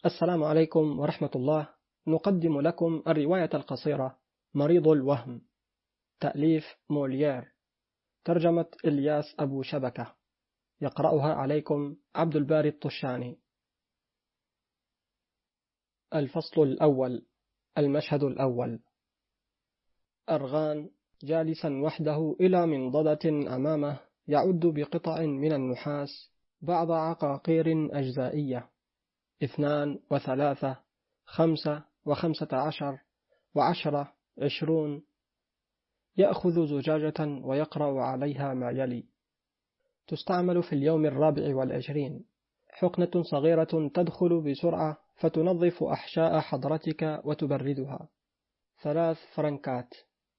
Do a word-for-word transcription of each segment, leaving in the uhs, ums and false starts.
السلام عليكم ورحمة الله. نقدم لكم الرواية القصيرة مريض الوهم، تأليف موليير، ترجمة إلياس أبو شبكة، يقرأها عليكم عبد الباري الطشاني. الفصل الأول. المشهد الأول. أرغان جالسا وحده إلى منضدة أمامه يعد بقطع من النحاس بعض عقاقير أجزائية، اثنان وثلاثة، خمسة وخمسة عشر، وعشرة، عشرون. يأخذ زجاجة ويقرأ عليها ما يلي: تستعمل في اليوم الرابع والعشرين، حقنة صغيرة تدخل بسرعة فتنظف أحشاء حضرتك وتبردها، ثلاث فرنكات.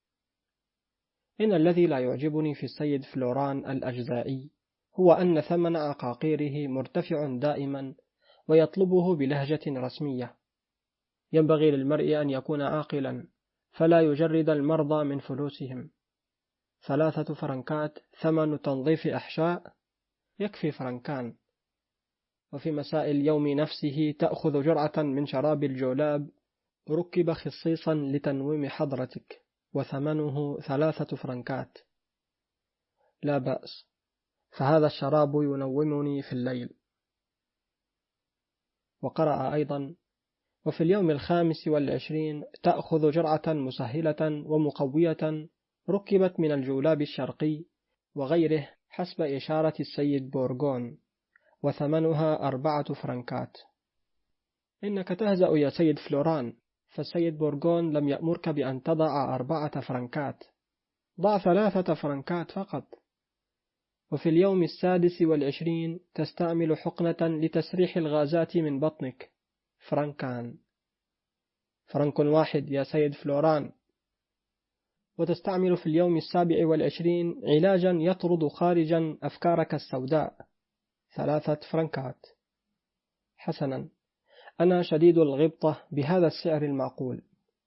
إن الذي لا يعجبني في السيد فلوران الأجزائي هو أن ثمن عقاقيره مرتفع دائما ويطلبه بلهجة رسمية. ينبغي للمرء أن يكون عاقلا فلا يجرد المرضى من فلوسهم. ثلاثة فرنكات ثمن تنظيف أحشاء، يكفي فرنكان. وفي مساء اليوم نفسه تأخذ جرعة من شراب الجولاب ركب خصيصا لتنويم حضرتك، وثمنه ثلاثة فرنكات. لا بأس، فهذا الشراب ينومني في الليل. وقرأ أيضا: وفي اليوم الخامس والعشرين تأخذ جرعة مسهلة ومقوية ركبت من الجولاب الشرقي وغيره حسب إشارة السيد بورغون، وثمنها أربعة فرنكات. إنك تهزأ يا سيد فلوران، فالسيد بورغون لم يأمرك بأن تضع أربعة فرنكات، ضع ثلاثة فرنكات فقط. وفي اليوم السادس والعشرين تستعمل حقنة لتسريح الغازات من بطنك، فرنكان. فرنك واحد يا سيد فلوران. وتستعمل في اليوم السابع والعشرين علاجا يطرد خارجا أفكارك السوداء، ثلاثة فرنكات. حسنا، أنا شديد الغبطة بهذا السعر المعقول.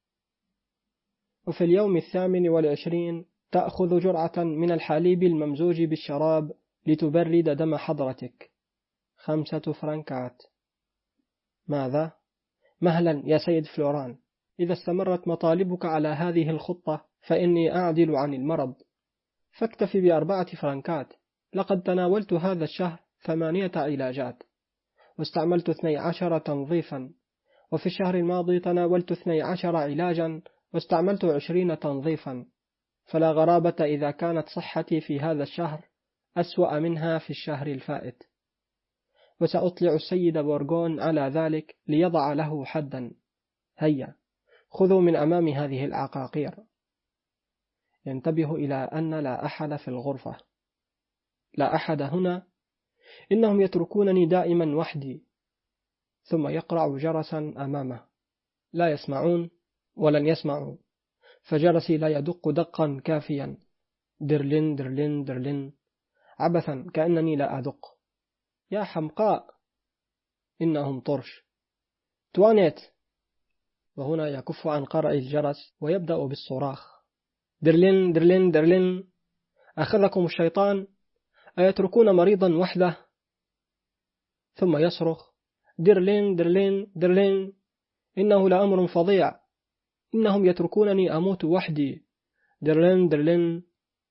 وفي اليوم الثامن والعشرين تأخذ جرعة من الحليب الممزوج بالشراب لتبرد دم حضرتك، خمسة فرنكات. ماذا؟ مهلا يا سيد فلوران، إذا استمرت مطالبك على هذه الخطة فإني أعدل عن المرض، فاكتفي بأربعة فرنكات. لقد تناولت هذا الشهر ثمانية علاجات، واستعملت اثني عشر تنظيفا، وفي الشهر الماضي تناولت اثني عشر علاجا واستعملت عشرين تنظيفا، فلا غرابة إذا كانت صحتي في هذا الشهر أسوأ منها في الشهر الفائت. وسأطلع السيد بورغون على ذلك ليضع له حدا. هيا، خذوا من أمام هذه العقاقير. ينتبه إلى أن لا أحد في الغرفة. لا أحد هنا، إنهم يتركونني دائما وحدي. ثم يقرع جرسا أمامه. لا يسمعون ولن يسمعوا، فجرسي لا يدق دقا كافيا. درلين درلين درلين، عبثا كأنني لا أدق. يا حمقاء، إنهم طرش. توانيت. وهنا يكف عن قرع الجرس ويبدأ بالصراخ: درلين درلين درلين، أخذكم الشيطان، أيتركون مريضا وحده؟ ثم يصرخ: درلين درلين درلين، إنه لأمر فظيع، إنهم يتركونني أموت وحدي، درلين درلين.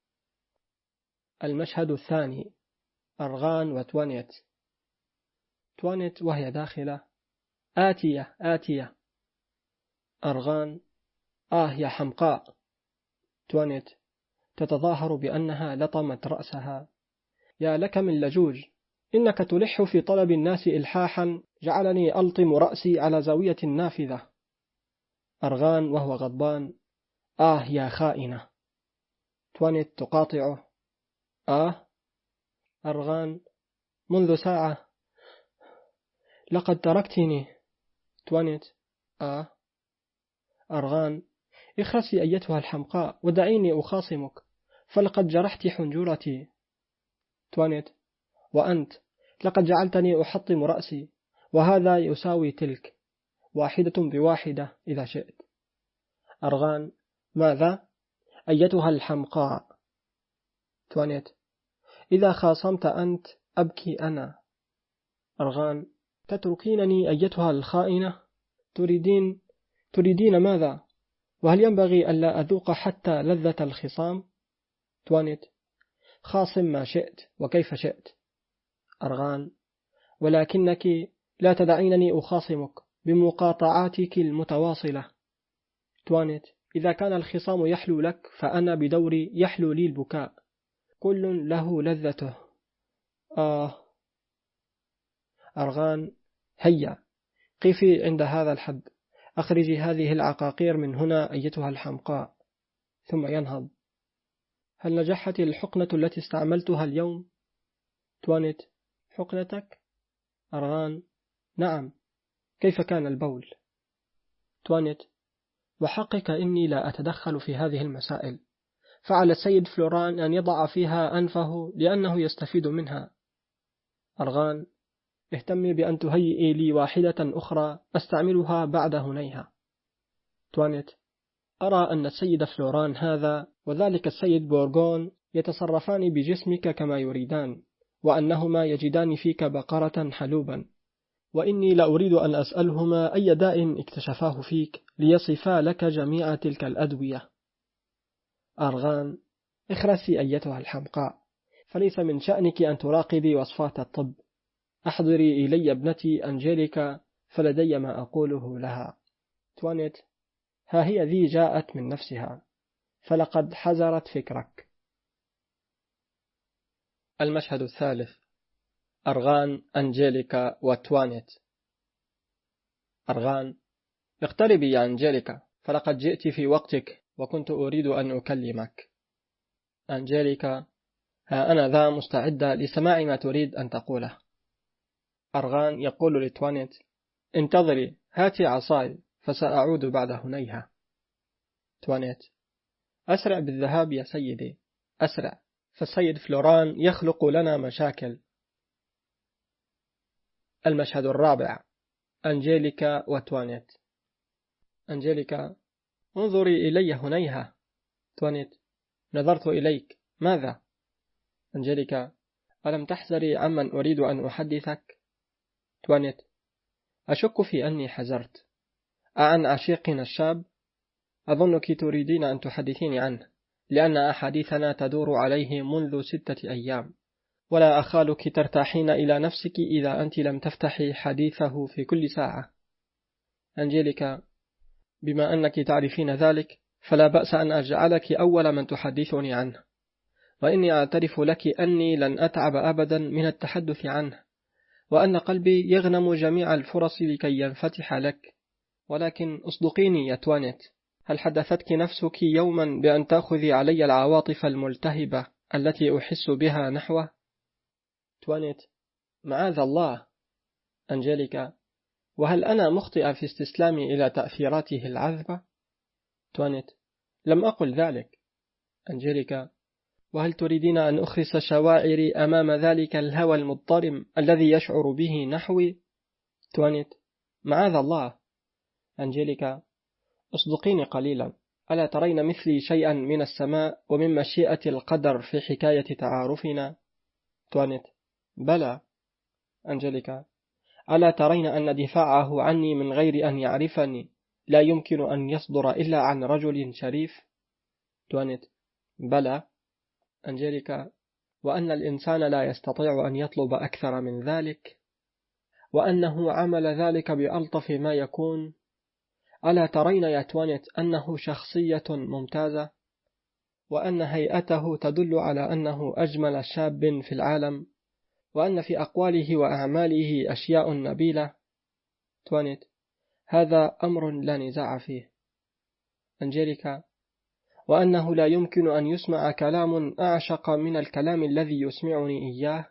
المشهد الثاني. أرغان وتوانيت. توانيت وهي داخلة: آتية آتية. أرغان: آه يا حمقاء. توانيت تتظاهر بأنها لطمت رأسها: يا لك من لجوج، إنك تلح في طلب الناس إلحاحا جعلني ألطم رأسي على زاوية النافذة. أرغان وهو غضبان: آه يا خائنة. توانيت تقاطعه: آه. أرغان: منذ ساعة لقد تركتني. توانيت: آه. أرغان: اخرسي أيتها الحمقاء ودعيني أخاصمك، فلقد جرحت حنجرتي. توانيت: وأنت لقد جعلتني أحطم رأسي، وهذا يساوي تلك، واحدة بواحدة إذا شئت. أرغان: ماذا؟ أيتها الحمقاء. توانيت: إذا خاصمت أنت أبكي أنا. أرغان: تتركينني أيتها الخائنة؟ تريدين تريدين ماذا؟ وهل ينبغي ألا أذوق حتى لذة الخصام؟ توانيت: خاصم ما شئت وكيف شئت. أرغان: ولكنك لا تدعينني أخاصمك بمقاطعاتك المتواصلة. توانيت: إذا كان الخصام يحلو لك فأنا بدوري يحلو لي البكاء، كل له لذته. آه. أرغان: هيا قفي عند هذا الحد، أخرجي هذه العقاقير من هنا أيتها الحمقاء. ثم ينهض: هل نجحت الحقنة التي استعملتها اليوم؟ توانيت: حقنتك؟ أرغان: نعم. كيف كان البول؟ توانيت: وحقك إني لا أتدخل في هذه المسائل، فعلى السيد فلوران أن يضع فيها أنفه لأنه يستفيد منها. أرغان: اهتمي بأن تهيئي لي واحدة أخرى أستعملها بعد هنيها. توانيت: أرى أن السيد فلوران هذا وذلك السيد بورغون يتصرفان بجسمك كما يريدان، وأنهما يجدان فيك بقرة حلوبا، وإني لأريد أن أسألهما أي داء اكتشفاه فيك ليصفا لك جميع تلك الأدوية. أرغان: اخرسي أيتها الحمقاء، فليس من شأنك أن تراقبي وصفات الطب. أحضري إلي ابنتي أنجيليكا فلدي ما أقوله لها. توانيت: ها هي ذي جاءت من نفسها، فلقد حزرت فكرك. المشهد الثالث: أرغان، أنجيليكا وتوانيت. أرغان: اقتربي يا أنجيليكا، فلقد جئت في وقتك وكنت أريد أن أكلمك. أنجيليكا: ها أنا ذا مستعدة لسماع ما تريد أن تقوله. أرغان يقول لتوانيت: انتظري، هاتي عصاي فسأعود بعد هنيها. توانيت: أسرع بالذهاب يا سيدي، أسرع، فالسيد فلوران يخلق لنا مشاكل. المشهد الرابع: أنجيليكا وتوانيت. أنجيليكا: انظري إلي هنيها. توانيت: نظرت إليك، ماذا؟ أنجيليكا: ألم تحذري عمن أريد أن أحدثك؟ توانيت: أشك في أني حذرت. أعن عشيقنا الشاب؟ أظنك تريدين أن تحدثيني عنه، لأن أحاديثنا تدور عليه منذ ستة أيام، ولا أخالك ترتاحين إلى نفسك إذا أنت لم تفتحي حديثه في كل ساعة. أنجيليكا: بما أنك تعرفين ذلك فلا بأس أن أجعلك أول من تحدثني عنه، وإني أعترف لك أني لن أتعب أبدا من التحدث عنه، وأن قلبي يغنم جميع الفرص لكي ينفتح لك. ولكن أصدقيني يا توانيت، هل حدثتك نفسك يوما بأن تأخذي علي العواطف الملتهبة التي أحس بها نحوه؟ توانيت: معاذ الله. أنجيليكا: وهل أنا مخطئة في استسلامي إلى تأثيراته العذبة؟ توانيت: لم أقل ذلك. أنجيليكا: وهل تريدين أن أخرس شواعري أمام ذلك الهوى المضطرم الذي يشعر به نحوي؟ توانيت: معاذ الله. أنجيليكا: أصدقيني قليلا، ألا ترين مثلي شيئا من السماء ومن مشيئة القدر في حكاية تعارفنا؟ توانيت: بلى. أنجيليكا: ألا ترين أن دفاعه عني من غير أن يعرفني لا يمكن أن يصدر إلا عن رجل شريف؟ توانيت: بلى. أنجيليكا: وأن الإنسان لا يستطيع أن يطلب أكثر من ذلك، وأنه عمل ذلك بألطف ما يكون. ألا ترين يا توانيت أنه شخصية ممتازة، وأن هيئته تدل على أنه أجمل شاب في العالم، وأن في أقواله وأعماله أشياء نبيلة؟ توانيت: هذا أمر لا نزاع فيه. أنجيليكا: وأنه لا يمكن أن يسمع كلام أعشق من الكلام الذي يسمعني إياه،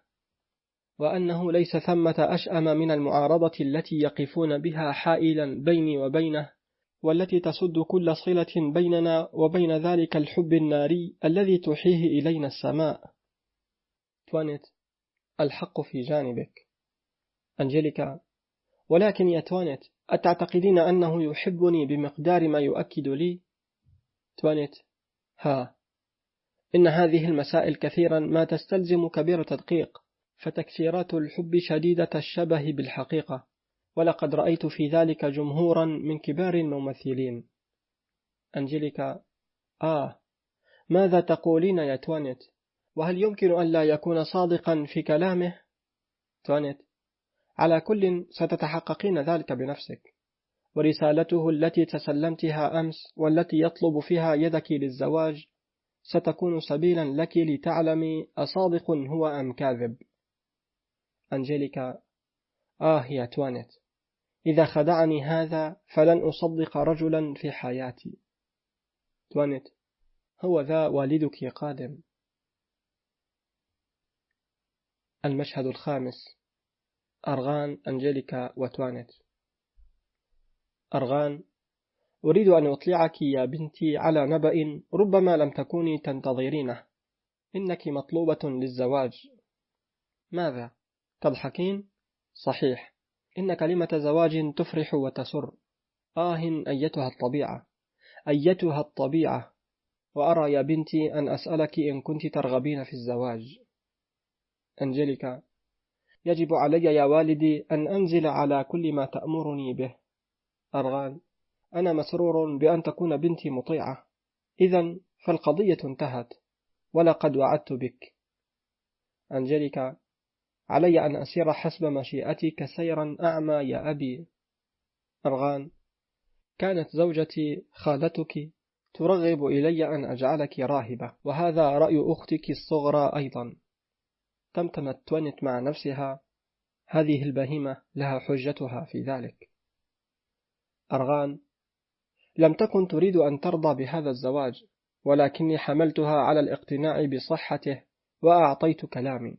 وأنه ليس ثمة أشأم من المعارضة التي يقفون بها حائلا بيني وبينه، والتي تسد كل صلة بيننا وبين ذلك الحب الناري الذي تحيه إلينا السماء. توانيت: الحق في جانبك. أنجيليكا: ولكن يا توانيت، أتعتقدين أنه يحبني بمقدار ما يؤكد لي؟ توانيت: ها، إن هذه المسائل كثيرا ما تستلزم كبير تدقيق، فتكسيرات الحب شديدة الشبه بالحقيقة، ولقد رأيت في ذلك جمهورا من كبار الممثلين. أنجليكا: آه، ماذا تقولين يا توانيت؟ وهل يمكن أن لا يكون صادقا في كلامه؟ توانيت: على كل ستتحققين ذلك بنفسك، ورسالته التي تسلمتها أمس والتي يطلب فيها يدك للزواج ستكون سبيلا لك لتعلمي أصادق هو أم كاذب. أنجليكا: آه يا توانيت، إذا خدعني هذا فلن أصدق رجلا في حياتي. توانيت: هو ذا والدك قادم. المشهد الخامس. أرغان، أنجليكا وتوانيت. أرغان: أريد أن أطلعك يا بنتي على نبأ ربما لم تكوني تنتظرينه. إنك مطلوبة للزواج. ماذا؟ تضحكين؟ صحيح، إن كلمة زواج تفرح وتسر. آه أيتها الطبيعة، أيتها الطبيعة، وأرى يا بنتي أن أسألك إن كنت ترغبين في الزواج. أنجليكا: يجب علي يا والدي أن أنزل على كل ما تأمرني به. أرغان: أنا مسرور بأن تكون بنتي مطيعة. إذن فالقضية انتهت، ولقد وعدت بك. أنجليكا: علي أن أسير حسب مشيئتك سيرا أعمى يا أبي. أرغان: كانت زوجتي خالتك ترغب إلي أن أجعلك راهبة، وهذا رأي أختك الصغرى أيضا. تمتمت توانيت مع نفسها، هذه البهيمة لها حجتها في ذلك. أرغان: لم تكن تريد أن ترضى بهذا الزواج، ولكني حملتها على الاقتناع بصحته وأعطيت كلامي.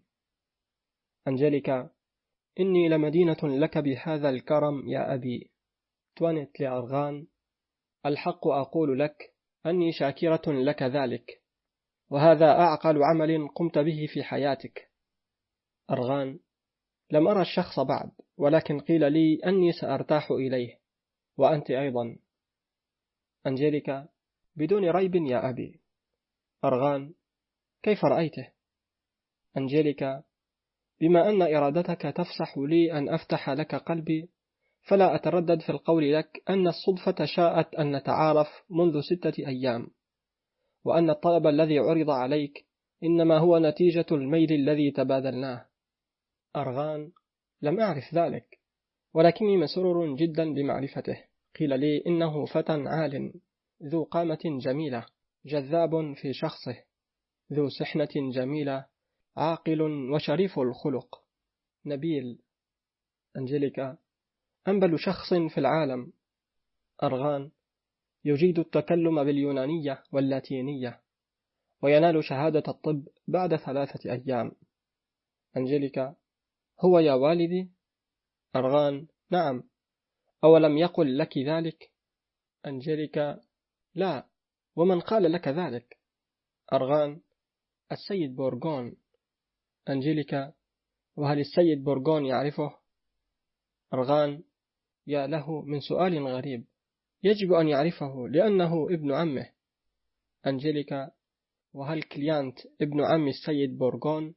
أنجليكا: إني لمدينة لك بهذا الكرم يا أبي. توانيت لأرغان: الحق أقول لك أني شاكرة لك ذلك، وهذا أعقل عمل قمت به في حياتك. أرغان: لم أرى الشخص بعد، ولكن قيل لي أني سأرتاح إليه، وأنت أيضا. أنجليكا: بدون ريب يا أبي. أرغان: كيف رأيته؟ أنجليكا: بما أن إرادتك تفسح لي أن أفتح لك قلبي، فلا أتردد في القول لك أن الصدفة شاءت أن نتعارف منذ ستة أيام، وأن الطلب الذي عرض عليك إنما هو نتيجة الميل الذي تبادلناه. أرغان: لم أعرف ذلك، ولكني مسرور جدا بمعرفته. قيل لي إنه فتى عال، ذو قامة جميلة، جذاب في شخصه، ذو سحنة جميلة، عاقل وشريف الخلق، نبيل. أنجليكا: أنبل شخص في العالم. أرغان: يجيد التكلم باليونانية واللاتينية، وينال شهادة الطب بعد ثلاثة أيام. أنجليكا: هو يا والدي؟ أرغان: نعم، أولم يقل لك ذلك؟ أنجليكا: لا، ومن قال لك ذلك؟ أرغان: السيد بورغون. أنجليكا: وهل السيد بورغون يعرفه؟ أرغان: يا له من سؤال غريب، يجب أن يعرفه لأنه ابن عمه. أنجليكا: وهل كليانت ابن عم السيد بورغون؟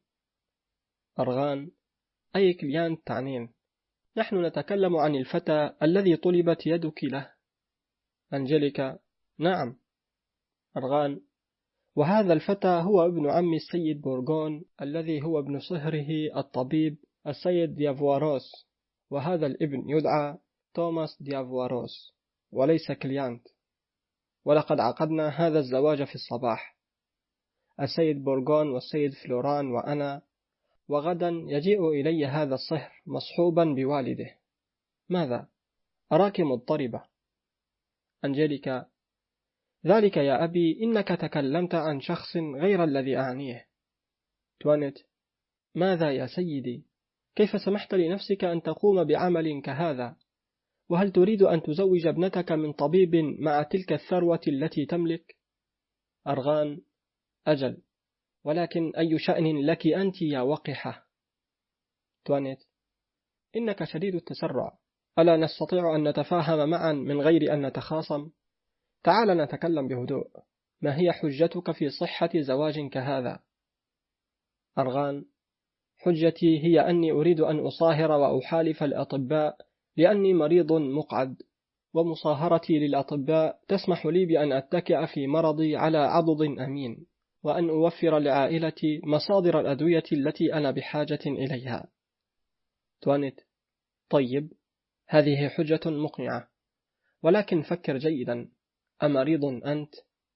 أرغان: أي كليانت تعنين؟ نحن نتكلم عن الفتى الذي طلبت يدك له. أنجليكا: نعم. أرغان: وهذا الفتى هو ابن عم السيد بورغون الذي هو ابن صهره الطبيب السيد ديافواروس، وهذا الابن يدعى توماس ديافواروس وليس كليانت، ولقد عقدنا هذا الزواج في الصباح، السيد بورغون والسيد فلوران وأنا، وغدا يجيء إلي هذا الصهر مصحوبا بوالده. ماذا؟ أراك مضطربة. أنجليكا: ذلك يا أبي إنك تكلمت عن شخص غير الذي أعنيه. توانيت: ماذا يا سيدي؟ كيف سمحت لنفسك أن تقوم بعمل كهذا؟ وهل تريد أن تزوج ابنتك من طبيب مع تلك الثروة التي تملك؟ أرغان: أجل، ولكن أي شأن لك أنت يا وقحة؟ توانيت: إنك شديد التسرع، ألا نستطيع أن نتفاهم معا من غير أن نتخاصم؟ تعال نتكلم بهدوء، ما هي حجتك في صحة زواج كهذا؟ أرغان: حجتي هي أني أريد أن أصاهر وأحالف الأطباء لأني مريض مقعد، ومصاهرتي للأطباء تسمح لي بأن أتكئ في مرضي على عضد أمين، وأن أوفر لعائلتي مصادر الأدوية التي أنا بحاجة إليها. توانيت: طيب، هذه حجة مقنعة، ولكن فكر جيدا، أمريض أنت؟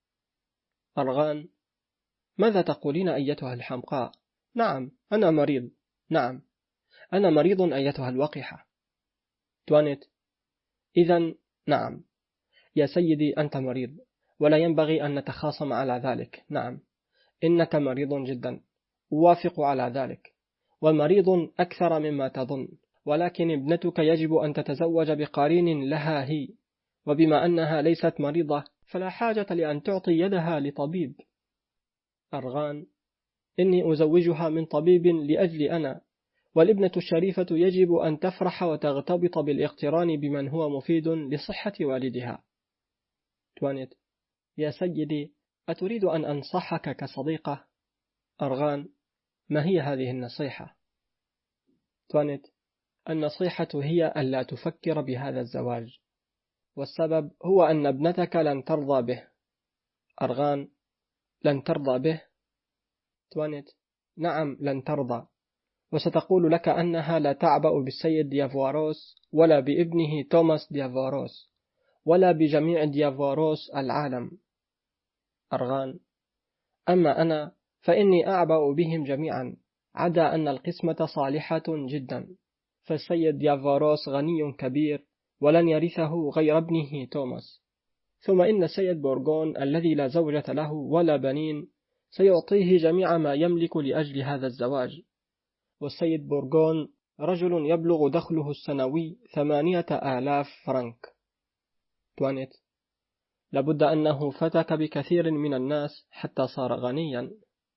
أرغان: ماذا تقولين أيتها الحمقاء؟ نعم، أنا مريض. نعم، أنا مريض أيتها الوقحة. توانيت: إذن نعم يا سيدي، أنت مريض، ولا ينبغي أن نتخاصم على ذلك. نعم، إنك مريض جدا، أوافق على ذلك، ومريض أكثر مما تظن، ولكن ابنتك يجب أن تتزوج بقرين لها هي، وبما أنها ليست مريضة فلا حاجة لأن تعطي يدها لطبيب. أرغان: إني أزوجها من طبيب لأجل أنا، والابنة الشريفة يجب أن تفرح وتغتبط بالاقتران بمن هو مفيد لصحة والدها. توانيت: يا سيدي، أتريد أن أنصحك كصديقة؟ أرغان: ما هي هذه النصيحة؟ توانيت: النصيحة هي ألا تفكر بهذا الزواج، والسبب هو أن ابنتك لن ترضى به. أرغان: لن ترضى به؟ توانيت: نعم، لن ترضى، وستقول لك أنها لا تعبأ بالسيد ديافواروس ولا بابنه توماس ديافواروس ولا بجميع ديافواروس العالم. أرغان: أما أنا فإني أعبأ بهم جميعا، عدا أن القسمة صالحة جدا، فالسيد ديافواروس غني كبير ولن يرثه غير ابنه توماس، ثم إن السيد بورغون الذي لا زوجة له ولا بنين سيعطيه جميع ما يملك لأجل هذا الزواج، والسيد بورغون رجل يبلغ دخله السنوي ثمانية آلاف فرنك. توانيت: لابد أنه فتك بكثير من الناس حتى صار غنيا.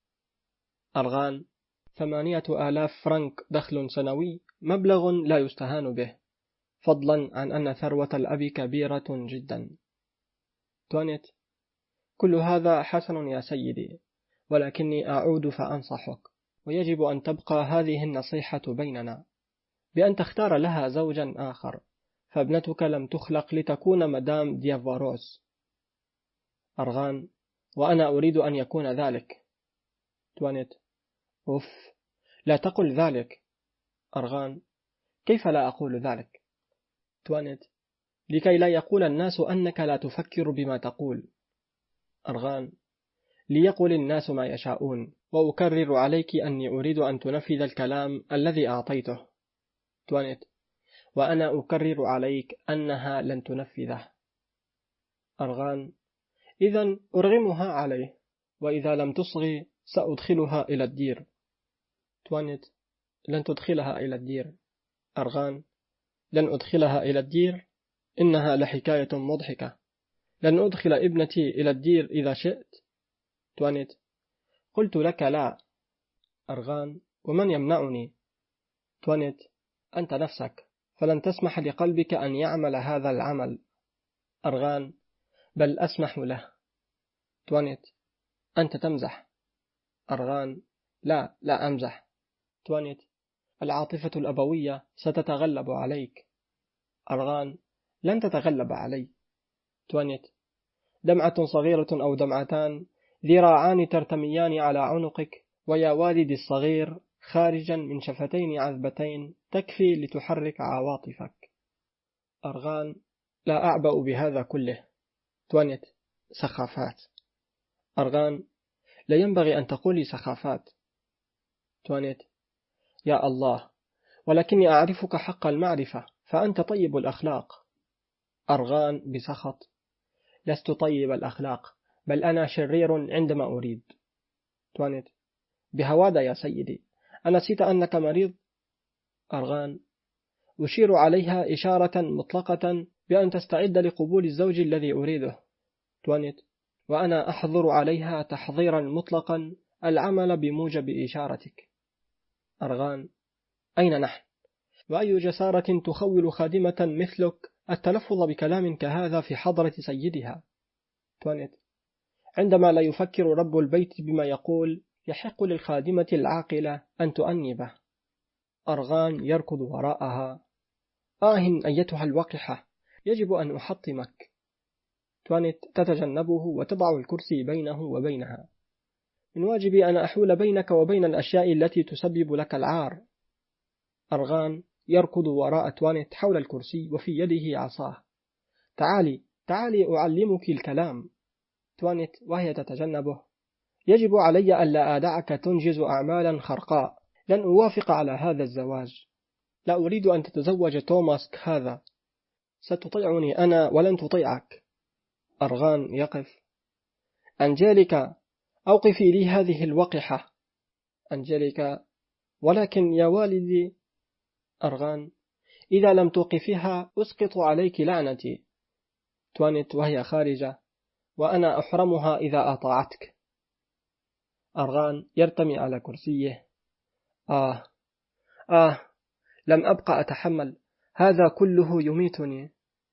أرغان: ثمانية آلاف فرنك دخل سنوي مبلغ لا يستهان به، فضلا عن أن ثروة الأب كبيرة جدا. توانيت: كل هذا حسن يا سيدي، ولكني أعود فأنصحك، ويجب أن تبقى هذه النصيحة بيننا، بأن تختار لها زوجا آخر، فابنتك لم تخلق لتكون مدام ديافواروس. أرغان: وأنا أريد أن يكون ذلك. توانيت: أوف، لا تقل ذلك. أرغان: كيف لا أقول ذلك؟ توانيت: لكي لا يقول الناس أنك لا تفكر بما تقول. أرغان: ليقل الناس ما يشاءون، وأكرر عليك أني أريد أن تنفذ الكلام الذي أعطيته. توانيت: وأنا أكرر عليك أنها لن تنفذه. أرغان: إذن أرغمها عليه، وإذا لم تصغي سأدخلها إلى الدير. توانيت: لن تدخلها إلى الدير. أرغان: لن أدخلها إلى الدير؟ إنها لحكاية مضحكة. لن أدخل ابنتي إلى الدير إذا شئت. توانيت: قلت لك لا. أرغان: ومن يمنعني؟ توانيت: أنت نفسك، فلن تسمح لقلبك أن يعمل هذا العمل. أرغان: بل أسمح له. توانيت: أنت تمزح. أرغان: لا، لا أمزح. توانيت: العاطفة الأبوية ستتغلب عليك. أرغان: لن تتغلب علي. توانيت: دمعة صغيرة أو دمعتان، ذراعان ترتميان على عنقك، ويا والدي الصغير خارجا من شفتين عذبتين تكفي لتحرك عواطفك. أرغان: لا أعبأ بهذا كله. توانيت: سخافات. أرغان: لا ينبغي أن تقولي سخافات. توانيت: يا الله، ولكني أعرفك حق المعرفة، فأنت طيب الأخلاق. أرغان بسخط: لست طيب الأخلاق، بل أنا شرير عندما أريد. توانيت: بهوادا يا سيدي، أنسيت أنك مريض؟ أرغان: أشير عليها إشارة مطلقة بأن تستعد لقبول الزوج الذي أريده. توانيت: وأنا أحظر عليها تحظيرا مطلقا العمل بموجب إشارتك. أرغان: أين نحن؟ وأي جسارة تخول خادمة مثلك التلفظ بكلام كهذا في حضرة سيدها؟ توانيت: عندما لا يفكر رب البيت بما يقول، يحق للخادمة العاقلة أن تؤنبه. أرغان يركض وراءها. آه أيتها الوقحة، يجب أن أحطمك. توانيت تتجنبه وتضع الكرسي بينه وبينها. من واجبي أن أحول بينك وبين الأشياء التي تسبب لك العار. أرغان يركض وراء توانيت حول الكرسي وفي يده عصاه. تعالي تعالي أعلمك الكلام. توانيت وهي تتجنبه. يجب علي ألا أدعك تنجز أعمالا خرقاء. لن أوافق على هذا الزواج. لا أريد أن تتزوج توماس هذا. ستطيعني أنا ولن تطيعك. أرغان يقف. أنجيليكا، أوقفي لي هذه الوقحة. أنجيليكا: ولكن يا والدي. أرغان: إذا لم توقفيها أسقط عليك لعنتي. توانيت وهي خارجة: وأنا أحرمها إذا أطاعتك. أرغان يرتمي على كرسيه. آه آه لم أبقى أتحمل، هذا كله يميتني.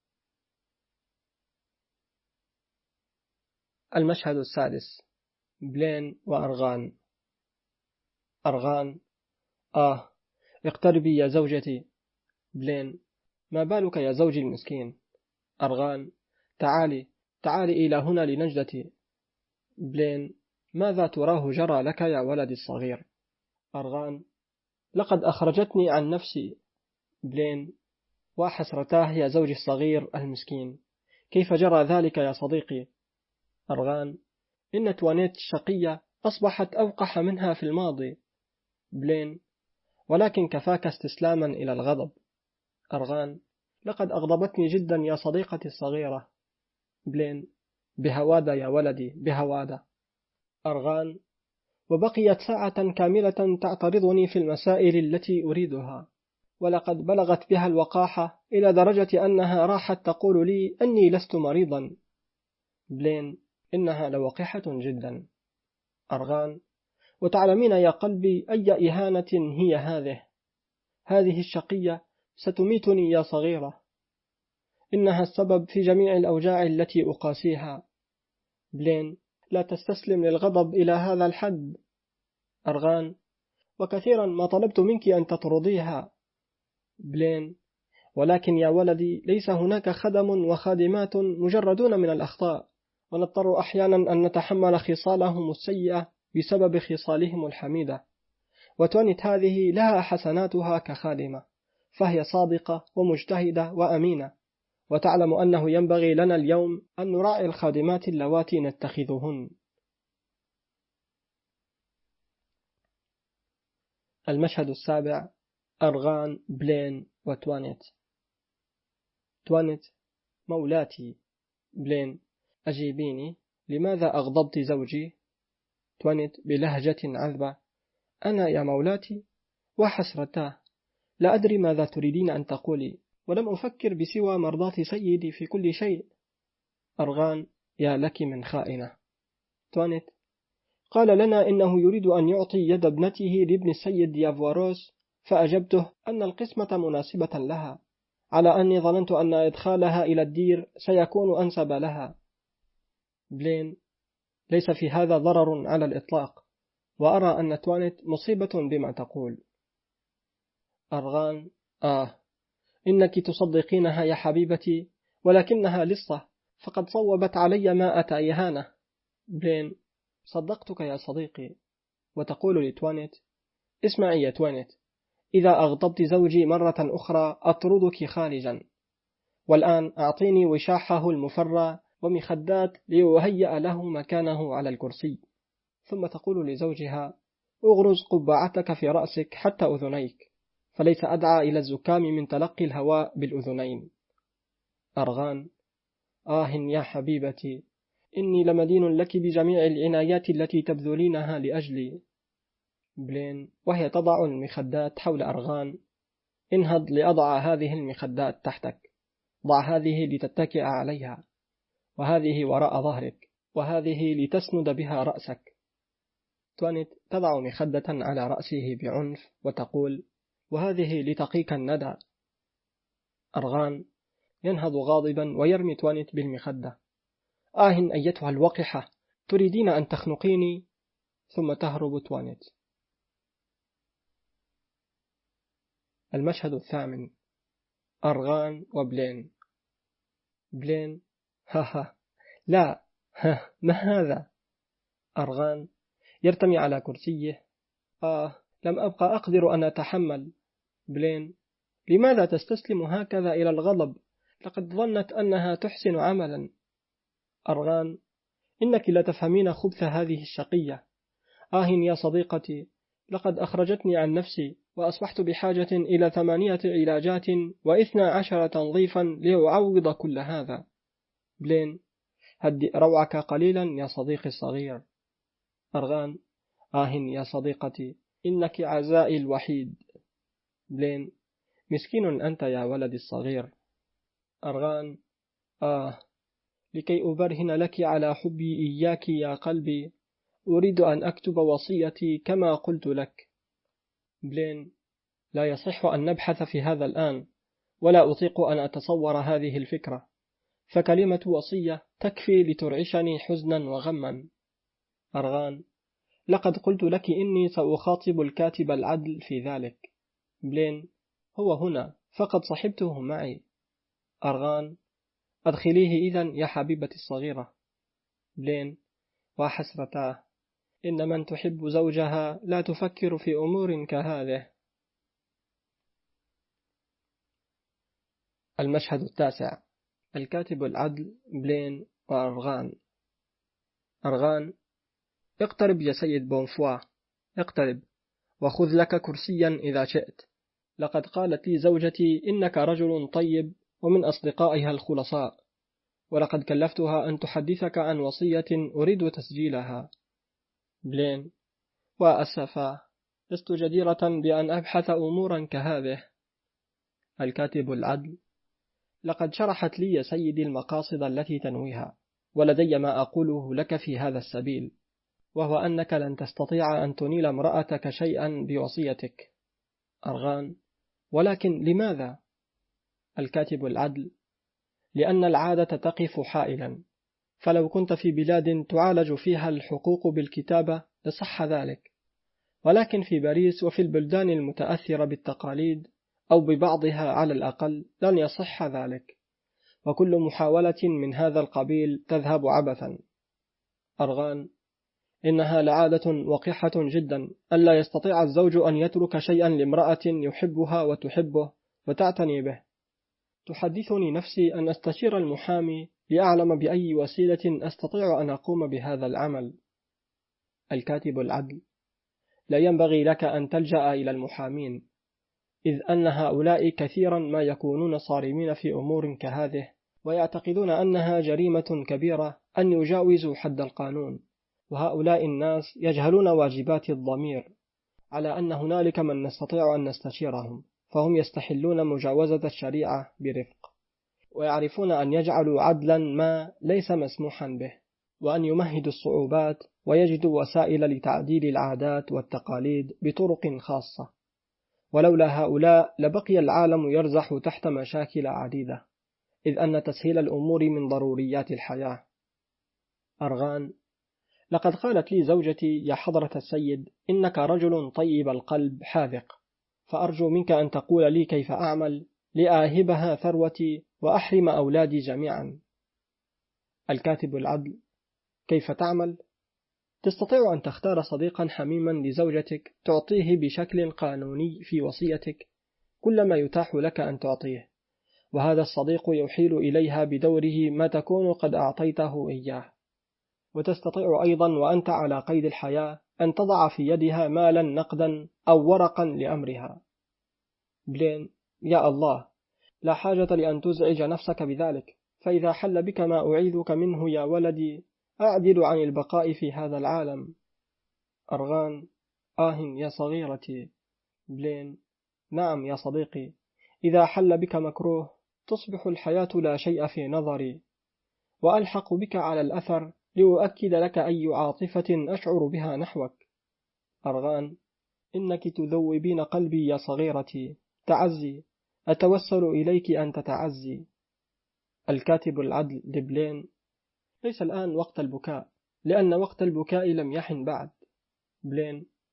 المشهد السادس. بلين وأرغان. أرغان: آه اقتربي يا زوجتي. بلين: ما بالك يا زوجي المسكين. أرغان: تعالي تعالي إلى هنا لنجدتي. بلين: ماذا تراه جرى لك يا ولدي الصغير؟ أرغان: لقد أخرجتني عن نفسي. بلين: وحسرتاه يا زوجي الصغير المسكين، كيف جرى ذلك يا صديقي؟ أرغان: إن توانيت الشقية أصبحت أوقح منها في الماضي. بلين: ولكن كفاك استسلاما إلى الغضب. أرغان: لقد أغضبتني جدا يا صديقتي الصغيرة. بلين: بهوادة يا ولدي، بهوادة. أرغان: وبقيت ساعة كاملة تعترضني في المسائل التي أريدها، ولقد بلغت بها الوقاحة إلى درجة أنها راحت تقول لي أني لست مريضا. بلين: إنها لوقحة جدا. أرغان: وتعلمين يا قلبي أي إهانة هي هذه. هذه الشقية ستميتني يا صغيرة. إنها السبب في جميع الأوجاع التي أقاسيها. بلين: لا تستسلم للغضب إلى هذا الحد. أرغان: وكثيرا ما طلبت منك أن تطرديها. بلين: ولكن يا ولدي ليس هناك خدم وخادمات مجردون من الأخطاء، ونضطر أحيانا أن نتحمل خصالهم السيئة بسبب خصالهم الحميدة. وتونت هذه لها حسناتها كخادمة، فهي صادقة ومجتهدة وأمينة، وتعلم أنه ينبغي لنا اليوم أن نراعي الخادمات اللواتي نتخذهن. المشهد السابع. أرغان، بلين وتوانيت. توانيت: مولاتي. بلين: أجيبيني، لماذا أغضبت زوجي؟ توانيت بلهجة عذبة: أنا يا مولاتي؟ وحسرتاه، لا أدري ماذا تريدين أن تقولي، ولم أفكر بسوى مرضاة سيدي في كل شيء. أرغان: يا لك من خائنة. توانيت: قال لنا إنه يريد أن يعطي يد ابنته لابن السيد ديافواروس، فأجبته أن القسمة مناسبة لها، على أني ظننت أن إدخالها إلى الدير سيكون أنسب لها. بلين: ليس في هذا ضرر على الإطلاق، وأرى أن توانيت مصيبة بما تقول. أرغان: آه إنك تصدقينها يا حبيبتي، ولكنها لصة، فقد صوبت علي ماءة إهانة. بلين: صدقتك يا صديقي. وتقول لتوانيت: اسمعي يا توانيت، إذا أغضبت زوجي مرة أخرى أطردك خارجا، والآن أعطيني وشاحه المفرى ومخدات ليهيأ له مكانه على الكرسي. ثم تقول لزوجها: أغرز قبعتك في رأسك حتى أذنيك، فليس أدعى إلى الزكام من تلقي الهواء بالأذنين. أرغان: آه يا حبيبتي، إني لمدين لك بجميع العنايات التي تبذلينها لأجلي. بلين وهي تضع المخدات حول أرغان: انهض لأضع هذه المخدات تحتك، ضع هذه لتتكئ عليها، وهذه وراء ظهرك، وهذه لتسند بها رأسك. توانيت تضع مخدة على رأسه بعنف وتقول: وهذه لتقيك الندى. أرغان ينهض غاضبا ويرمي توانيت بالمخدة. آه أيتها الوقحة، تريدين أن تخنقيني؟ ثم تهرب توانيت. المشهد الثامن. أرغان وبلين. بلين: ها لا، ها ما هذا؟ أرغان يرتمي على كرسيه: آه، لم أبقى أقدر أن أتحمل. بلين: لماذا تستسلم هكذا إلى الغضب؟ لقد ظنت أنها تحسن عملا. أرغان: إنك لا تفهمين خبث هذه الشقية. آه يا صديقتي، لقد أخرجتني عن نفسي، وأصبحت بحاجة إلى ثمانية علاجات واثنى عشر تنظيفا لأعوض كل هذا. بلين: هدئ روعك قليلا يا صديقي الصغير. أرغان: آه يا صديقتي، إنك عزائي الوحيد. بلين: مسكين أنت يا ولدي الصغير. أرغان: آه، لكي أبرهن لك على حبي إياك يا قلبي، أريد أن أكتب وصيتي كما قلت لك. بلين: لا يصح أن نبحث في هذا الآن، ولا أطيق أن أتصور هذه الفكرة، فكلمة وصية تكفي لترعشني حزنا وغما. أرغان: لقد قلت لك إني سأخاطب الكاتب العدل في ذلك. بلين: هو هنا، فقد صحبته معي. أرغان: أدخليه إذن يا حبيبتي الصغيرة. بلين: وحسرتاه، إن من تحب زوجها لا تفكر في أمور كهذه. المشهد التاسع. الكاتب العدل بلين وأرغان. أرغان: اقترب يا سيد بونفوا، اقترب، وخذ لك كرسيا إذا شئت. لقد قالت لي زوجتي إنك رجل طيب ومن أصدقائها الخلصاء، ولقد كلفتها أن تحدثك عن وصية أريد تسجيلها. بلين: وأسفا، لست جديرة بأن أبحث أمورا كهذه. الكاتب العدل: لقد شرحت لي يا سيدي المقاصد التي تنويها، ولدي ما أقوله لك في هذا السبيل، وهو أنك لن تستطيع أن تنيل امرأتك شيئا بوصيتك. أرغان: ولكن لماذا؟ الكاتب العدل: لأن العادة تقف حائلا، فلو كنت في بلاد تعالج فيها الحقوق بالكتابة لصح ذلك، ولكن في باريس وفي البلدان المتأثرة بالتقاليد أو ببعضها على الأقل لن يصح ذلك، وكل محاولة من هذا القبيل تذهب عبثا. أرغان: إنها لعادة وقحة جدا ألا يستطيع الزوج أن يترك شيئا لامرأة يحبها وتحبه وتعتني به. تحدثني نفسي أن أستشير المحامي لأعلم بأي وسيلة أستطيع أن أقوم بهذا العمل. الكاتب العدل: لا ينبغي لك أن تلجأ إلى المحامين، إذ أن هؤلاء كثيرا ما يكونون صارمين في أمور كهذه، ويعتقدون أنها جريمة كبيرة أن يجاوزوا حد القانون، وهؤلاء الناس يجهلون واجبات الضمير، على أن هنالك من نستطيع أن نستشيرهم، فهم يستحلون مجاوزة الشريعة برفق، ويعرفون أن يجعلوا عدلا ما ليس مسموحا به، وأن يمهدوا الصعوبات ويجدوا وسائل لتعديل العادات والتقاليد بطرق خاصة، ولولا هؤلاء لبقي العالم يرزح تحت مشاكل عديدة، إذ أن تسهيل الأمور من ضروريات الحياة. أرغان: لقد قالت لي زوجتي يا حضرة السيد إنك رجل طيب القلب حاذق، فأرجو منك أن تقول لي كيف أعمل لآهبها ثروتي وأحرم أولادي جميعا. الكاتب العدل: كيف تعمل؟ تستطيع أن تختار صديقا حميما لزوجتك تعطيه بشكل قانوني في وصيتك كل ما يتاح لك أن تعطيه، وهذا الصديق يحيل إليها بدوره ما تكون قد أعطيته إياه. وتستطيع أيضا وأنت على قيد الحياة أن تضع في يدها مالا نقدا أو ورقا لأمرها. بلين: يا الله، لا حاجة لأن تزعج نفسك بذلك، فإذا حل بك ما أعيذك منه يا ولدي أعدل عن البقاء في هذا العالم. أرغان: آه يا صغيرتي. بلين: نعم يا صديقي، إذا حل بك مكروه تصبح الحياة لا شيء في نظري، وألحق بك على الأثر لأؤكد لك أي عاطفة أشعر بها نحوك. أرغان: إنك تذوبين قلبي يا صغيرتي، تعزي، أتوسل إليك أن تتعزي. الكاتب العدل لبلين: ليس الآن وقت البكاء، لأن وقت البكاء لم يحن بعد. بلين: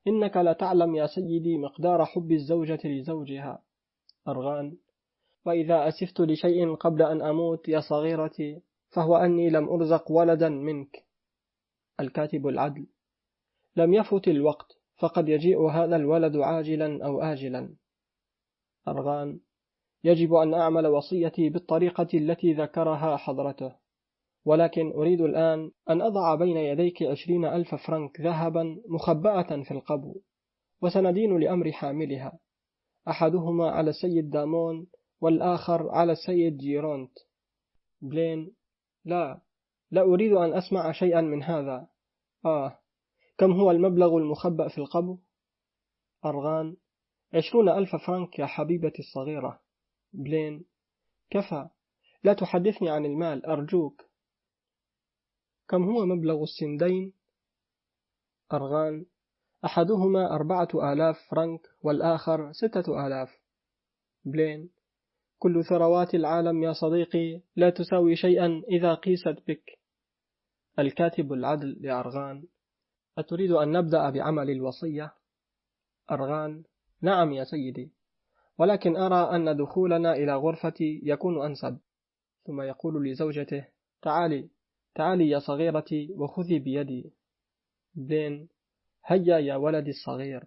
إنك لا تعلم يا سيدي مقدار حب الزوجة لزوجها. أرغان: وإذا أسفت لشيء قبل أن أموت يا صغيرتي فهو أني لم أرزق ولدا منك. الكاتب العدل: لم يفت الوقت، فقد يجيء هذا الولد عاجلا أو آجلا. أرغان: يجب أن أعمل وصيتي بالطريقة التي ذكرها حضرته، ولكن أريد الآن أن أضع بين يديك عشرين ألف فرنك ذهبا مخبأة في القبو، وسندين لأمر حاملها، أحدهما على السيد دامون والآخر على السيد جيرونت. بلين: لا، لا أريد أن أسمع شيئا من هذا. آه، كم هو المبلغ المخبأ في القبو؟ أرغان: عشرون ألف فرنك يا حبيبتي الصغيرة. بلين: كفى، لا تحدثني عن المال أرجوك. كم هو مبلغ السندين؟ أرغان: أحدهما أربعة آلاف فرنك والآخر ستة آلاف. بلين: كل ثروات العالم يا صديقي لا تساوي شيئا إذا قيست بك. الكاتب العدل لأرغان: أتريد أن نبدأ بعمل الوصية؟ أرغان: نعم يا سيدي، ولكن أرى أن دخولنا إلى غرفتي يكون أنسب. ثم يقول لزوجته: تعالي تعالي يا صغيرتي وخذي بيدي. بلين: هيا يا ولدي الصغير.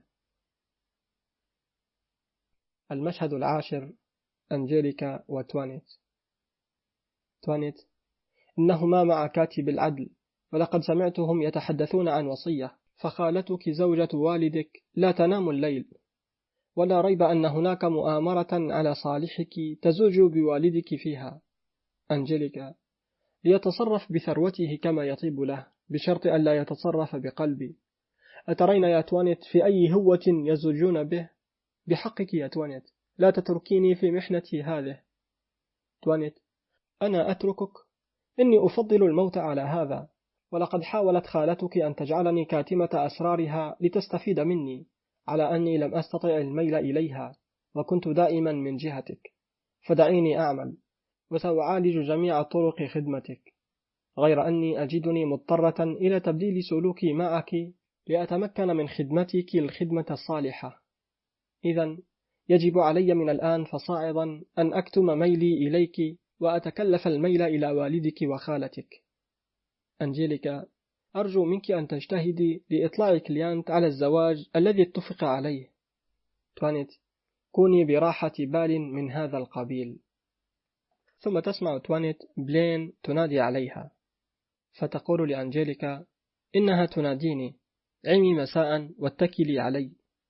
المشهد العاشر: أنجيليكا وتوانيت. توانيت: إنهما مع كاتب العدل، ولقد سمعتهم يتحدثون عن وصية، فخالتك زوجة والدك لا تنام الليل، ولا ريب أن هناك مؤامرة على صالحك تزوج بوالدك فيها. أنجيليكا: ليتصرف بثروته كما يطيب له، بشرط أن لا يتصرف بقلبي. أترين يا توانيت في أي هوة يزوجون به؟ بحقك يا توانيت، لا تتركيني في محنتي هذه. توانيت: أنا أتركك؟ إني أفضل الموت على هذا، ولقد حاولت خالتك أن تجعلني كاتمة أسرارها لتستفيد مني، على أني لم أستطع الميل إليها، وكنت دائما من جهتك، فدعيني أعمل، وسأعالج جميع طرق خدمتك، غير أني أجدني مضطرة إلى تبديل سلوكي معك لأتمكن من خدمتك الخدمة الصالحة. إذن يجب علي من الآن فصاعدا أن أكتم ميلي إليك وأتكلف الميل إلى والدك وخالتك. أنجيليكا: أرجو منك أن تجتهدي لإطلاع كليانت على الزواج الذي اتفق عليه. توانيت: كوني براحة بال من هذا القبيل. ثم تسمع توانيت بلين تنادي عليها، فتقول لأنجيليكا: إنها تناديني، عمي مساء واتكلي علي.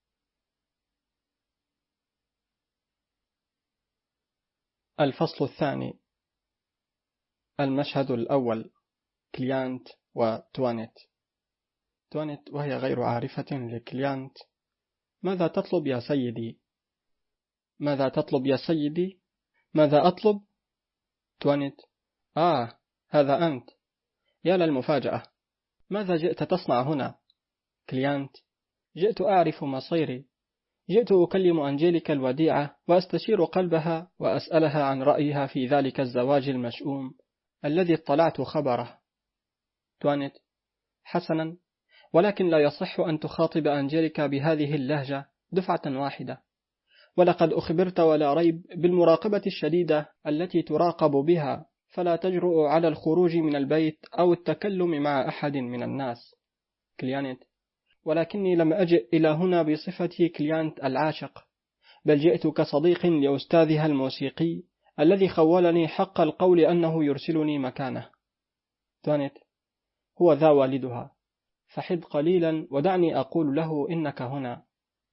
الفصل الثاني. المشهد الأول: كليانت وتوانيت. توانيت وهي غير عارفة لكليانت: ماذا تطلب يا سيدي؟ ماذا تطلب يا سيدي؟ ماذا أطلب؟ توانيت: آه، هذا أنت، يا للمفاجأة، ماذا جئت تصنع هنا؟ كليانت: جئت أعرف مصيري، جئت أكلم أنجيليكا الوديعة وأستشير قلبها وأسألها عن رأيها في ذلك الزواج المشؤوم الذي اطلعت خبره. توانيت: حسنا، ولكن لا يصح أن تخاطب أنجيليكا بهذه اللهجة دفعة واحدة، ولقد أخبرت ولا ريب بالمراقبة الشديدة التي تراقب بها، فلا تجرؤ على الخروج من البيت أو التكلم مع أحد من الناس. كليانت: ولكني لم أجئ إلى هنا بصفتي كليانت العاشق، بل جئت كصديق لأستاذها الموسيقي الذي خولني حق القول أنه يرسلني مكانه. توانيت: هو ذا والدها، فحد قليلا ودعني أقول له إنك هنا.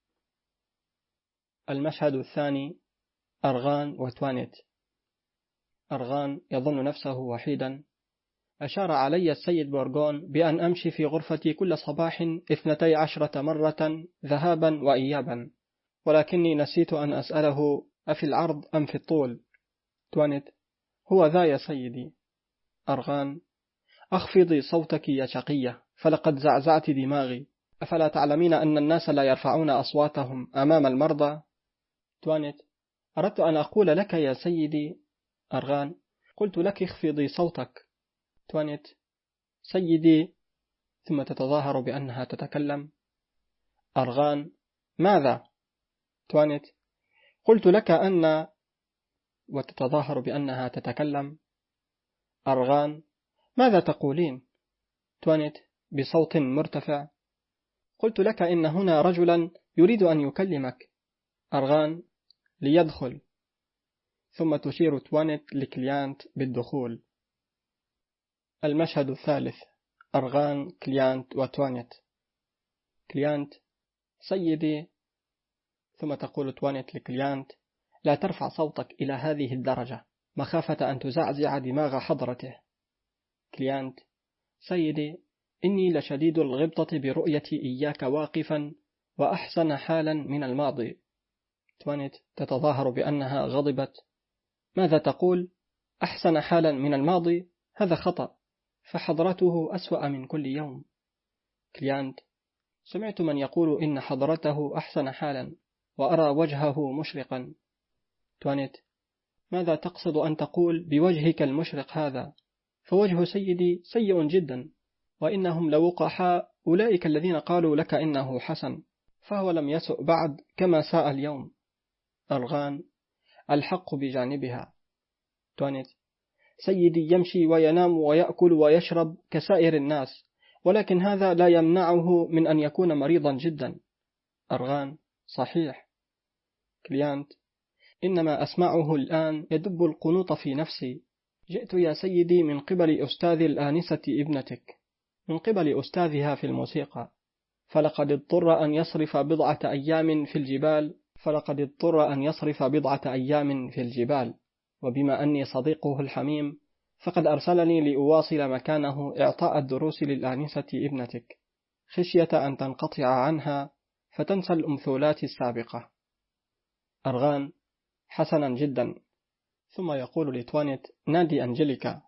المشهد الثاني: أرغان وتوانيت. أرغان يظن نفسه وحيدا. أشار علي السيد بورغون بأن أمشي في غرفتي كل صباح اثنتي عشرة مرة ذهابا وإيابا، ولكني نسيت أن أسأله أفي العرض أم في الطول. توانيت: هو ذا يا سيدي. أرغان: أخفضي صوتك يا شقية، فلقد زعزعت دماغي، أفلا تعلمين أن الناس لا يرفعون أصواتهم أمام المرضى؟ توانيت: أردت أن أقول لك يا سيدي. أرغان: قلت لك اخفضي صوتك. توانيت: سيدي، ثم تتظاهر بأنها تتكلم. أرغان: ماذا؟ توانت: قلت لك أن، وتتظاهر بأنها تتكلم. أرغان: ماذا تقولين؟ توانت بصوت مرتفع: قلت لك إن هنا رجلا يريد أن يكلمك. أرغان: ليدخل. ثم تشير توانت لكليانت بالدخول. المشهد الثالث: أرغان، كليانت وتوانت. كليانت: سيدي. ثم تقول توانت لكليانت: لا ترفع صوتك إلى هذه الدرجة مخافة أن تزعزع دماغ حضرته. كليانت: سيدي، إني لشديد الغبطة برؤيتي إياك واقفا وأحسن حالا من الماضي. توانت تتظاهر بأنها غضبت. ماذا تقول؟ أحسن حالا من الماضي؟ هذا خطأ، فحضرته أسوأ من كل يوم. كليانت: سمعت من يقول إن حضرته أحسن حالا وأرى وجهه مشرقا. توانت: ماذا تقصد أن تقول بوجهك المشرق هذا؟ فوجه سيدي سيء جدا، وإنهم لوقحاء أولئك الذين قالوا لك إنه حسن، فهو لم يسؤ بعد كما ساء اليوم. أرغان: الحق بجانبها. توانت: سيدي يمشي وينام ويأكل ويشرب كسائر الناس، ولكن هذا لا يمنعه من أن يكون مريضا جدا. أرغان: صحيح. كليانت: إنما أسمعه الآن يدب القنوط في نفسي. جئت يا سيدي من قبل أستاذ الآنسة ابنتك، من قبل أستاذها في الموسيقى، فلقد اضطر أن يصرف بضعة أيام في الجبال فلقد اضطر أن يصرف بضعة أيام في الجبال وبما أني صديقه الحميم فقد أرسلني لأواصل مكانه إعطاء الدروس للآنسة ابنتك، خشية أن تنقطع عنها فتنسى الأمثولات السابقة. أرغان: حسنا جدا. ثم يقول لتوانت: نادي أنجليكا.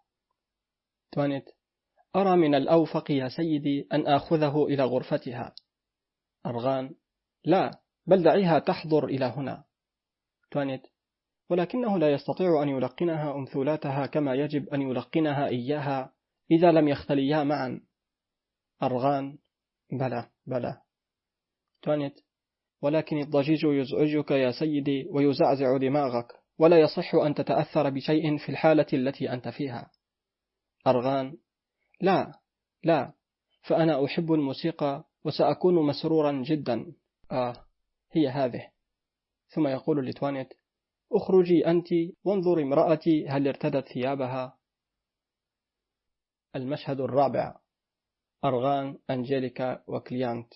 توانت: أرى من الأوفق يا سيدي أن آخذه إلى غرفتها. أرغان: لا، بل دعيها تحضر إلى هنا. توانت: ولكنه لا يستطيع أن يلقنها أمثولاتها كما يجب أن يلقنها إياها إذا لم يختليا معا. أرغان: بلى بلى. توانت: ولكن الضجيج يزعجك يا سيدي ويزعزع دماغك، ولا يصح أن تتأثر بشيء في الحالة التي أنت فيها. أرغان: لا لا، فأنا أحب الموسيقى وسأكون مسرورا جدا. آه، هي هذه. ثم يقول لتوانت: اخرجي أنت وانظر امرأتي هل ارتدت ثيابها. المشهد الرابع: أرغان، أنجليكا وكليانت.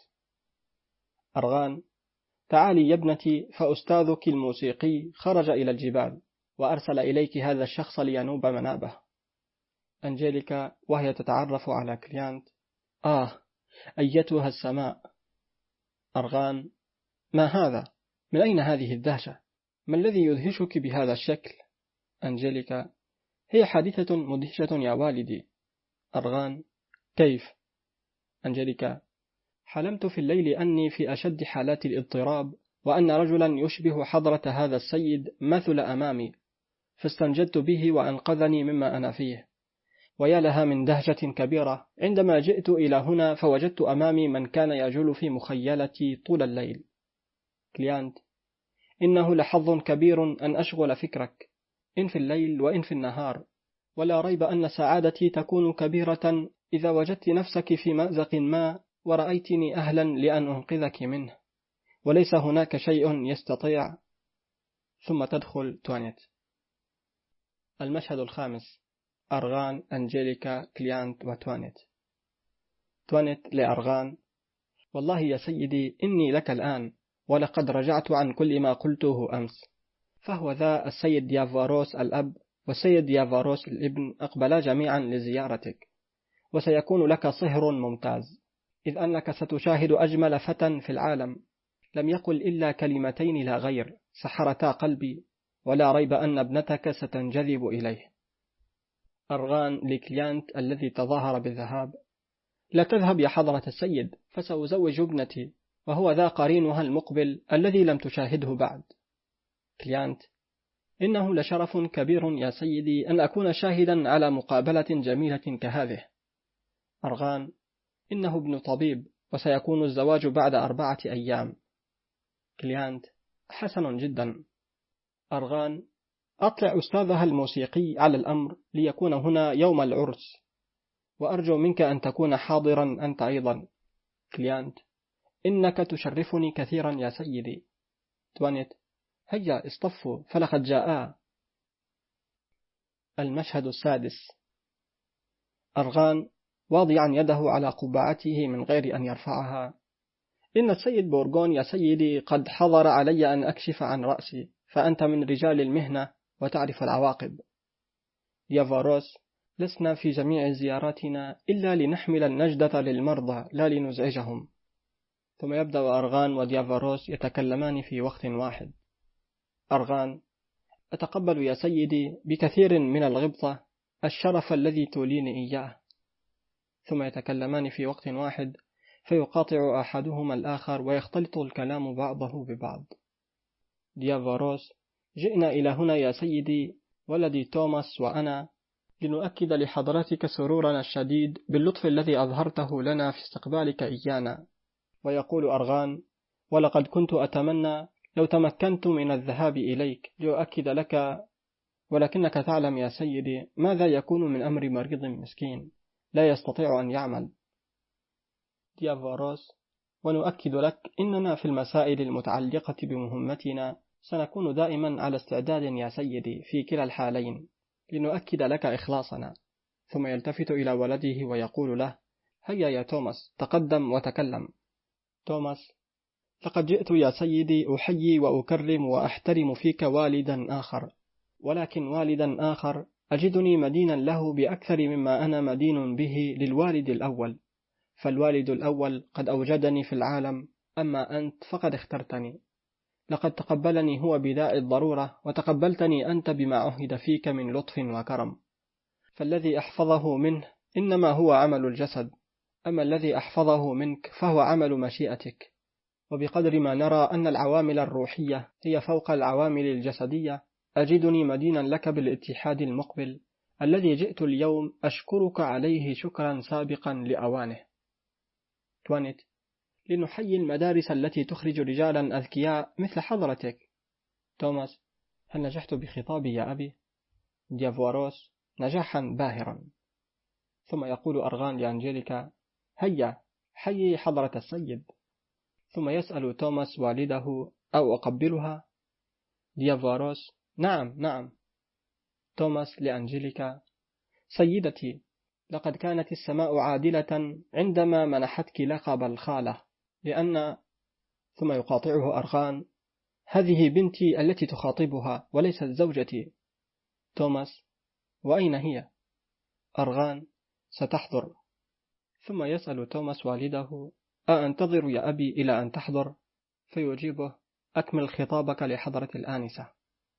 أرغان: تعالي يا ابنتي، فأستاذك الموسيقي خرج إلى الجبال وأرسل إليك هذا الشخص لينوب منابه. أنجليكا وهي تتعرف على كليانت: آه، أيتها السماء. أرغان: ما هذا؟ من أين هذه الدهشة؟ ما الذي يدهشك بهذا الشكل؟ أنجليكا: هي حادثة مدهشة يا والدي. أرغان: كيف؟ أنجليكا: حلمت في الليل أني في أشد حالات الاضطراب، وأن رجلا يشبه حضرة هذا السيد مثل أمامي، فاستنجدت به وأنقذني مما أنا فيه. ويا لها من دهشة كبيرة عندما جئت إلى هنا فوجدت أمامي من كان يجول في مخيلتي طول الليل. كليانت: إنه لحظ كبير أن أشغل فكرك، إن في الليل وإن في النهار، ولا ريب أن سعادتي تكون كبيرة إذا وجدت نفسك في مأزق ما ورأيتني أهلا لأن أنقذك منه، وليس هناك شيء يستطيع. ثم تدخل توانت. المشهد الخامس: أرغان، أنجليكا، كليانت وتوانت. توانت لأرغان: والله يا سيدي إني لك الآن، ولقد رجعت عن كل ما قلته أمس، فهو ذا السيد ديافاروس الأب والسيد ديافاروس الابن أقبلا جميعا لزيارتك، وسيكون لك صهر ممتاز، إذ أنك ستشاهد أجمل فتى في العالم، لم يقل إلا كلمتين لا غير سحرتا قلبي، ولا ريب أن ابنتك ستنجذب إليه. أرغان لكليانت الذي تظاهر بالذهاب: لا تذهب يا حضرة السيد، فسأزوج ابنتي، وهو ذا قرينها المقبل الذي لم تشاهده بعد. كليانت: إنه لشرف كبير يا سيدي أن أكون شاهدا على مقابلة جميلة كهذه. أرغان: إنه ابن طبيب وسيكون الزواج بعد أربعة أيام. كليانت: حسن جدا. أرغان: أطلع أستاذها الموسيقي على الأمر ليكون هنا يوم العرس، وأرجو منك أن تكون حاضرا أنت أيضا. كليانت: إنك تشرفني كثيرا يا سيدي. توانيت: هيا اصطفوا فلقد جاءا. المشهد السادس. أرغان واضعا يده على قبعته من غير أن يرفعها: إن السيد بورغون يا سيدي قد حضر علي أن أكشف عن رأسي، فأنت من رجال المهنة وتعرف العواقب. ديافاروس: لسنا في جميع زياراتنا إلا لنحمل النجدة للمرضى لا لنزعجهم. ثم يبدأ أرغان وديافاروس يتكلمان في وقت واحد. أرغان: أتقبل يا سيدي بكثير من الغبطة الشرف الذي توليني إياه. ثم يتكلمان في وقت واحد، فيقاطع أحدهما الآخر ويختلط الكلام بعضه ببعض. ديافاروس: جئنا إلى هنا يا سيدي ولدي توماس وأنا لنؤكد لحضرتك سرورنا الشديد باللطف الذي أظهرته لنا في استقبالك إيانا. ويقول أرغان: ولقد كنت أتمنى لو تمكنت من الذهاب إليك لأؤكد لك، ولكنك تعلم يا سيدي ماذا يكون من أمر مريض مسكين لا يستطيع أن يعمل. ديافاروس: ونؤكد لك إننا في المسائل المتعلقة بمهمتنا سنكون دائما على استعداد يا سيدي في كلا الحالين لنؤكد لك إخلاصنا. ثم يلتفت إلى ولده ويقول له: هيا يا توماس تقدم وتكلم. توماس: لقد جئت يا سيدي أحيي وأكرم وأحترم فيك والدا آخر، ولكن والدا آخر أجدني مدينا له بأكثر مما أنا مدين به للوالد الأول، فالوالد الأول قد أوجدني في العالم، أما أنت فقد اخترتني. لقد تقبلني هو بداء الضرورة، وتقبلتني أنت بما عهد فيك من لطف وكرم، فالذي أحفظه منه إنما هو عمل الجسد، أما الذي أحفظه منك فهو عمل مشيئتك. وبقدر ما نرى أن العوامل الروحية هي فوق العوامل الجسدية، أجدني مدينا لك بالاتحاد المقبل الذي جئت اليوم أشكرك عليه شكرا سابقا لأوانه. توانيت: لنحيي المدارس التي تخرج رجالا أذكياء مثل حضرتك. توماس: هل نجحت بخطابي يا أبي؟ ديافواروس: نجاحا باهرا. ثم يقول أرغان لأنجيليكا: هيا حيي حضرة السيد. ثم يسأل توماس والده: أو أقبلها؟ ديافواروس: نعم نعم. توماس لأنجيليكا: سيدتي، لقد كانت السماء عادلة عندما منحتك لقب الخالة، لأن... ثم يقاطعه أرغان: هذه بنتي التي تخاطبها وليست زوجتي. توماس: وأين هي؟ أرغان: ستحضر. ثم يسأل توماس والده: أأنتظر يا أبي إلى أن تحضر؟ فيجيبه: أكمل خطابك لحضرة الآنسة.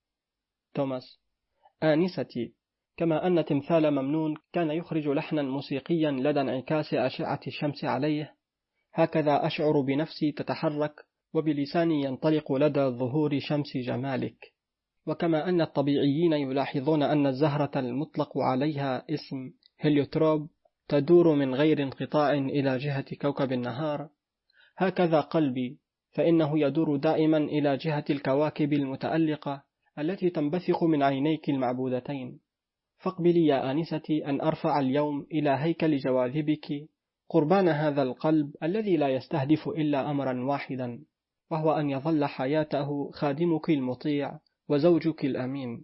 توماس: آنستي، كما أن تمثال ممنون كان يخرج لحنا موسيقيا لدى انعكاس أشعة الشمس عليه، هكذا أشعر بنفسي تتحرك وبلساني ينطلق لدى ظهور شمس جمالك. وكما أن الطبيعيين يلاحظون أن الزهرة المطلق عليها اسم هيليوتروب تدور من غير انقطاع إلى جهة كوكب النهار، هكذا قلبي فإنه يدور دائما إلى جهة الكواكب المتألقة التي تنبثق من عينيك المعبودتين. فاقبلي يا آنستي أن أرفع اليوم إلى هيكل جواذبك قربان هذا القلب الذي لا يستهدف إلا أمرا واحدا، وهو أن يظل حياته خادمك المطيع وزوجك الأمين.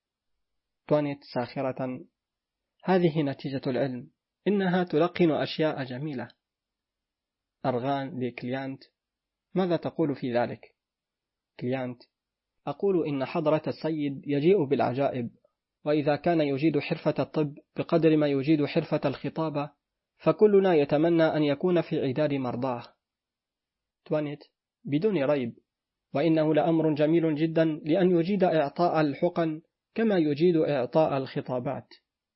توانيت ساخرة: هذه نتيجة العلم، إنها تلقن أشياء جميلة. أرغان لكليانت: ماذا تقول في ذلك؟ كليانت: أقول إن حضرة السيد يجيء بالعجائب، وإذا كان يجيد حرفة الطب بقدر ما يجيد حرفة الخطابة، فكلنا يتمنى أن يكون في عداد مرضاه. توانيت: بدون ريب، وإنه لأمر جميل جدا لأن يجيد إعطاء الحقن كما يجيد إعطاء الخطابات.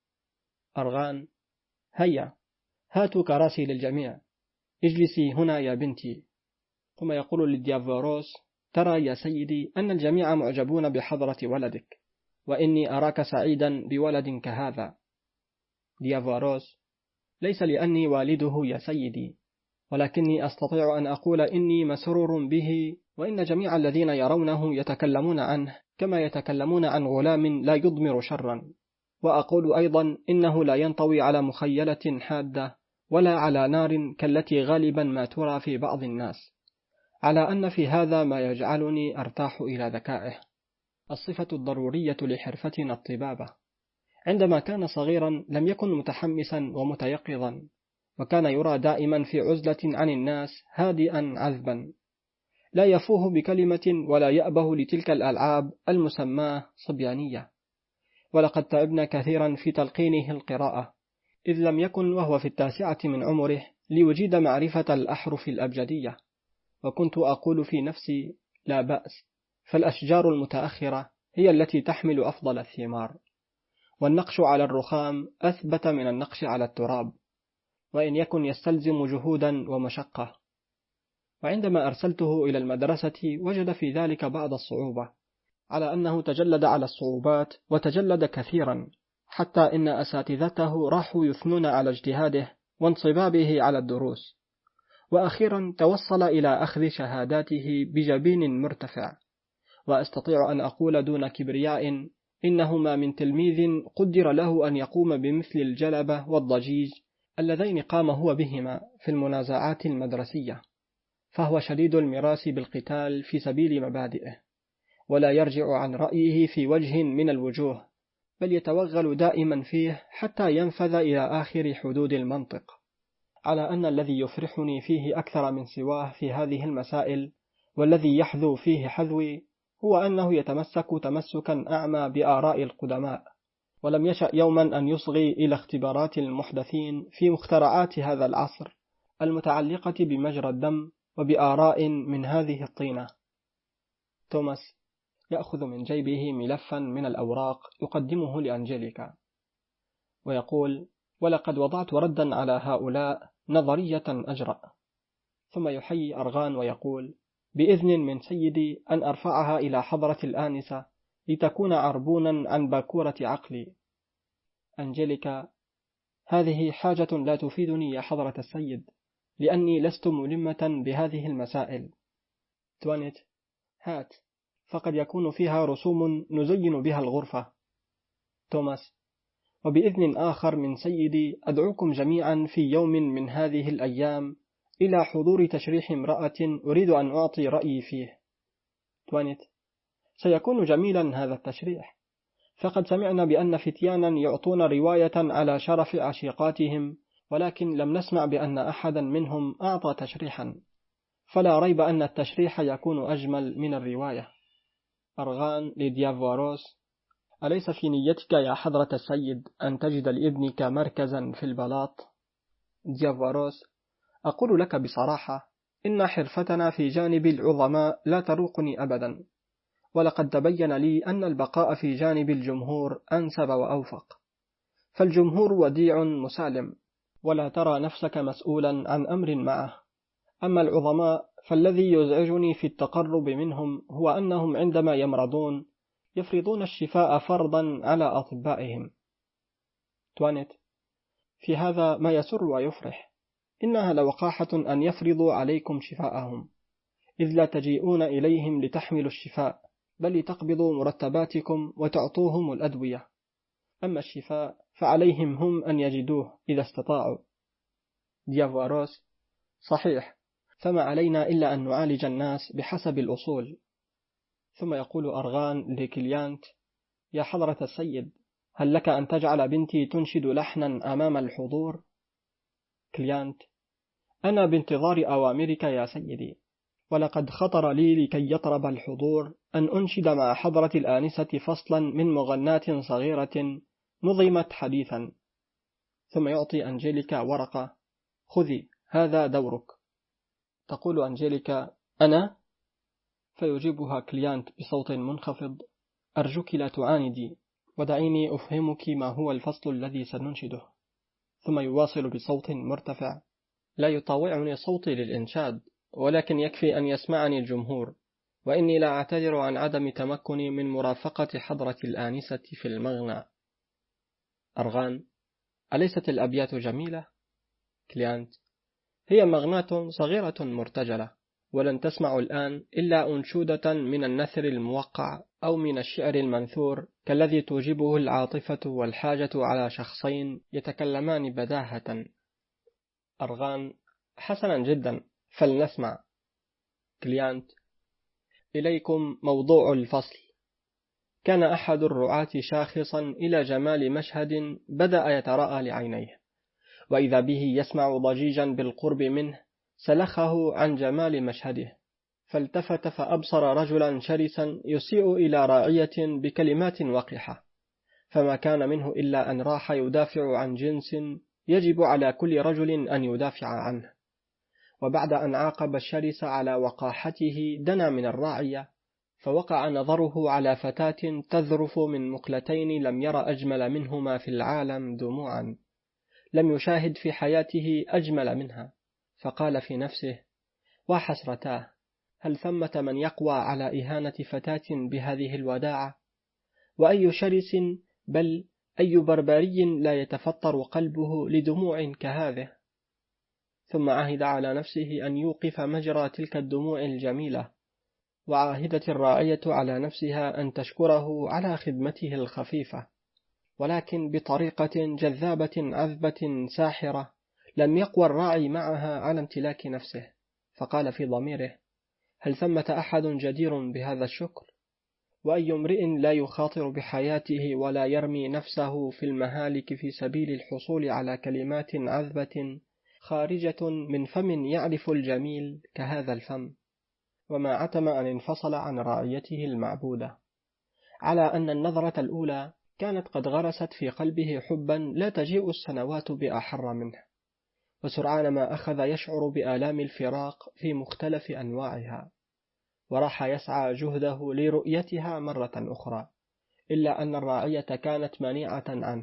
أرغان: هيا هاتوا كراسي للجميع، اجلسي هنا يا بنتي. ثم يقول لديافواروس: ترى يا سيدي أن الجميع معجبون بحضرة ولدك، وإني أراك سعيدا بولد كهذا. ديافواروس: ليس لأني والده يا سيدي، ولكني أستطيع أن أقول إني مسرور به، وإن جميع الذين يرونه يتكلمون عنه كما يتكلمون عن غلام لا يضمر شرا. وأقول أيضا إنه لا ينطوي على مخيلة حادة ولا على نار كالتي غالبا ما ترى في بعض الناس، على أن في هذا ما يجعلني أرتاح إلى ذكائه، الصفة الضرورية لحرفتنا الطبابة. عندما كان صغيرا لم يكن متحمسا ومتيقظا، وكان يرى دائما في عزلة عن الناس هادئا عذبا، لا يفوه بكلمة ولا يأبه لتلك الألعاب المسماة صبيانية. ولقد تعبنا كثيرا في تلقينه القراءة، إذ لم يكن وهو في التاسعة من عمره ليجيد معرفة الأحرف الأبجدية. وكنت أقول في نفسي لا بأس، فالأشجار المتأخرة هي التي تحمل أفضل الثمار، والنقش على الرخام أثبت من النقش على التراب، وإن يكن يستلزم جهودا ومشقة. وعندما أرسلته إلى المدرسة وجد في ذلك بعض الصعوبة، على أنه تجلد على الصعوبات وتجلد كثيرا، حتى إن أساتذته راحوا يثنون على اجتهاده وانصبابه على الدروس، وأخيرا توصل إلى أخذ شهاداته بجبين مرتفع. وأستطيع أن أقول دون كبرياء إنه ما من تلميذ قدر له أن يقوم بمثل الجلبة والضجيج اللذين قام هو بهما في المنازعات المدرسية، فهو شديد المراس بالقتال في سبيل مبادئه، ولا يرجع عن رأيه في وجه من الوجوه، بل يتوغل دائما فيه حتى ينفذ إلى آخر حدود المنطق. على أن الذي يفرحني فيه أكثر من سواه في هذه المسائل، والذي يحذو فيه حذوي، هو أنه يتمسك تمسكا أعمى بآراء القدماء، ولم يشأ يوما أن يصغي إلى اختبارات المحدثين في مخترعات هذا العصر المتعلقة بمجرى الدم وبآراء من هذه الطينة. توماس يأخذ من جيبه ملفا من الأوراق يقدمه لأنجيليكا ويقول: ولقد وضعت ردا على هؤلاء نظرية أجرأ. ثم يحيي أرغان ويقول: بإذن من سيدي أن أرفعها إلى حضرة الآنسة لتكون عربونا عن باكورة عقلي. أنجيليكا: هذه حاجة لا تفيدني يا حضرة السيد، لأني لست ملمة بهذه المسائل. توانيت: هات، فقد يكون فيها رسوم نزين بها الغرفة. توماس: وبإذن آخر من سيدي أدعوكم جميعا في يوم من هذه الأيام إلى حضور تشريح امرأة أريد أن أعطي رأيي فيه. توانيت: سيكون جميلا هذا التشريح، فقد سمعنا بأن فتيانا يعطون رواية على شرف عشيقاتهم، ولكن لم نسمع بأن أحدا منهم أعطى تشريحا، فلا ريب أن التشريح يكون أجمل من الرواية. أرغان لديافواروس: أليس في نيتك يا حضرة السيد أن تجد لابنك مركزا في البلاط؟ ديافواروس: أقول لك بصراحة إن حرفتنا في جانب العظماء لا تروقني أبدا، ولقد تبين لي أن البقاء في جانب الجمهور أنسب وأوفق، فالجمهور وديع مسالم، ولا ترى نفسك مسؤولا عن أمر معه. أما العظماء فالذي يزعجني في التقرب منهم هو أنهم عندما يمرضون يفرضون الشفاء فرضا على أطبائهم. توانيت: في هذا ما يسر ويفرح، إنها لوقاحة أن يفرضوا عليكم شفاءهم، إذ لا تجيئون إليهم لتحملوا الشفاء، بل لتقبضوا مرتباتكم وتعطوهم الأدوية. أما الشفاء فعليهم هم أن يجدوه إذا استطاعوا. ديافواروس: صحيح، فما علينا إلا أن نعالج الناس بحسب الأصول. ثم يقول أرغان لكليانت: يا حضرة السيد، هل لك أن تجعل بنتي تنشد لحنا أمام الحضور؟ كليانت: أنا بانتظار أوامرك يا سيدي، ولقد خطر لي لكي يطرب الحضور أن أنشد مع حضرة الآنسة فصلا من مغنات صغيرة نظمت حديثا. ثم يعطي أنجيليكا ورقة: خذي، هذا دورك. تقول أنجيليكا: أنا؟ فيجيبها كليانت بصوت منخفض: أرجوك لا تعاندي، ودعيني أفهمك ما هو الفصل الذي سننشده. ثم يواصل بصوت مرتفع: لا يطاوعني صوتي للإنشاد، ولكن يكفي أن يسمعني الجمهور، وإني لا أعتذر عن عدم تمكني من مرافقة حضرة الآنسة في المغنى. أرغان: أليست الأبيات جميلة؟ كليانت: هي مغناة صغيرة مرتجلة، ولن تسمع الآن إلا أنشودة من النثر الموقع أو من الشعر المنثور كالذي توجبه العاطفة والحاجة على شخصين يتكلمان بداهة. أرغان: حسنا جدا، فلنسمع. كليانت: إليكم موضوع الفصل. كان أحد الرعاة شاخصا إلى جمال مشهد بدأ يتراءى لعينيه، وإذا به يسمع ضجيجا بالقرب منه سلخه عن جمال مشهده، فالتفت فأبصر رجلا شرسا يسيء إلى راعية بكلمات وقحة، فما كان منه إلا أن راح يدافع عن جنس يجب على كل رجل أن يدافع عنه. وبعد أن عاقب الشرس على وقاحته دنا من الراعية، فوقع نظره على فتاة تذرف من مقلتين لم ير أجمل منهما في العالم دموعا، لم يشاهد في حياته أجمل منها، فقال في نفسه: وحسرتاه، هل ثمة من يقوى على إهانة فتاة بهذه الوداعة؟ وأي شرس، بل أي بربري لا يتفطر قلبه لدموع كهذه؟ ثم عهد على نفسه أن يوقف مجرى تلك الدموع الجميلة، وعاهدت الراعية على نفسها أن تشكره على خدمته الخفيفة، ولكن بطريقة جذابة عذبة ساحرة. لم يقوى الراعي معها على امتلاك نفسه، فقال في ضميره: هل ثمة أحد جدير بهذا الشكر؟ وأي امرئ لا يخاطر بحياته ولا يرمي نفسه في المهالك في سبيل الحصول على كلمات عذبة خارجة من فم يعرف الجميل كهذا الفم؟ وما عتم أن انفصل عن راعيته المعبودة، على أن النظرة الأولى كانت قد غرست في قلبه حبا لا تجيء السنوات بأحر منه، وسرعان ما أخذ يشعر بآلام الفراق في مختلف أنواعها، وراح يسعى جهده لرؤيتها مرة أخرى، إلا أن الراعية كانت مانعة عنه،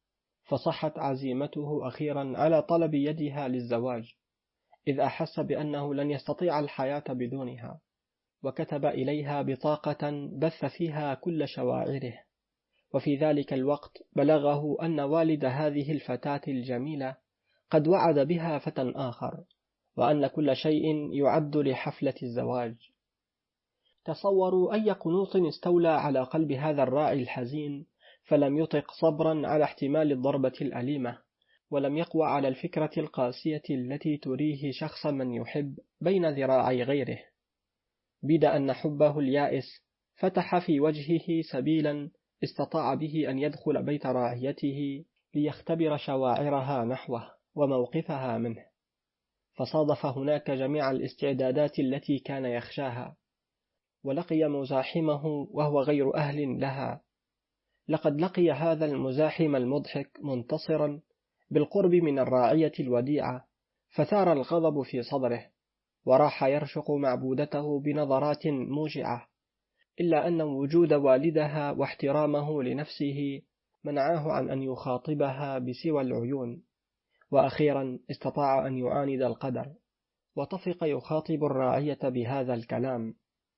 فصحت عزيمته أخيرا على طلب يدها للزواج، إذ أحس بأنه لن يستطيع الحياة بدونها، وكتب إليها بطاقة بث فيها كل شواعره. وفي ذلك الوقت بلغه أن والد هذه الفتاة الجميلة قد وعد بها فتى آخر، وأن كل شيء يعد لحفلة الزواج. تصوروا أي قنوط استولى على قلب هذا الراعي الحزين، فلم يطق صبرا على احتمال الضربة الأليمة، ولم يقوى على الفكرة القاسية التي تريه شخص من يحب بين ذراعي غيره، بيد أن حبه اليائس فتح في وجهه سبيلا استطاع به أن يدخل بيت راعيته ليختبر شواعرها نحوه وموقفها منه، فصادف هناك جميع الاستعدادات التي كان يخشاها، ولقي مزاحمه وهو غير أهل لها. لقد لقي هذا المزاحم المضحك منتصرا بالقرب من الراعية الوديعة، فثار الغضب في صدره، وراح يرشق معبودته بنظرات موجعة، إلا أن وجود والدها واحترامه لنفسه منعاه عن أن يخاطبها بسوى العيون، وأخيرا استطاع أن يعاند القدر، وطفق يخاطب الراعية بهذا الكلام: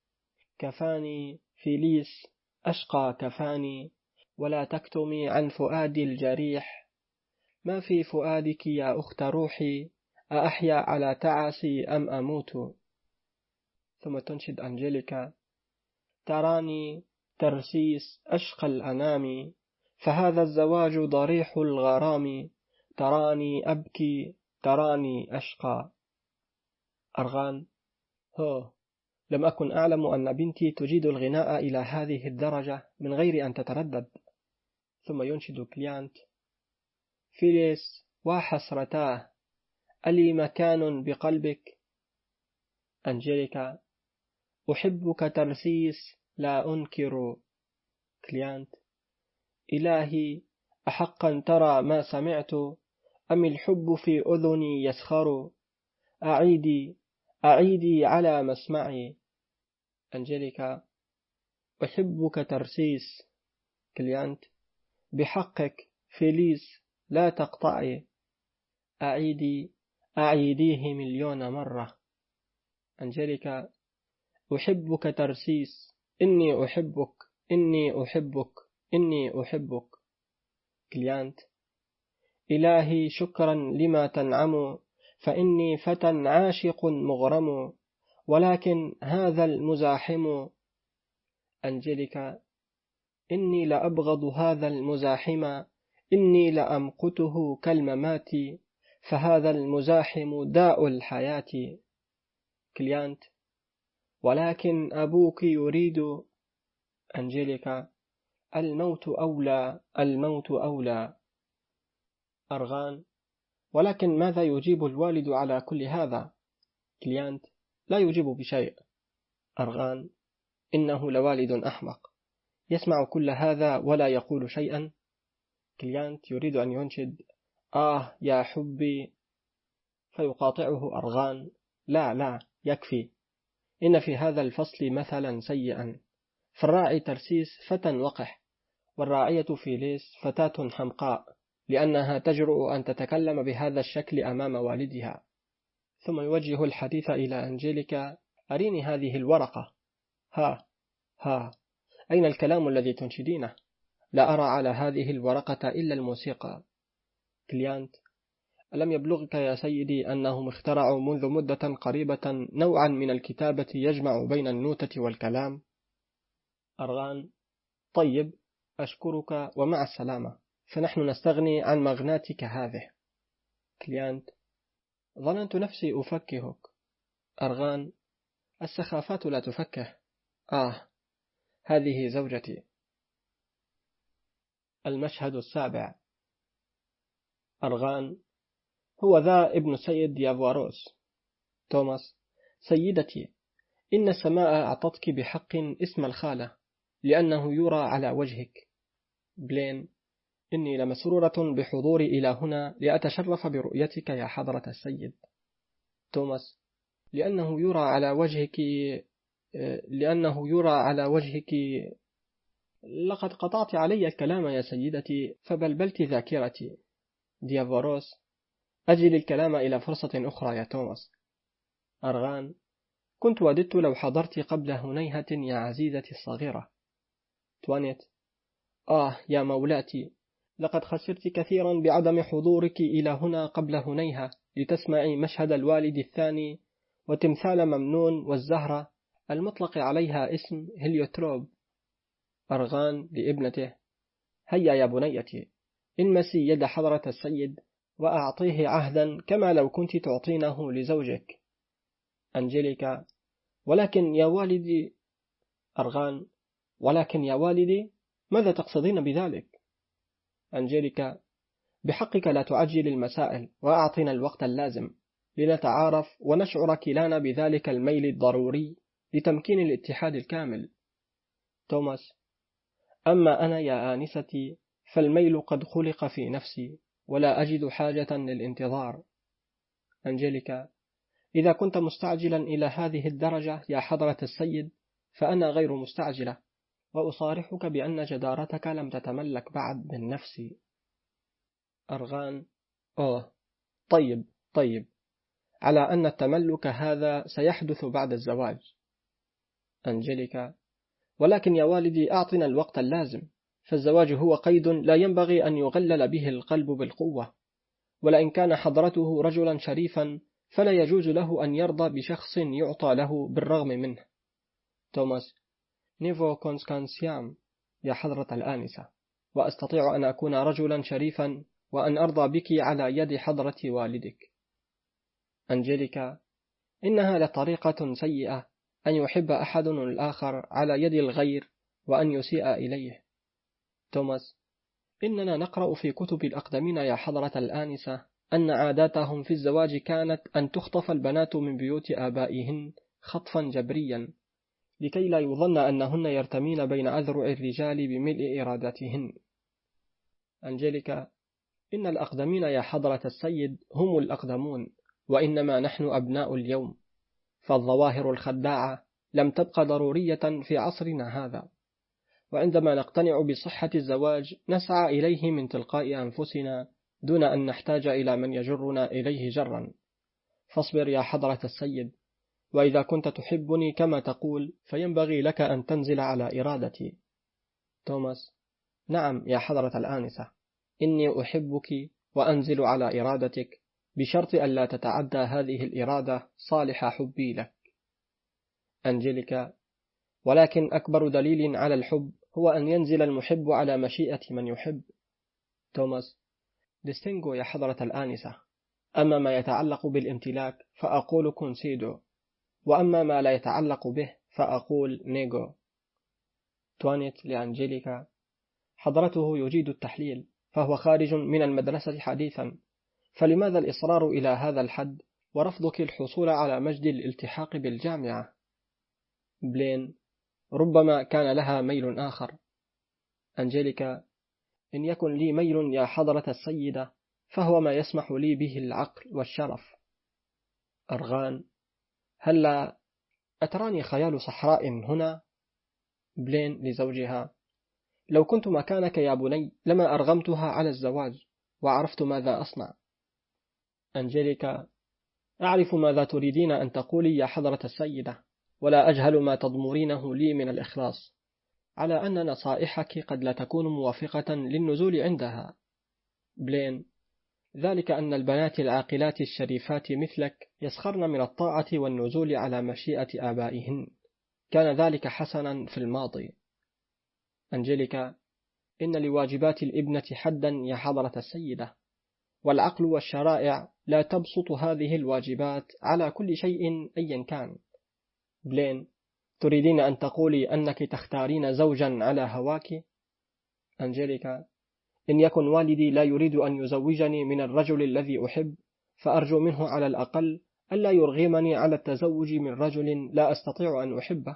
كفاني فيليس، أشقى كفاني، ولا تكتمي عن فؤادي الجريح، ما في فؤادك يا أخت روحي، أأحيا على تعاسي أم أموت؟ ثم تنشد أنجيليكا: تراني ترسيس أشقى الأنام، فهذا الزواج ضريح الغرام، تراني أبكي تراني أشقى. أرغان: هو لم أكن أعلم أن بنتي تجيد الغناء إلى هذه الدرجة من غير أن تتردد. ثم ينشد كليانت: فيليس وحسرتاه، ألي مكان بقلبك؟ أنجيليكا: أحبك ترسيس لا أنكر. كليانت: إلهي، أحقا ترى ما سمعت، أم الحب في أذني يسخر؟ أعيدي أعيدي على مسمعي. أنجيليكا: أحبك ترسيس. كليانت: بحقك فيليس لا تقطعي. أعيدي أعيديه مليون مرة. أنجيليكا: أحبك ترسيس، إني أحبك إني أحبك إني أحبك. كليانت: إلهي شكرا لما تنعم، فإني فتى عاشق مغرم، ولكن هذا المزاحم. أنجليكا: إني لأبغض هذا المزاحم، إني لأمقته كالممات، فهذا المزاحم داء الحياة. كليانت: ولكن أبوك يريد. أنجليكا: الموت أولى، الموت أولى. أرغان: ولكن ماذا يجيب الوالد على كل هذا؟ كليانت: لا يجيب بشيء. أرغان: إنه لوالد أحمق، يسمع كل هذا ولا يقول شيئا. كليانت يريد أن ينشد: آه يا حبي، فيقاطعه أرغان: لا لا، يكفي، إن في هذا الفصل مثلا سيئا، فالراعي ترسيس فتى وقح، والراعية فيليس فتاة حمقاء، لأنها تجرؤ أن تتكلم بهذا الشكل أمام والدها. ثم يوجه الحديث إلى أنجليكا: أريني هذه الورقة. ها ها، أين الكلام الذي تنشدينه؟ لا أرى على هذه الورقة إلا الموسيقى. كليانت: ألم يبلغك يا سيدي أنهم اخترعوا منذ مدة قريبة نوعا من الكتابة يجمع بين النوتة والكلام؟ أرغان: طيب، أشكرك ومع السلامة، فنحن نستغني عن مغناتك هذه. كليانت: ظننت نفسي أفكهك. أرغان: السخافات لا تفكه. آه، هذه زوجتي. المشهد السابع. أرغان: هو ذا ابن السيد ديافواروس. توماس: سيدتي، إن السماء أعطتك بحق اسم الخالة، لأنه يرى على وجهك. بلين: إني لمسرورة بحضوري إلى هنا لأتشرف برؤيتك يا حضرة السيد. توماس: لأنه يرى على وجهك لأنه يرى على وجهك لقد قطعت علي الكلام يا سيدتي، فبلبلت ذاكرتي. ديافواروس: أجل الكلام إلى فرصة أخرى يا توماس. أرغان: كنت وددت لو حضرت قبل هنيهة يا عزيزتي الصغيرة. توانيت: آه يا مولاتي، لقد خسرت كثيرا بعدم حضورك إلى هنا قبل هنيهة لتسمعي مشهد الوالد الثاني وتمثال ممنون والزهرة المطلق عليها اسم هليوتروب. أرغان لابنته: هيا يا بنيتي، انمسي يد حضرة السيد وأعطيه عهدا كما لو كنت تعطينه لزوجك. أنجليكا: ولكن يا والدي. أرغان: ولكن يا والدي، ماذا تقصدين بذلك؟ أنجليكا: بحقك لا تعجل المسائل وأعطنا الوقت اللازم لنتعارف ونشعر كلانا بذلك الميل الضروري لتمكين الاتحاد الكامل. توماس: أما أنا يا آنستي فالميل قد خلق في نفسي ولا أجد حاجة للانتظار. أنجليكا: إذا كنت مستعجلا إلى هذه الدرجة يا حضرة السيد فأنا غير مستعجلة، وأصارحك بأن جدارتك لم تتملك بعد من نفسي. أرغان: أوه، طيب طيب، على أن التملك هذا سيحدث بعد الزواج. أنجليكا: ولكن يا والدي أعطنا الوقت اللازم، فالزواج هو قيد لا ينبغي أن يغلل به القلب بالقوة، ولئن كان حضرته رجلا شريفا فلا يجوز له أن يرضى بشخص يعطى له بالرغم منه. توماس: نيفو كونسكانسيام يا حضرة الآنسة، وأستطيع أن أكون رجلا شريفا وأن أرضى بك على يد حضرة والدك. أنجليكا: إنها لطريقة سيئة أن يحب أحد الآخر على يد الغير وأن يسيء إليه. توماس: إننا نقرأ في كتب الأقدمين يا حضرة الآنسة أن عاداتهم في الزواج كانت أن تخطف البنات من بيوت آبائهن خطفا جبريا لكي لا يظن أنهن يرتمين بين أذرع الرجال بملء إرادتهن. أنجليكا: إن الأقدمين يا حضرة السيد هم الأقدمون، وإنما نحن أبناء اليوم، فالظواهر الخداعة لم تبق ضرورية في عصرنا هذا، وعندما نقتنع بصحة الزواج نسعى إليه من تلقاء أنفسنا دون أن نحتاج إلى من يجرنا إليه جرا. فاصبر يا حضرة السيد، وإذا كنت تحبني كما تقول فينبغي لك أن تنزل على إرادتي. توماس: نعم يا حضرة الآنسة، إني أحبك وأنزل على إرادتك، بشرط ألا تتعدى هذه الإرادة صالح حبي لك. أنجليكا: ولكن أكبر دليل على الحب هو أن ينزل المحب على مشيئة من يحب. توماس: ديستينغو يا حضرة الآنسة، أما ما يتعلق بالامتلاك فأقول كونسيدو، وأما ما لا يتعلق به فأقول نيغو. توانيت لأنجليكا: حضرته يجيد التحليل، فهو خارج من المدرسة حديثا، فلماذا الإصرار إلى هذا الحد ورفضك الحصول على مجد الالتحاق بالجامعة؟ بلين: ربما كان لها ميل آخر. أنجليكا: إن يكن لي ميل يا حضرة السيدة فهو ما يسمح لي به العقل والشرف. أرغان: هلا أتراني خيال صحراء هنا؟ بلين لزوجها: لو كنت مكانك يا بني لما أرغمتها على الزواج وعرفت ماذا أصنع. أنجليكا: أعرف ماذا تريدين أن تقولي يا حضرة السيدة، ولا أجهل ما تضمرينه لي من الإخلاص، على أن نصائحك قد لا تكون موافقة للنزول عندها. بلين: ذلك أن البنات العاقلات الشريفات مثلك يسخرن من الطاعة والنزول على مشيئة آبائهن، كان ذلك حسنا في الماضي. أنجليكا: إن لواجبات الابنة حدا يا حضرة السيدة، والعقل والشرائع لا تبسط هذه الواجبات على كل شيء أيا كان. بلين: تريدين أن تقولي أنك تختارين زوجا على هواك؟ أنجليكا: إن يكن والدي لا يريد أن يزوجني من الرجل الذي أحب، فأرجو منه على الأقل ألا يرغمني على التزوج من رجل لا أستطيع أن أحبه.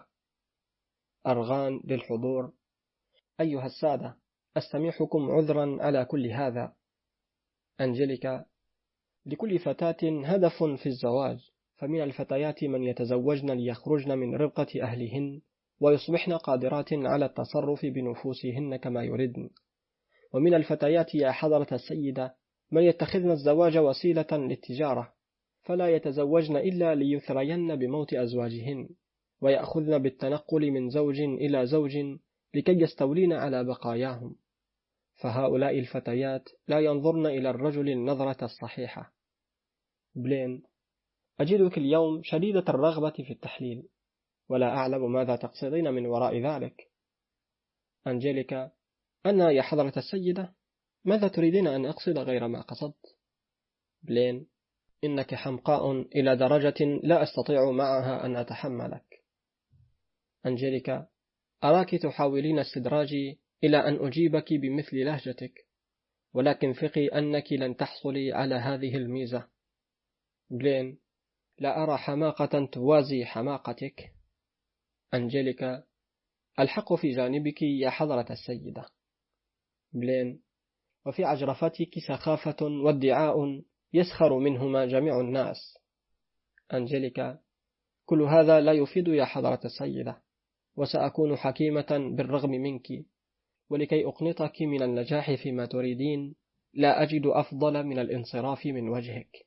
أرغان للحضور: أيها السادة، أستميحكم عذرا على كل هذا. أنجليكا: لكل فتاة هدف في الزواج، فمن الفتيات من يتزوجن ليخرجن من ربقة أهلهن ويصبحن قادرات على التصرف بنفوسهن كما يردن، ومن الفتيات يا حضرة السيدة من يتخذن الزواج وسيلة للتجارة، فلا يتزوجن إلا ليثرين بموت أزواجهن، ويأخذن بالتنقل من زوج إلى زوج لكي يستولين على بقاياهم، فهؤلاء الفتيات لا ينظرن إلى الرجل النظرة الصحيحة. بلين: أجدك اليوم شديدة الرغبة في التحليل، ولا أعلم ماذا تقصدين من وراء ذلك. أنجليكا: أنا يا حضرة السيدة؟ ماذا تريدين أن أقصد غير ما قصدت؟ بلين: إنك حمقاء إلى درجة لا أستطيع معها أن أتحملك. أنجليكا: أراك تحاولين استدراجي إلى أن أجيبك بمثل لهجتك، ولكن ثقي أنك لن تحصلي على هذه الميزة. بلين: لا أرى حماقة توازي حماقتك. أنجليكا: الحق في جانبك يا حضرة السيدة. بلين: وفي عجرفتك سخافة وادعاء يسخر منهما جميع الناس. أنجليكا: كل هذا لا يفيد يا حضرة السيدة، وسأكون حكيمة بالرغم منك، ولكي أقنطك من النجاح فيما تريدين لا أجد أفضل من الانصراف من وجهك.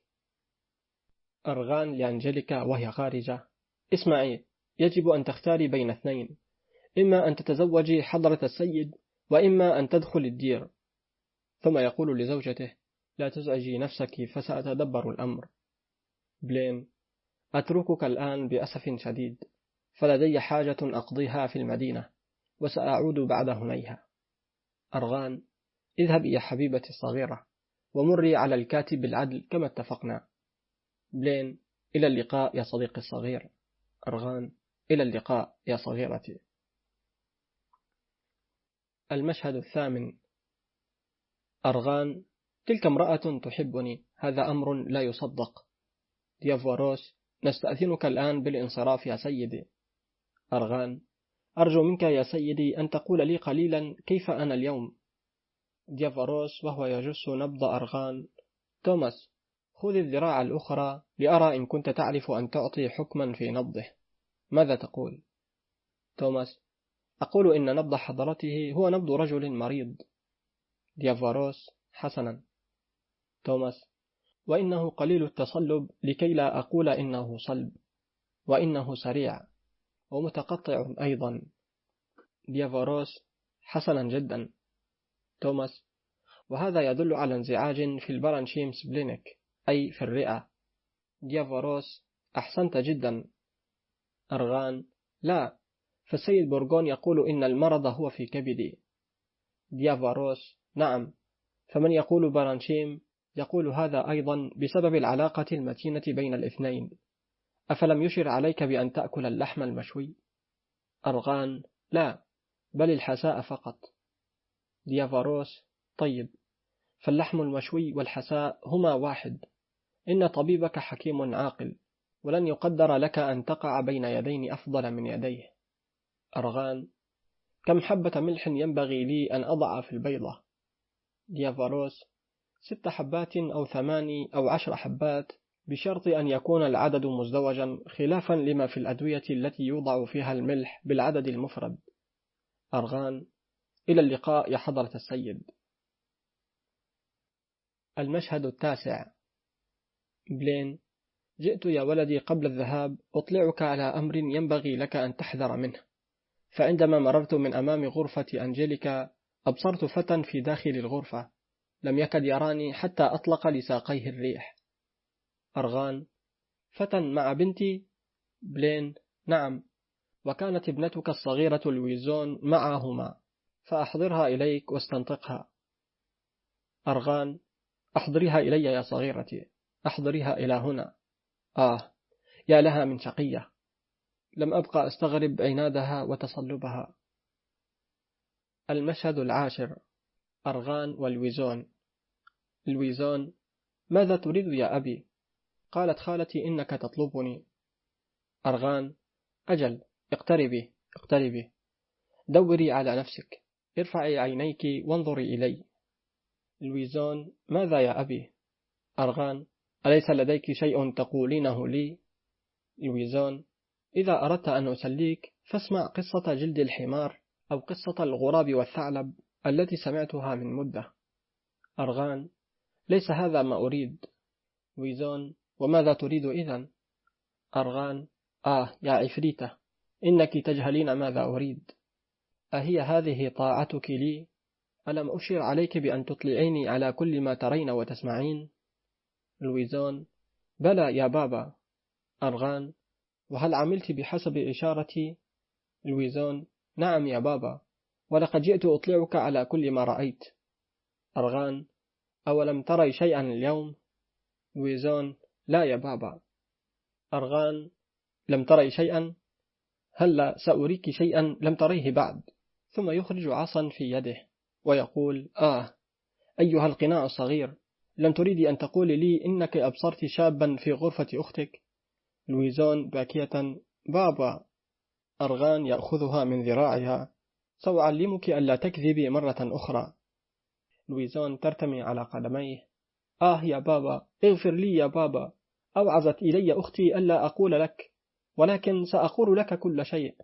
أرغان لأنجليكا وهي خارجة: اسمعي، يجب أن تختاري بين اثنين، إما أن تتزوجي حضرة السيد، وإما أن تدخل الدير. ثم يقول لزوجته: لا تزعجي نفسك فسأتدبر الأمر. بلين: أتركك الآن بأسف شديد، فلدي حاجة أقضيها في المدينة، وسأعود بعد هنيها. أرغان: اذهبي يا حبيبتي الصغيرة، ومري على الكاتب العدل كما اتفقنا. بلين: إلى اللقاء يا صديقي الصغير. أرغان: إلى اللقاء يا صغيرتي. المشهد الثامن. أرغان: تلك امرأة تحبني، هذا أمر لا يصدق. ديافوروس: نستأذنك الآن بالانصراف يا سيدي. أرغان: أرجو منك يا سيدي أن تقول لي قليلا كيف أنا اليوم. ديافوروس وهو يجس نبض أرغان: توماس، خذ الذراع الأخرى لأرى إن كنت تعرف أن تعطي حكما في نبضه. ماذا تقول؟ توماس: أقول إن نبض حضرته هو نبض رجل مريض. ديافوروس: حسنا. توماس: وإنه قليل التصلب لكي لا أقول إنه صلب، وإنه سريع ومتقطع أيضا. ديافوروس: حسنا جدا. توماس: وهذا يدل على انزعاج في البرانشيم سبلينيك أي في الرئة. ديافوروس: أحسنت جدا. أرغان: لا، فالسيد بورغون يقول إن المرض هو في كبدي. ديافوروس: نعم، فمن يقول برانشيم يقول هذا أيضا بسبب العلاقة المتينة بين الاثنين. أفلم يشر عليك بأن تأكل اللحم المشوي؟ أرغان: لا، بل الحساء فقط. ديافوروس: طيب، فاللحم المشوي والحساء هما واحد. إن طبيبك حكيم عاقل، ولن يقدر لك أن تقع بين يدين أفضل من يديه. أرغان: كم حبة ملح ينبغي لي أن أضع في البيضة؟ ديافوروس: ست حبات أو ثماني أو عشر حبات، بشرط أن يكون العدد مزدوجا، خلافا لما في الأدوية التي يوضع فيها الملح بالعدد المفرد. أرغان: إلى اللقاء يا حضرة السيد. المشهد التاسع. بلين: جئت يا ولدي قبل الذهاب أطلعك على أمر ينبغي لك أن تحذر منه. فعندما مررت من أمام غرفة أنجيليكا أبصرت فتى في داخل الغرفة، لم يكد يراني حتى أطلق لساقيه الريح. أرغان: فتى مع بنتي؟ بلين: نعم، وكانت ابنتك الصغيرة لويزون معهما، فأحضرها إليك واستنطقها. أرغان: أحضرها إلي يا صغيرتي، أحضرها إلى هنا. آه، يا لها من شقية، لم أبقى أستغرب عنادها وتصلبها. المشهد العاشر. أرغان ولويزون. لويزون: ماذا تريد يا أبي؟ قالت خالتي إنك تطلبني. أرغان: أجل، اقتربي اقتربي، دوري على نفسك، ارفعي عينيك وانظري إلي. لويزون: ماذا يا أبي؟ أرغان: أليس لديك شيء تقولينه لي؟ لويزون: إذا أردت أن أسليك فاسمع قصة جلد الحمار أو قصة الغراب والثعلب التي سمعتها من مدة. أرغان: ليس هذا ما أريد. لويزون: وماذا تريد إذن؟ أرغان: آه يا عفريتة، إنك تجهلين ماذا أريد. أهي هذه طاعتك لي؟ ألم أشر عليك بأن تطلعيني على كل ما ترين وتسمعين؟ لويزون: بلى يا بابا. أرغان: وهل عملت بحسب إشارتي؟ لويزون: نعم يا بابا، ولقد جئت أطلعك على كل ما رأيت. أرغان: أولم تري شيئا اليوم؟ لويزون: لا يا بابا. أرغان: لم تري شيئا؟ هلا سأريك شيئا لم تريه بعد. ثم يخرج عصا في يده ويقول: آه أيها القناع الصغير، لم تريدي أن تقولي لي إنك أبصرت شابا في غرفة أختك؟ لويزون باكية: بابا. أرغان يأخذها من ذراعها: سأعلمك ألا تكذبي مرة أخرى. لويزون ترتمي على قدميه: آه يا بابا، اغفر لي يا بابا، أوعزت إلي أختي ألا أقول لك، ولكن سأقول لك كل شيء.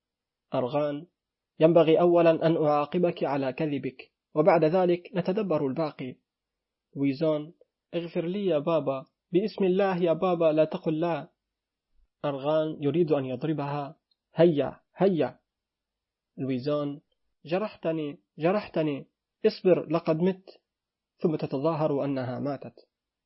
أرغان: ينبغي أولا أن أعاقبك على كذبك، وبعد ذلك نتدبر الباقي. لويزون: اغفر لي يا بابا، باسم الله يا بابا لا تقل لا. أرغان يريد أن يضربها: هيا هيا. لويزون: جرحتني جرحتني، اصبر لقد مت. ثم تتظاهر أنها ماتت.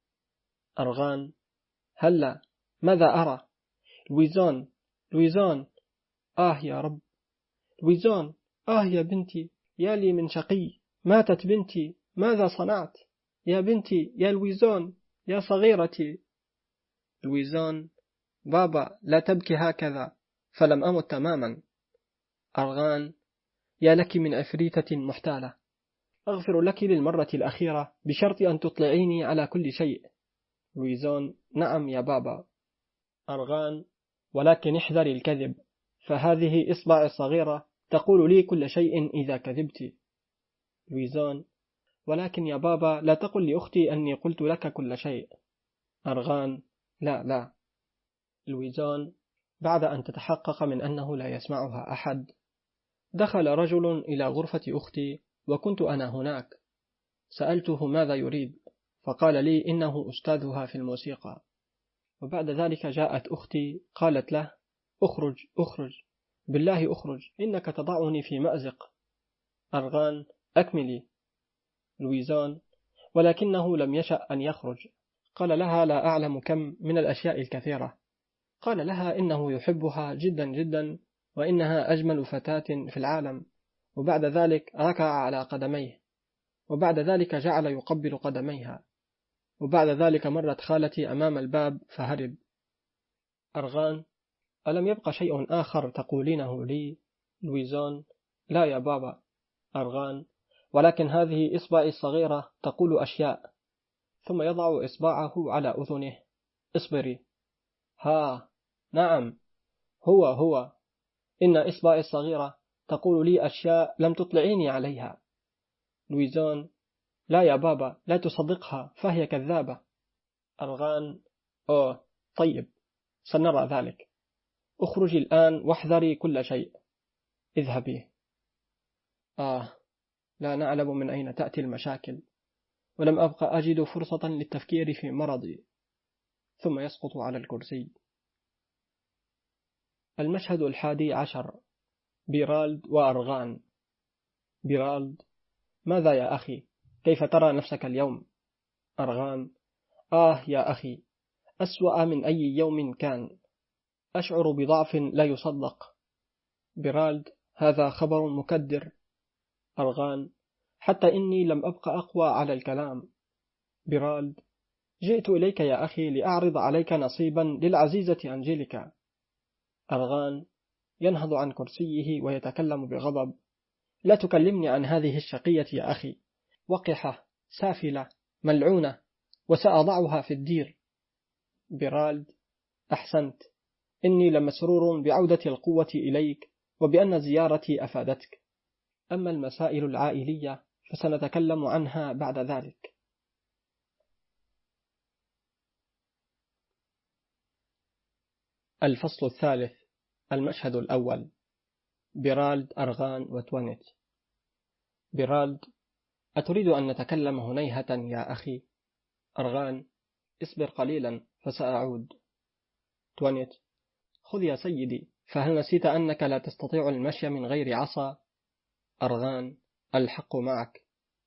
أرغان: هلا، ماذا أرى؟ لويزون لويزون، آه يا رب. لويزون: آه يا بنتي، يا لي من شقي، ماتت بنتي، ماذا صنعت؟ يا بنتي، يا لويزون، يا صغيرتي. لويزون: بابا لا تبكي هكذا، فلم أمت تماما. أرغان: يا لك من عفريتة محتالة، أغفر لك للمرة الأخيرة بشرط أن تطلعيني على كل شيء. لويزون: نعم يا بابا. أرغان: ولكن احذري الكذب، فهذه إصبع الصغيرة تقول لي كل شيء إذا كذبت. لويزون: ولكن يا بابا لا تقل لأختي أني قلت لك كل شيء. أرغان: لا لا. لويزون بعد أن تتحقق من أنه لا يسمعها أحد: دخل رجل إلى غرفة أختي وكنت أنا هناك. سألته ماذا يريد، فقال لي إنه أستاذها في الموسيقى. وبعد ذلك جاءت أختي قالت له: أخرج أخرج، بالله أخرج، إنك تضعني في مأزق. أرغان: أكملي. لويزون: ولكنه لم يشأ أن يخرج، قال لها: لا أعلم كم من الأشياء الكثيرة. قال لها: إنه يحبها جدا جدا، وإنها أجمل فتاة في العالم. وبعد ذلك ركع على قدميه، وبعد ذلك جعل يقبل قدميها، وبعد ذلك مرت خالتي أمام الباب فهرب. أرغان: ألم يبقى شيء آخر تقولينه لي؟ لويزون: لا يا بابا. أرغان: ولكن هذه إصبعي الصغيرة تقول أشياء. ثم يضع إصبعه على أذنه. اصبري. ها، نعم، هو هو إن إصبعي الصغيرة تقول لي أشياء لم تطلعيني عليها. لويزون: لا يا بابا، لا تصدقها، فهي كذابة. أرغان: أوه، طيب، سنرى ذلك. اخرجي الآن واحذري كل شيء. اذهبي. آه، لا نعلم من أين تأتي المشاكل، ولم أبقى أجد فرصة للتفكير في مرضي. ثم يسقط على الكرسي. المشهد الحادي عشر. بيرالد وأرغان. بيرالد: ماذا يا أخي؟ كيف ترى نفسك اليوم؟ أرغان: آه يا أخي، أسوأ من أي يوم كان. أشعر بضعف لا يصدق. بيرالد: هذا خبر مكدر. أرغان: حتى إني لم أبق أقوى على الكلام. بيرالد: جئت إليك يا أخي لأعرض عليك نصيبا للعزيزة أنجيليكا. أرغان ينهض عن كرسيه ويتكلم بغضب: لا تكلمني عن هذه الشقية يا أخي، وقحة، سافلة، ملعونة، وسأضعها في الدير. بيرالد: أحسنت، إني لمسرور بعودة القوة إليك وبأن زيارتي أفادتك. أما المسائل العائلية فسنتكلم عنها بعد ذلك. الفصل الثالث. المشهد الأول. بيرالد، أرغان، وتوانيت. بيرالد: أتريد أن نتكلم هنيهة يا أخي؟ أرغان: اصبر قليلا فسأعود. توانيت: خذ يا سيدي، فهل نسيت أنك لا تستطيع المشي من غير عصا؟ أرغان: الحق معك.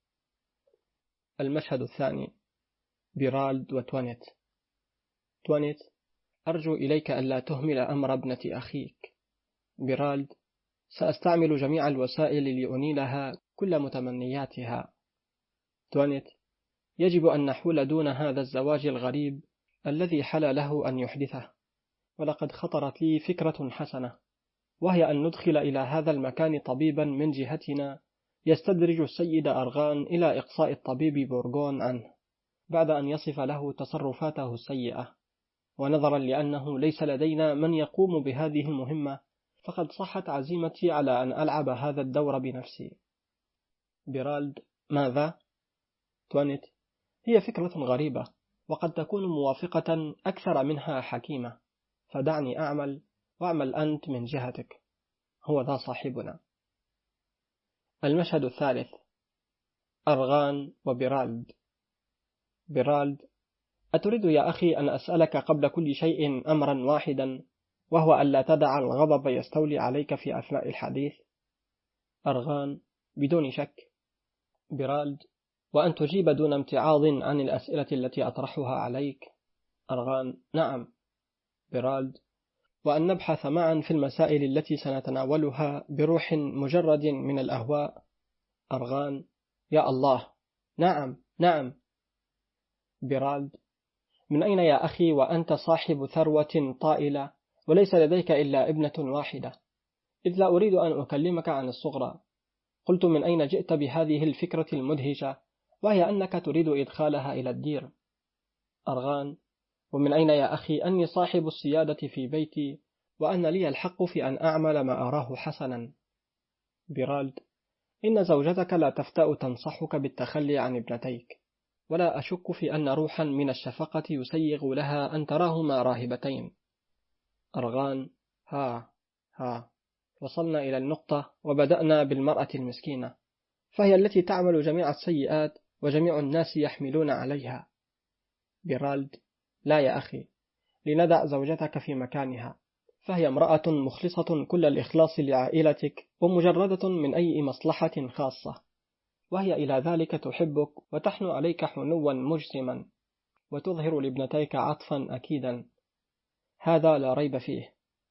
المشهد الثاني. بيرالد وتوانيت. توانيت: أرجو إليك ألا تهمل أمر ابنة أخيك. بيرالد: سأستعمل جميع الوسائل لأنيلها كل متمنياتها. توانيت: يجب أن نحول دون هذا الزواج الغريب الذي حل له أن يحدثه، ولقد خطرت لي فكرة حسنة، وهي أن ندخل إلى هذا المكان طبيبا من جهتنا يستدرج السيد أرغان إلى إقصاء الطبيب بورغون عنه بعد أن يصف له تصرفاته السيئة. ونظرا لأنه ليس لدينا من يقوم بهذه المهمة، فقد صحت عزيمتي على أن ألعب هذا الدور بنفسي. بيرالد: ماذا؟ توانيت: هي فكرة غريبة، وقد تكون موافقة أكثر منها حكيمة، فدعني أعمل واعمل أنت من جهتك. هو ذا صاحبنا. المشهد الثالث. أرغان وبيرالد. بيرالد: أتريد يا أخي أن أسألك قبل كل شيء أمرا واحدا، وهو ألا تدع الغضب يستولي عليك في أثناء الحديث؟ أرغان: بدون شك. بيرالد: وأن تجيب دون امتعاض عن الأسئلة التي أطرحها عليك. أرغان: نعم. بيرالد: وأن نبحث معا في المسائل التي سنتناولها بروح مجرد من الأهواء. أرغان: يا الله، نعم نعم. بيرالد: من أين يا أخي وأنت صاحب ثروة طائلة وليس لديك إلا ابنة واحدة؟ إذ لا أريد أن أكلمك عن الصغرى. قلت: من أين جئت بهذه الفكرة المدهشة، وهي أنك تريد إدخالها إلى الدير؟ أرغان: ومن أين يا أخي أني صاحب السيادة في بيتي، وأن لي الحق في أن أعمل ما أراه حسنا؟ بيرالد: إن زوجتك لا تفتأ تنصحك بالتخلي عن ابنتيك، ولا أشك في أن روحا من الشفقة يسيغ لها أن تراهما راهبتين. أرغان: ها ها، وصلنا إلى النقطة وبدأنا بالمرأة المسكينة، فهي التي تعمل جميع السيئات وجميع الناس يحملون عليها. بيرالد: لا يا أخي، لندع زوجتك في مكانها، فهي امرأة مخلصة كل الإخلاص لعائلتك ومجردة من أي مصلحة خاصة، وهي إلى ذلك تحبك وتحنو عليك حنوا مجسما. وتظهر لابنتيك عطفا أكيدا، هذا لا ريب فيه.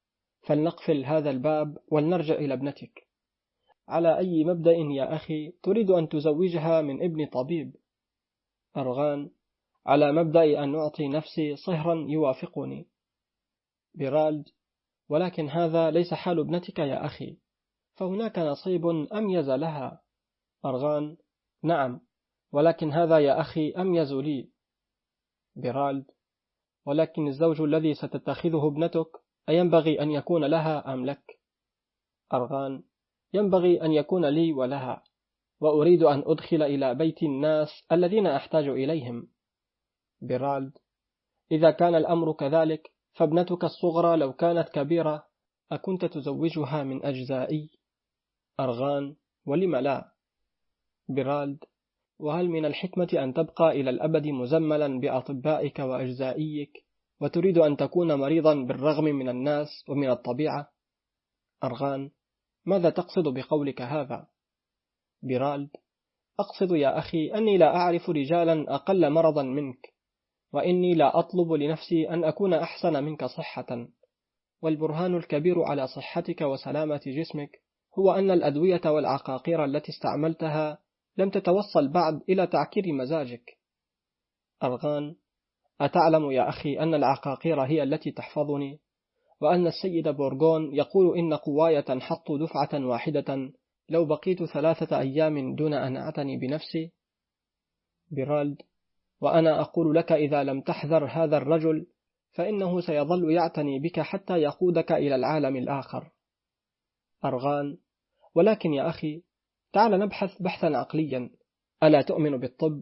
فلنقفل هذا الباب ولنرجع إلى ابنتك. على أي مبدأ يا أخي تريد أن تزوجها من ابن طبيب؟ أرغان: على مبدأ أن أعطي نفسي صهرا يوافقني. بيرالد: ولكن هذا ليس حال ابنتك يا أخي، فهناك نصيب أميز لها. أرغان: نعم، ولكن هذا يا أخي أميز لي. بيرالد: ولكن الزوج الذي ستتخذه ابنتك أينبغي أن يكون لها أم لك؟ أرغان: ينبغي أن يكون لي ولها، وأريد أن أدخل إلى بيت الناس الذين أحتاج إليهم. بيرالد: إذا كان الأمر كذلك فابنتك الصغرى لو كانت كبيرة أكنت تزوجها من أجزائي؟ أرغان: ولم لا؟ بيرالد: وهل من الحكمة أن تبقى إلى الأبد مزملا بأطبائك وأجزائيك وتريد أن تكون مريضا بالرغم من الناس ومن الطبيعة؟ أرغان: ماذا تقصد بقولك هذا؟ بيرالد: أقصد يا أخي أني لا أعرف رجالا أقل مرضا منك، وإني لا أطلب لنفسي أن أكون أحسن منك صحة، والبرهان الكبير على صحتك وسلامة جسمك هو أن الأدوية والعقاقير التي استعملتها لم تتوصل بعد إلى تعكير مزاجك. أرغان: أتعلم يا أخي أن العقاقير هي التي تحفظني، وأن السيد بورغون يقول إن قواي تنحط دفعة واحدة لو بقيت ثلاثة أيام دون أن أعتني بنفسي؟ بيرالد: وأنا أقول لك إذا لم تحذر هذا الرجل فإنه سيظل يعتني بك حتى يقودك إلى العالم الآخر. أرغان: ولكن يا أخي تعال نبحث بحثا عقليا، ألا تؤمن بالطب؟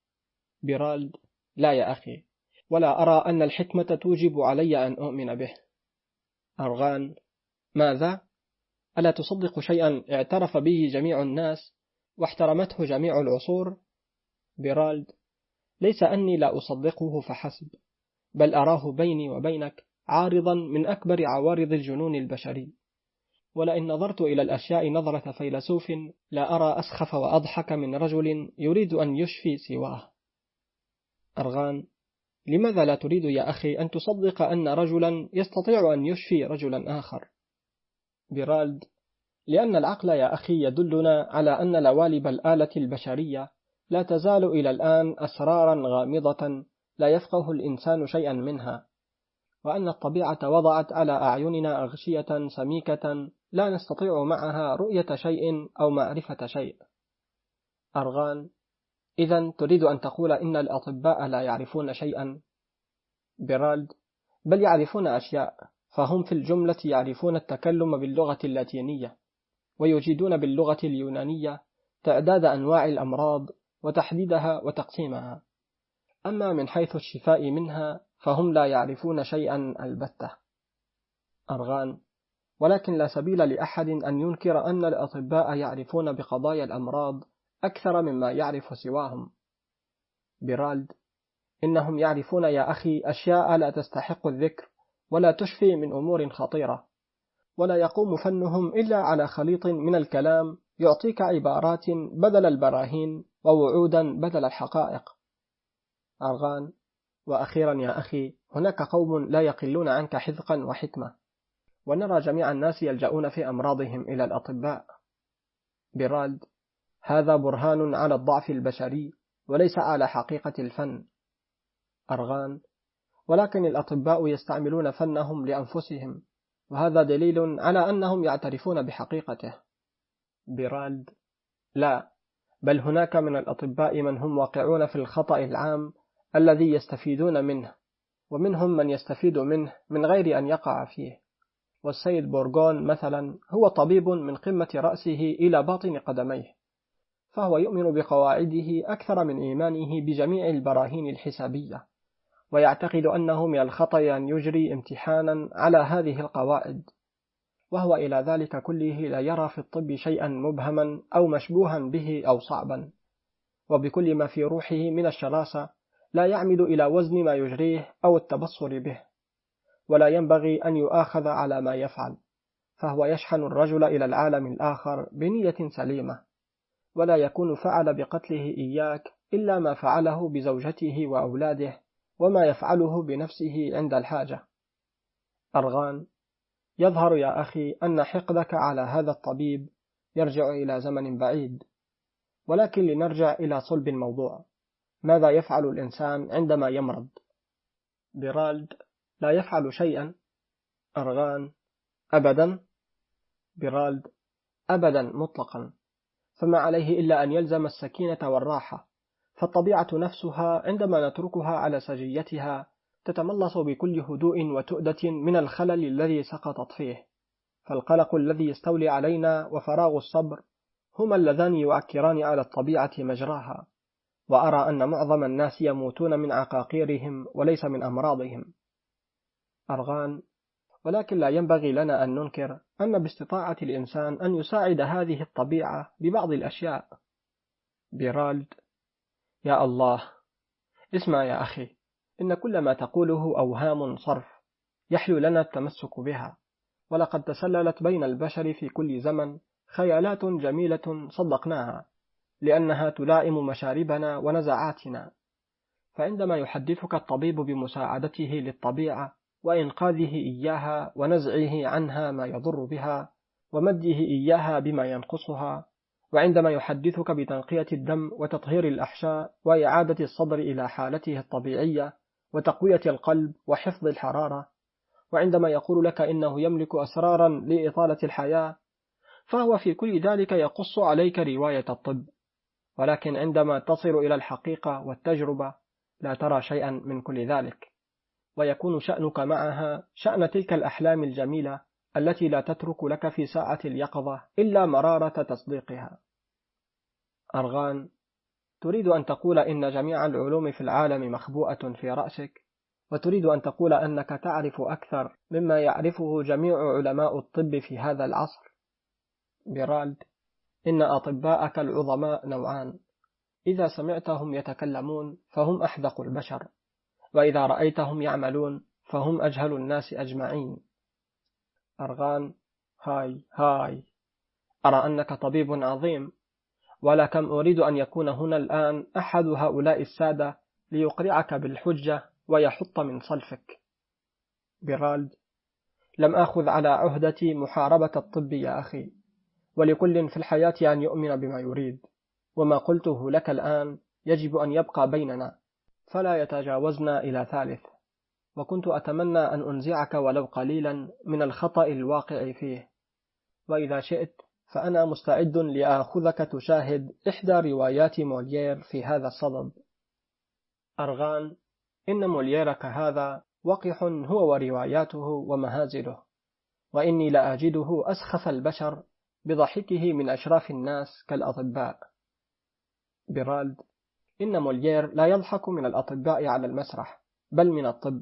بيرالد: لا يا أخي، ولا أرى أن الحكمة توجب علي أن أؤمن به. أرغان: ماذا؟ ألا تصدق شيئا اعترف به جميع الناس واحترمته جميع العصور؟ بيرالد: ليس أني لا أصدقه فحسب، بل أراه بيني وبينك عارضا من أكبر عوارض الجنون البشري، ولئن نظرت إلى الأشياء نظرة فيلسوف لا أرى أسخف وأضحك من رجل يريد أن يشفي سواه. أرغان: لماذا لا تريد يا أخي أن تصدق أن رجلا يستطيع أن يشفي رجلا آخر؟ بيرالد: لأن العقل يا أخي يدلنا على أن لوالب الآلة البشرية لا تزال إلى الآن أسرارا غامضة لا يفقه الإنسان شيئا منها، وأن الطبيعة وضعت على أعيننا أغشية سميكة لا نستطيع معها رؤية شيء أو معرفة شيء. أرغان: إذن تريد أن تقول إن الأطباء لا يعرفون شيئا؟ بيرالد: بل يعرفون أشياء، فهم في الجملة يعرفون التكلم باللغة اللاتينية، ويجيدون باللغة اليونانية تعداد أنواع الأمراض وتحديدها وتقسيمها، أما من حيث الشفاء منها فهم لا يعرفون شيئا البتة. أرغان: ولكن لا سبيل لأحد أن ينكر أن الأطباء يعرفون بقضايا الأمراض أكثر مما يعرف سواهم. بيرالد: إنهم يعرفون يا أخي أشياء لا تستحق الذكر ولا تشفي من أمور خطيرة، ولا يقوم فنهم إلا على خليط من الكلام يعطيك عبارات بدل البراهين ووعودا بدل الحقائق. أرغان: وأخيرا يا أخي هناك قوم لا يقلون عنك حذقا وحكمة، ونرى جميع الناس يلجؤون في أمراضهم إلى الأطباء. بيرالد: هذا برهان على الضعف البشري وليس على حقيقة الفن. أرغان: ولكن الأطباء يستعملون فنهم لأنفسهم، وهذا دليل على أنهم يعترفون بحقيقته. بيرالد: لا، بل هناك من الأطباء من هم واقعون في الخطأ العام الذي يستفيدون منه، ومنهم من يستفيد منه من غير أن يقع فيه. والسيد بورغون مثلا هو طبيب من قمة رأسه إلى باطن قدميه، فهو يؤمن بقواعده أكثر من إيمانه بجميع البراهين الحسابية، ويعتقد أنه من الخطأ أن يجري امتحانا على هذه القواعد، وهو إلى ذلك كله لا يرى في الطب شيئا مبهما أو مشبوها به أو صعبا، وبكل ما في روحه من الشراسة لا يعمد إلى وزن ما يجريه أو التبصر به، ولا ينبغي أن يؤاخذ على ما يفعل، فهو يشحن الرجل إلى العالم الآخر بنية سليمة، ولا يكون فعل بقتله إياك إلا ما فعله بزوجته وأولاده وما يفعله بنفسه عند الحاجة. أرغان: يظهر يا أخي أن حقدك على هذا الطبيب يرجع إلى زمن بعيد، ولكن لنرجع إلى صلب الموضوع. ماذا يفعل الإنسان عندما يمرض؟ بيرالد: لا يفعل شيئا. أرغان: أبدا. بيرالد: أبدا مطلقا، فما عليه إلا أن يلزم السكينة والراحة، فالطبيعة نفسها عندما نتركها على سجيتها تتملص بكل هدوء وتؤدة من الخلل الذي سقطت فيه، فالقلق الذي يستولي علينا وفراغ الصبر هما اللذان يعكران على الطبيعة مجراها. وأرى أن معظم الناس يموتون من عقاقيرهم وليس من أمراضهم. أرغان: ولكن لا ينبغي لنا أن ننكر أن باستطاعة الإنسان أن يساعد هذه الطبيعة ببعض الأشياء. بيرالد: يا الله، اسمع يا أخي، إن كل ما تقوله أوهام صرف يحلو لنا التمسك بها، ولقد تسللت بين البشر في كل زمن خيالات جميلة صدقناها لأنها تلائم مشاربنا ونزعاتنا. فعندما يحدثك الطبيب بمساعدته للطبيعة وإنقاذه إياها ونزعه عنها ما يضر بها ومده إياها بما ينقصها، وعندما يحدثك بتنقية الدم وتطهير الأحشاء وإعادة الصدر إلى حالته الطبيعية وتقوية القلب وحفظ الحرارة، وعندما يقول لك إنه يملك أسرارا لإطالة الحياة، فهو في كل ذلك يقص عليك رواية الطب، ولكن عندما تصل إلى الحقيقة والتجربة لا ترى شيئا من كل ذلك، ويكون شأنك معها شأن تلك الأحلام الجميلة التي لا تترك لك في ساعة اليقظة إلا مرارة تصديقها. أرغان: تريد أن تقول إن جميع العلوم في العالم مخبوءة في رأسك، وتريد أن تقول أنك تعرف أكثر مما يعرفه جميع علماء الطب في هذا العصر. بيرالد: إن أطباءك العظماء نوعان: إذا سمعتهم يتكلمون فهم أحدق البشر، وإذا رأيتهم يعملون فهم أجهل الناس أجمعين. أرغان: هاي هاي، أرى أنك طبيب عظيم، ولكم أريد أن يكون هنا الآن أحد هؤلاء السادة ليقرعك بالحجة ويحط من صلفك. بيرالد: لم أخذ على عهدتي محاربة الطب يا أخي، ولكل في الحياة أن يؤمن بما يريد، وما قلته لك الآن يجب أن يبقى بيننا فلا يتجاوزنا إلى ثالث، وكنت أتمنى أن أنزعك ولو قليلا من الخطأ الواقع فيه، وإذا شئت فأنا مستعد لآخذك تشاهد إحدى روايات موليير في هذا الصدد. أرغان: إن مولييرك هذا وقح هو ورواياته ومهازله، وإني لأجده أسخف البشر بضحكه من أشراف الناس كالأطباء. بيرالد: إن موليير لا يضحك من الأطباء على المسرح بل من الطب.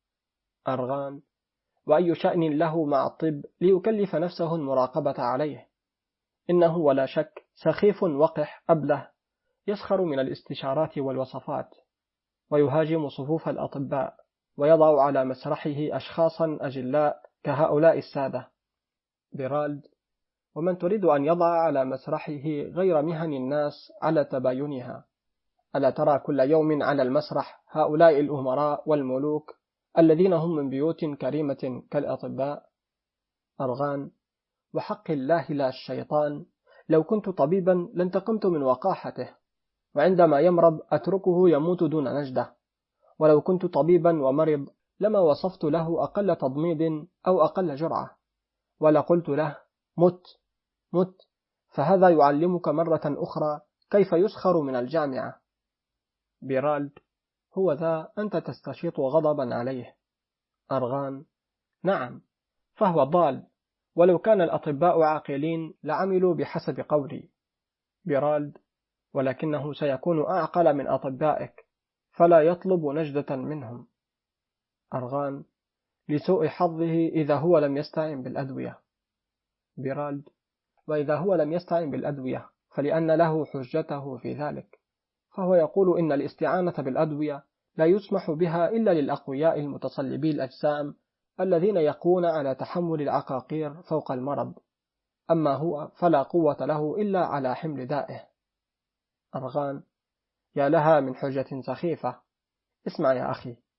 أرغان: وأي شأن له مع الطب ليكلف نفسه المراقبة عليه؟ إنه ولا شك سخيف وقح أبله، يسخر من الاستشارات والوصفات، ويهاجم صفوف الأطباء، ويضع على مسرحه أشخاصا أجلاء كهؤلاء السادة. بيرالد: ومن تريد أن يضع على مسرحه غير مهن الناس على تباينها؟ ألا ترى كل يوم على المسرح هؤلاء الأمراء والملوك الذين هم من بيوت كريمة كالأطباء؟ أرغان: وحق الله لا الشيطان، لو كنت طبيبا لانتقمت من وقاحته، وعندما يمرض أتركه يموت دون نجدة، ولو كنت طبيبا ومرض لما وصفت له أقل تضميد أو أقل جرعة، ولا قلت له مت مت، فهذا يعلمك مرة أخرى كيف يسخر من الجامعة. بيرالد: هو ذا أنت تستشيط غضبا عليه. أرغان: نعم، فهو ضال، ولو كان الأطباء عاقلين لعملوا بحسب قولي. بيرالد: ولكنه سيكون أعقل من أطبائك، فلا يطلب نجدة منهم. أرغان: لسوء حظه إذا هو لم يستعن بالأدوية. بيرالد: وإذا هو لم يستعن بالأدوية فلأن له حجته في ذلك، فهو يقول إن الاستعانة بالأدوية لا يسمح بها إلا للأقوياء المتصلبي الأجسام الذين يقوون على تحمل العقاقير فوق المرض، أما هو فلا قوة له إلا على حمل دائه. أرغان: يا لها من حجة سخيفة. اسمع يا أخي،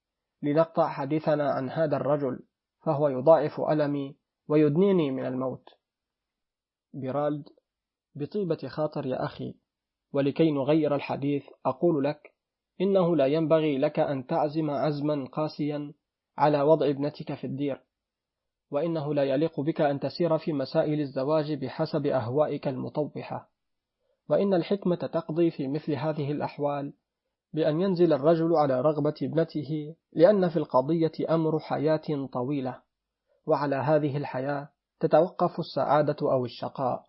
لنقطع حديثنا عن هذا الرجل، فهو يضاعف ألمي ويدنيني من الموت. بيرالد: بطيبة خاطر يا أخي، ولكي نغير الحديث أقول لك إنه لا ينبغي لك أن تعزم عزما قاسيا على وضع ابنتك في الدير، وإنه لا يليق بك أن تسير في مسائل الزواج بحسب أهوائك المطوحة، وإن الحكمة تقضي في مثل هذه الأحوال بأن ينزل الرجل على رغبة ابنته، لأن في القضية أمر حياة طويلة، وعلى هذه الحياة تتوقف السعادة أو الشقاء.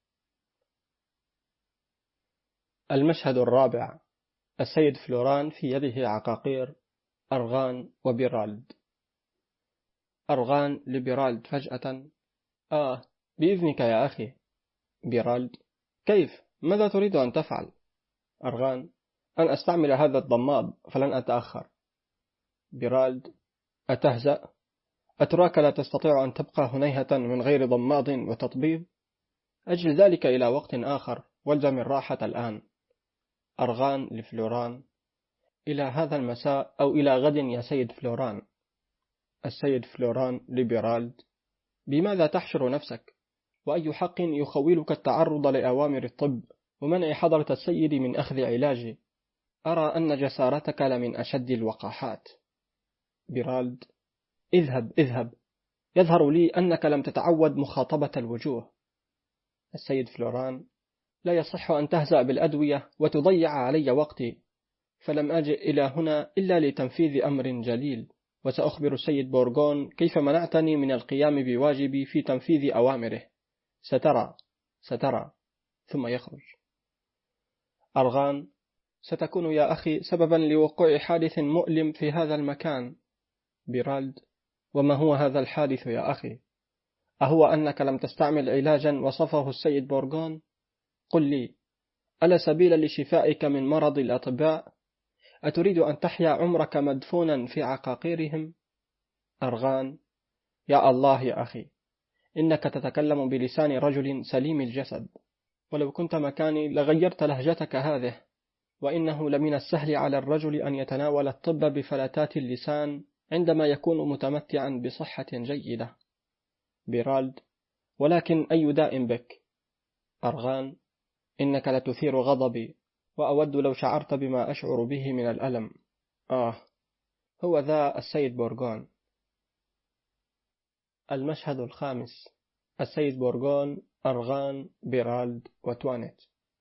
المشهد الرابع: السيد فلوران في يده عقاقير أرغان وبيرالد. أرغان لبيرالد فجأة: آه بإذنك يا أخي. بيرالد: كيف؟ ماذا تريد أن تفعل؟ أرغان: أن أستعمل هذا الضماد فلن أتأخر. بيرالد: أتهزأ؟ أتراك لا تستطيع أن تبقى هنيهة من غير ضماد وتطبيب؟ أجل ذلك إلى وقت آخر، والزم الراحة الآن. أرغان لفلوران: إلى هذا المساء أو إلى غد يا سيد فلوران. السيد فلوران لبيرالد: بماذا تحشر نفسك؟ وأي حق يخولك التعرض لأوامر الطب ومنع حضرة السيد من أخذ علاجه؟ أرى أن جسارتك لمن أشد الوقاحات. بيرالد: اذهب اذهب، يظهر لي أنك لم تتعود مخاطبة الوجوه. السيد فلوران: لا يصح أن تهزأ بالأدوية وتضيع علي وقتي، فلم أجئ إلى هنا إلا لتنفيذ أمر جليل، وسأخبر السيد بورغون كيف منعتني من القيام بواجبي في تنفيذ أوامره. سترى سترى. ثم يخرج. أرغان: ستكون يا أخي سببا لوقوع حادث مؤلم في هذا المكان. بيرالد: وما هو هذا الحادث يا أخي؟ أهو أنك لم تستعمل علاجا وصفه السيد بورغون؟ قل لي، ألا سبيل لشفائك من مرض الأطباء؟ أتريد أن تحيا عمرك مدفونا في عقاقيرهم؟ أرغان: يا الله يا أخي، إنك تتكلم بلسان رجل سليم الجسد، ولو كنت مكاني لغيرت لهجتك هذه، وإنه لمن السهل على الرجل أن يتناول الطب بفلتات اللسان عندما يكون متمتعا بصحة جيدة. بيرالد: ولكن أي داء بك؟ أرغان: إنك لتثير غضبي، وأود لو شعرت بما أشعر به من الألم. آه، هو ذا السيد بورغون. المشهد الخامس: السيد بورغون، أرغان، بيرالد وتوانيت.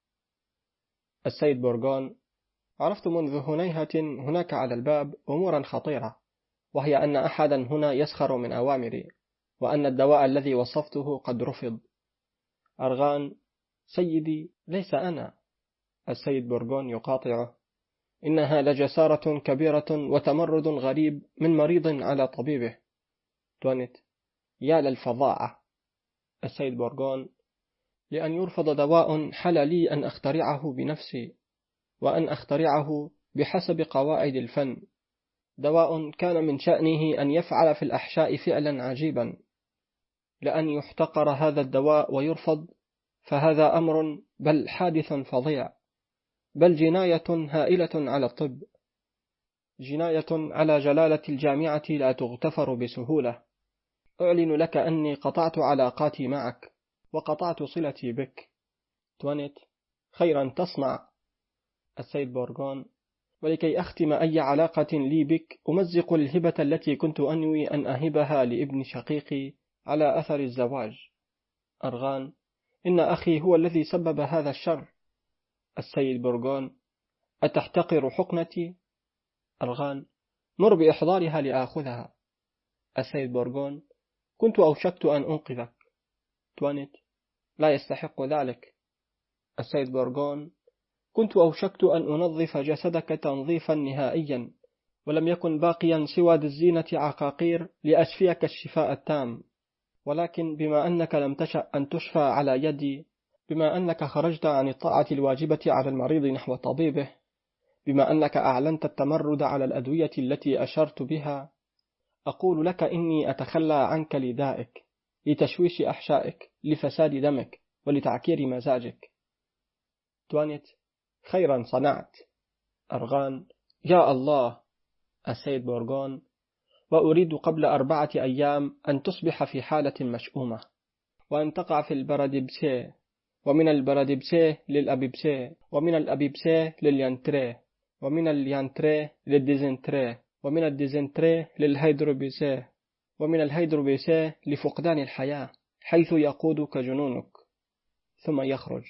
السيد بورغون: عرفت منذ هنيهة هناك على الباب أمورا خطيرة، وهي أن أحدا هنا يسخر من أوامري، وأن الدواء الذي وصفته قد رفض. أرغان: سيدي ليس أنا. السيد بورغون يقاطعه: إنها لجسارة كبيرة وتمرد غريب من مريض على طبيبه. توانيت: يا للفظاعة. السيد بورغون: لأن يرفض دواء حل لي أن أخترعه بنفسي، وأن أخترعه بحسب قواعد الفن، دواء كان من شأنه أن يفعل في الأحشاء فعلا عجيبا. لأن يحتقر هذا الدواء ويرفض، فهذا أمر بل حادث فظيع، بل جناية هائلة على الطب، جناية على جلالة الجامعة لا تغتفر بسهولة. أعلن لك أني قطعت علاقاتي معك، وقطعت صلتي بك. توانيت: خيرا تصنع. السيد بورغون: ولكي أختم أي علاقة لي بك أمزق الهبة التي كنت أنوي أن أهبها لابن شقيقي على أثر الزواج. أرغان: إن أخي هو الذي سبب هذا الشر. السيد بورغون: أتحتقر حقنتي؟ أرغان: مر بإحضارها لآخذها. السيد بورغون: كنت أوشكت أن أنقذك. توانيت: لا يستحق ذلك. السيد بورغون: كنت أوشكت أن أنظف جسدك تنظيفا نهائيا، ولم يكن باقيا سوى الزينة عقاقير لأشفيك الشفاء التام، ولكن بما أنك لم تشأ أن تشفى على يدي، بما أنك خرجت عن الطاعة الواجبة على المريض نحو طبيبه، بما أنك أعلنت التمرد على الأدوية التي أشرت بها، أقول لك إني أتخلى عنك لدائك، لتشويش أحشائك، لفساد دمك، ولتعكير مزاجك. توانيت: خيرا صنعت. أرغان: يا الله. السيد بورغون: وأريد قبل أربعة أيام أن تصبح في حالة مشؤومة، وأن تقع في البراديبسي، ومن البراديبسي للأبيبسي، ومن الأبيبسي لليانتري، ومن اليانتري للديزنتري، ومن الديزنتري للهيدروبيسي، ومن الهيدروبيسي لفقدان الحياة حيث يقودك جنونك، ثم يخرج.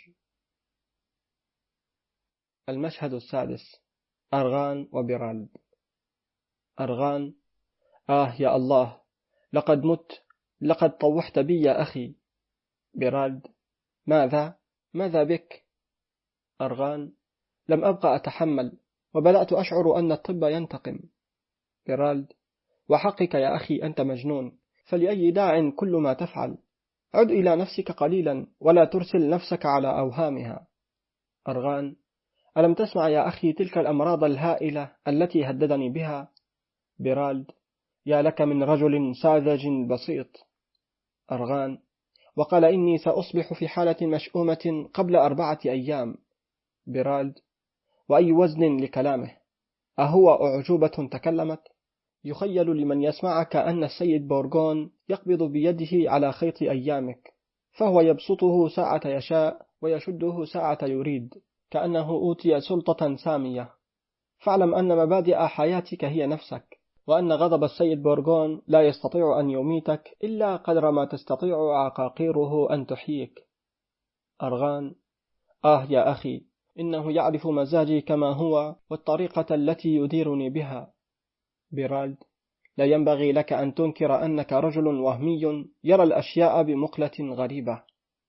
المشهد السادس: أرغان وبيرالد. أرغان: آه يا الله، لقد مت، لقد طوحت بي يا أخي. بيرالد: ماذا؟ ماذا بك؟ أرغان: لم أبقى أتحمل، وبدأت أشعر أن الطب ينتقم. بيرالد: وحقك يا أخي، أنت مجنون، فلأي داع كل ما تفعل؟ عد إلى نفسك قليلا، ولا ترسل نفسك على أوهامها. أرغان: ألم تسمع يا أخي تلك الأمراض الهائلة التي هددني بها؟ بيرالد: يا لك من رجل ساذج بسيط. أرغان: وقال إني سأصبح في حالة مشؤومة قبل أربعة أيام. بيرالد: وأي وزن لكلامه؟ أهو أعجوبة تكلمت؟ يخيل لمن يسمعك أن السيد بورغون يقبض بيده على خيط أيامك، فهو يبسطه ساعة يشاء ويشده ساعة يريد، كأنه أوتي سلطة سامية. فاعلم أن مبادئ حياتك هي نفسك، وأن غضب السيد بورغون لا يستطيع أن يميتك إلا قدر ما تستطيع عقاقيره أن تحييك. أرغان: آه يا أخي، إنه يعرف مزاجي كما هو والطريقة التي يديرني بها. بيرالد: لا ينبغي لك أن تنكر أنك رجل وهمي يرى الأشياء بمقلة غريبة.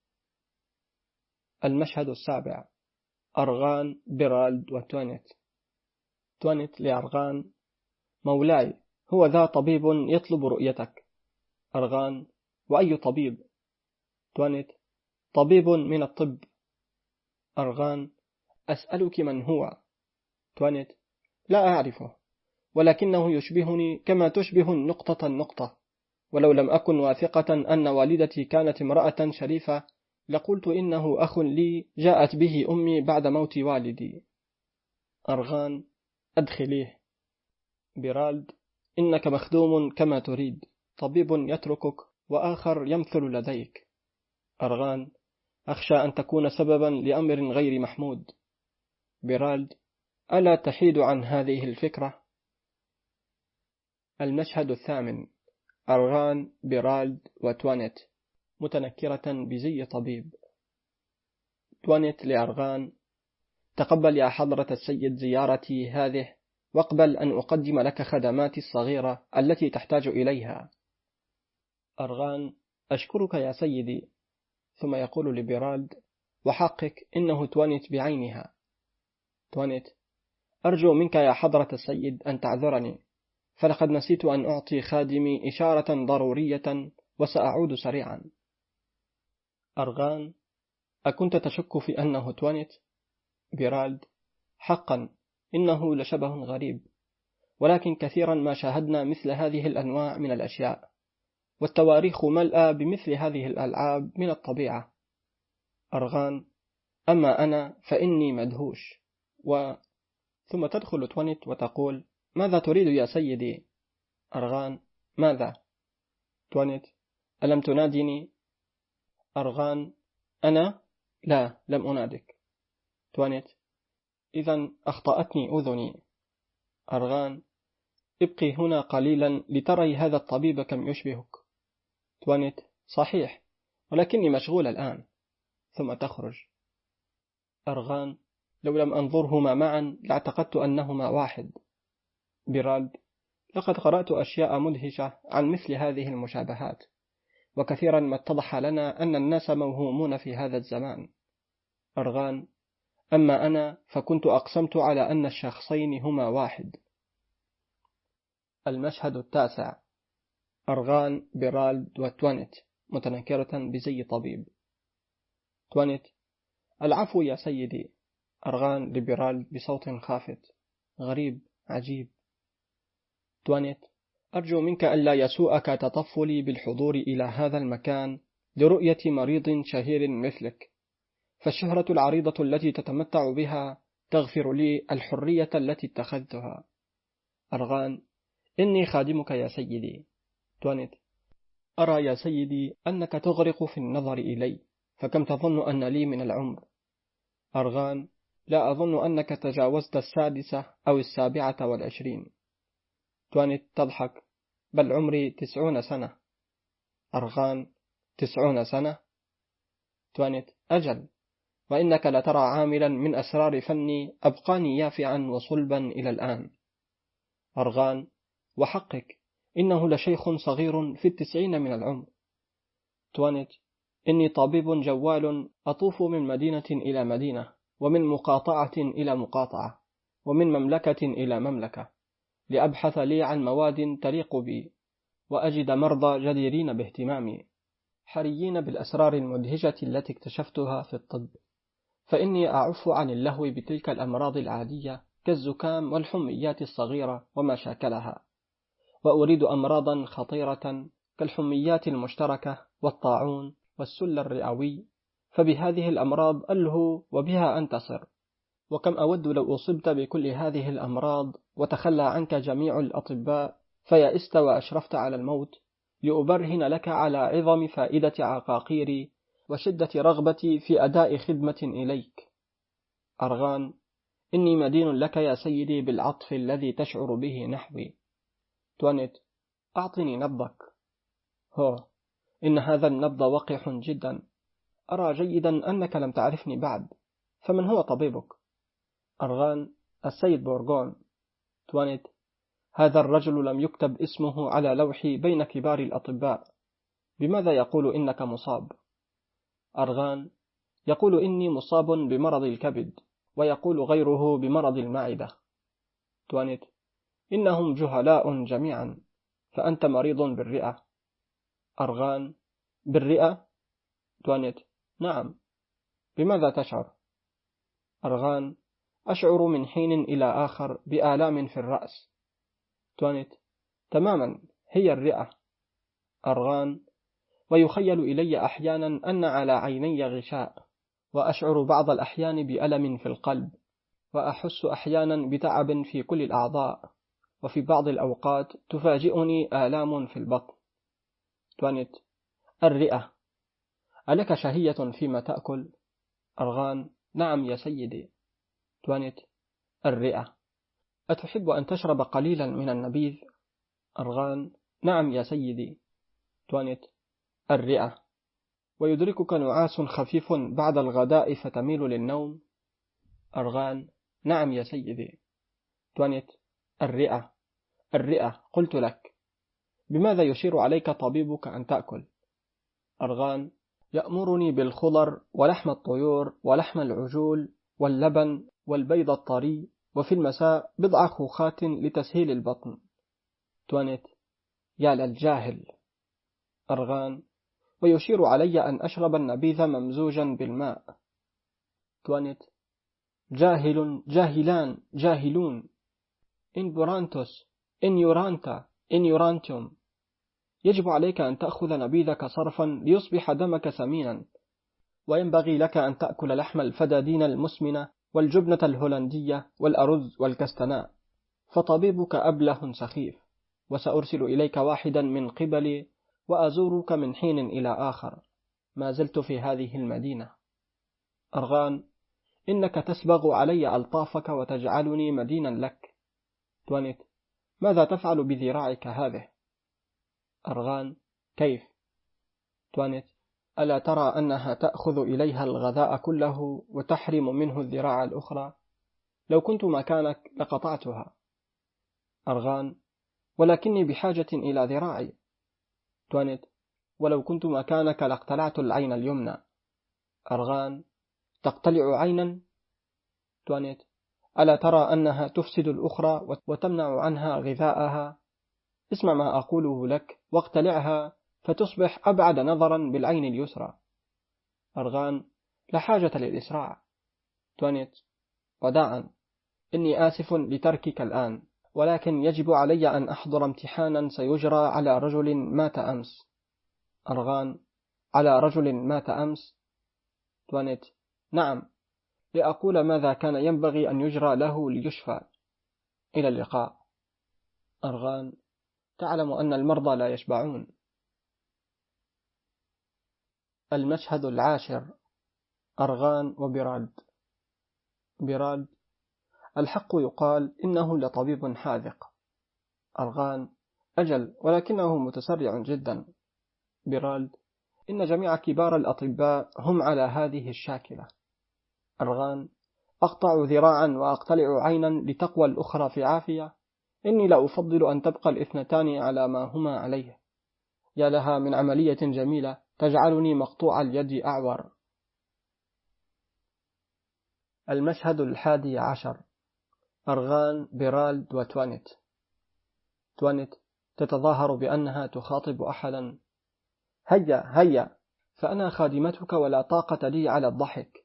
المشهد السابع: أرغان، بيرالد وتوانيت. توانيت لأرغان: مولاي، هو ذا طبيب يطلب رؤيتك. أرغان: وأي طبيب؟ توانيت: طبيب من الطب. أرغان: أسألك من هو؟ توانيت: لا أعرفه، ولكنه يشبهني كما تشبه النقطة النقطة، ولو لم أكن واثقة أن والدتي كانت امرأة شريفة لقلت إنه أخ لي جاءت به أمي بعد موت والدي. أرغان: أدخليه. بيرالد: إنك مخدوم كما تريد، طبيب يتركك وآخر يمثل لديك. أرغان: أخشى أن تكون سببا لأمر غير محمود. بيرالد: ألا تحيد عن هذه الفكرة؟ المشهد الثامن: أرغان، بيرالد وتوانيت متنكرة بزي طبيب. توانيت لأرغان: تقبل يا حضرة السيد زيارتي هذه، واقبل أن أقدم لك خدماتي الصغيرة التي تحتاج إليها. أرغان: أشكرك يا سيدي. ثم يقول لبيرالد: وحقك، إنه توانيت بعينها. توانيت: أرجو منك يا حضرة السيد أن تعذرني، فلقد نسيت أن أعطي خادمي إشارة ضرورية، وسأعود سريعا. أرغان: أكنت تشك في أنه توانيت؟ بيرالد: حقا، إنه لشبه غريب، ولكن كثيرا ما شاهدنا مثل هذه الأنواع من الأشياء، والتواريخ ملأى بمثل هذه الألعاب من الطبيعة. أرغان: أما أنا فإني مدهوش. و... ثم تدخل توانيت وتقول: ماذا تريد يا سيدي؟ أرغان: ماذا؟ توانيت: ألم تنادني؟ أرغان: أنا؟ لا، لم أنادك. توانيت: إذن أخطأتني أذني. أرغان: ابقي هنا قليلا لتري هذا الطبيب كم يشبهك. توانيت: صحيح، ولكني مشغول الآن. ثم تخرج. أرغان: لو لم أنظرهما معا لاعتقدت أنهما واحد. بيرالد: لقد قرأت أشياء مدهشة عن مثل هذه المشابهات، وكثيرا ما اتضح لنا أن الناس موهومون في هذا الزمان. أرغان: أما أنا فكنت أقسمت على أن الشخصين هما واحد. المشهد التاسع: أرغان، بيرالد وتوانيت متنكرة بزي طبيب. توانيت: العفو يا سيدي. أرغان لبيرالد بصوت خافت: غريب، عجيب. توانيت: أرجو منك ألا يسوءك تطفلي بالحضور إلى هذا المكان لرؤية مريض شهير مثلك، فالشهرة العريضة التي تتمتع بها تغفر لي الحرية التي اتخذتها. أرغان: إني خادمك يا سيدي. توانيت: أرى يا سيدي أنك تغرق في النظر إلي، فكم تظن أن لي من العمر؟ أرغان: لا أظن أنك تجاوزت السادسة أو السابعة والعشرين. توانيت تضحك: بل عمري تسعون سنة. أرغان: تسعون سنة؟ توانيت: أجل، وإنك لترى عاملا من أسرار فني أبقاني يافعا وصلبا إلى الآن. أرغان: وحقك، إنه لشيخ صغير في التسعين من العمر. توانيت: إني طبيب جوال أطوف من مدينة إلى مدينة، ومن مقاطعة إلى مقاطعة، ومن مملكة إلى مملكة، لأبحث لي عن مواد تليق بي، وأجد مرضى جديرين باهتمامي، حريين بالأسرار المدهشة التي اكتشفتها في الطب، فإني أعف عن اللهو بتلك الأمراض العادية كالزكام والحميات الصغيرة وما شاكلها، وأريد أمراضا خطيرة كالحميات المشتركة والطاعون والسل الرئوي، فبهذه الأمراض ألهو وبها أنتصر. وكم أود لو أصبت بكل هذه الأمراض وتخلى عنك جميع الأطباء فيئست وأشرفت على الموت، لأبرهن لك على عظم فائدة عقاقيري وشدة رغبتي في أداء خدمة إليك. أرغان: إني مدين لك يا سيدي بالعطف الذي تشعر به نحوي. توانيت: أعطني نبضك. هو، إن هذا النبض وقح جدا. أرى جيدا أنك لم تعرفني بعد، فمن هو طبيبك؟ أرغان: السيد بورغون. توانيت: هذا الرجل لم يكتب اسمه على لوحي بين كبار الأطباء، بماذا يقول إنك مصاب؟ أرغان: يقول إني مصاب بمرض الكبد، ويقول غيره بمرض المعدة. توانيت: إنهم جهلاء جميعا، فأنت مريض بالرئة. أرغان: بالرئة؟ توانيت: نعم. بماذا تشعر؟ أرغان: أشعر من حين إلى آخر بآلام في الرأس. توانيت: تماما، هي الرئة. أرغان: ويخيل إلي أحيانا أن على عيني غشاء، وأشعر بعض الأحيان بألم في القلب، وأحس أحيانا بتعب في كل الأعضاء، وفي بعض الأوقات تفاجئني آلام في البطن. توانيت: الرئة. ألك شهية فيما تأكل؟ أرغان: نعم يا سيدي. توانيت: الرئة. أتحب أن تشرب قليلا من النبيذ؟ أرغان: نعم يا سيدي. توانيت: الرئة. ويدركك نعاس خفيف بعد الغداء فتميل للنوم؟ أرغان: نعم يا سيدي. توانيت: الرئة. الرئة، قلت لك. بماذا يشير عليك طبيبك أن تأكل؟ أرغان: يأمرني بالخضر ولحم الطيور ولحم العجول واللبن والبيض الطري، وفي المساء بضع خوخات لتسهيل البطن. توانيت: يا للجاهل. أرغان: ويشير علي أن أشرب النبيذ ممزوجا بالماء. توانيت: جاهل، جاهلان، جاهلون. إن بورانتوس، إن يورانتا، إن يورانتيوم. يجب عليك أن تأخذ نبيذك صرفا ليصبح دمك سمينا، وينبغي لك أن تأكل لحم الفدادين المسمنة والجبنة الهولندية والأرز والكستناء، فطبيبك أبله سخيف، وسأرسل إليك واحدا من قبلي وأزورك من حين إلى آخر، ما زلت في هذه المدينة. أرغان: إنك تسبغ علي ألطافك وتجعلني مدينا لك. توانيت: ماذا تفعل بذراعك هذه؟ أرغان: كيف؟ توانيت: ألا ترى أنها تأخذ إليها الغذاء كله وتحرم منه الذراع الأخرى؟ لو كنت مكانك لقطعتها. أرغان: ولكني بحاجة إلى ذراعي. توانيت: ولو كنت مكانك لاقتلعت العين اليمنى. أرغان: تقتلع عينا؟ توانيت: ألا ترى أنها تفسد الأخرى وتمنع عنها غذاءها؟ اسمع ما أقوله لك واقتلعها فتصبح أبعد نظرا بالعين اليسرى. أرغان: لا حاجة للإسراع. توانيت: وداعا، إني آسف لتركك الآن، ولكن يجب علي أن أحضر امتحانا سيجرى على رجل مات أمس. أرغان: على رجل مات أمس؟ توانيت: نعم، لأقول ماذا كان ينبغي أن يجرى له ليشفى. إلى اللقاء. أرغان: تعلم أن المرضى لا يشبعون. المشهد العاشر: أرغان وبرالد. برالد: الحق يقال إنه لطبيب حاذق. أرغان: أجل، ولكنه متسرع جدا. برالد: إن جميع كبار الأطباء هم على هذه الشاكلة. أرغان: أقطع ذراعا وأقتلع عينا لتقوى الأخرى في عافية. إني لا أفضل أن تبقى الاثنتان على ما هما عليه. يا لها من عملية جميلة تجعلني مقطوع اليد أعور. المشهد الحادي عشر: أرغان، برالد وتوانيت. توانيت تتظاهر بأنها تخاطب أحدا: هيا هيا، فأنا خادمتك ولا طاقة لي على الضحك.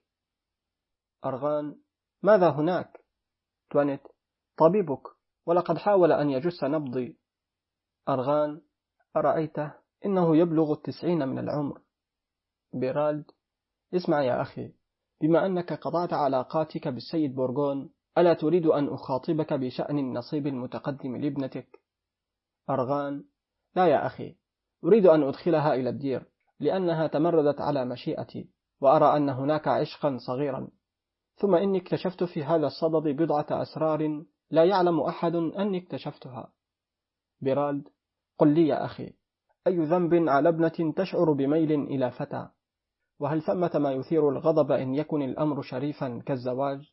أرغان: ماذا هناك؟ توانيت: طبيبك، ولقد حاول أن يجس نبضي. أرغان: أرأيته؟ إنه يبلغ التسعين من العمر. برالد: اسمع يا أخي، بما أنك قطعت علاقاتك بالسيد بورغون، ألا تريد أن أخاطبك بشأن النصيب المتقدم لابنتك؟ أرغان: لا يا أخي، أريد أن أدخلها إلى الدير، لأنها تمردت على مشيئتي، وأرى أن هناك عشقا صغيرا. ثم إني اكتشفت في هذا الصدد بضعة أسرار لا يعلم أحد أني اكتشفتها. برالد: قل لي يا أخي، أي ذنب على ابنة تشعر بميل إلى فتى؟ وهل ثمة ما يثير الغضب إن يكن الأمر شريفا كالزواج؟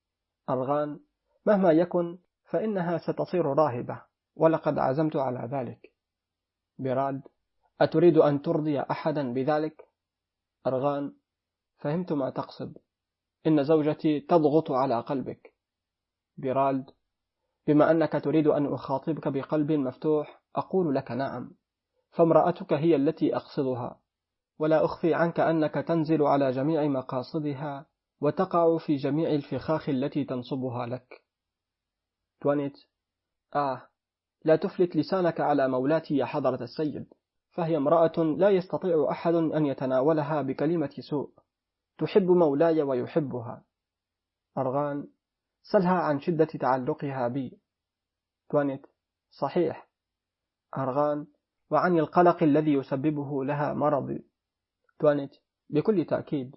أرغان: مهما يكن فإنها ستصير راهبة، ولقد عزمت على ذلك. برالد: أتريد أن ترضي أحدا بذلك؟ أرغان: فهمت ما تقصد، إن زوجتي تضغط على قلبك. برالد: بما أنك تريد أن أخاطبك بقلب مفتوح، أقول لك نعم، فامرأتك هي التي أقصدها، ولا أخفي عنك أنك تنزل على جميع مقاصدها وتقع في جميع الفخاخ التي تنصبها لك. توانيت: آه، لا تفلت لسانك على مولاتي يا حضرة السيد، فهي امرأة لا يستطيع أحد أن يتناولها بكلمة سوء، تحب مولاي ويحبها. أرغان: سلها عن شدة تعلقها بي. توانيت: صحيح. أرغان: وعن القلق الذي يسببه لها مرضي. توانيت: بكل تأكيد.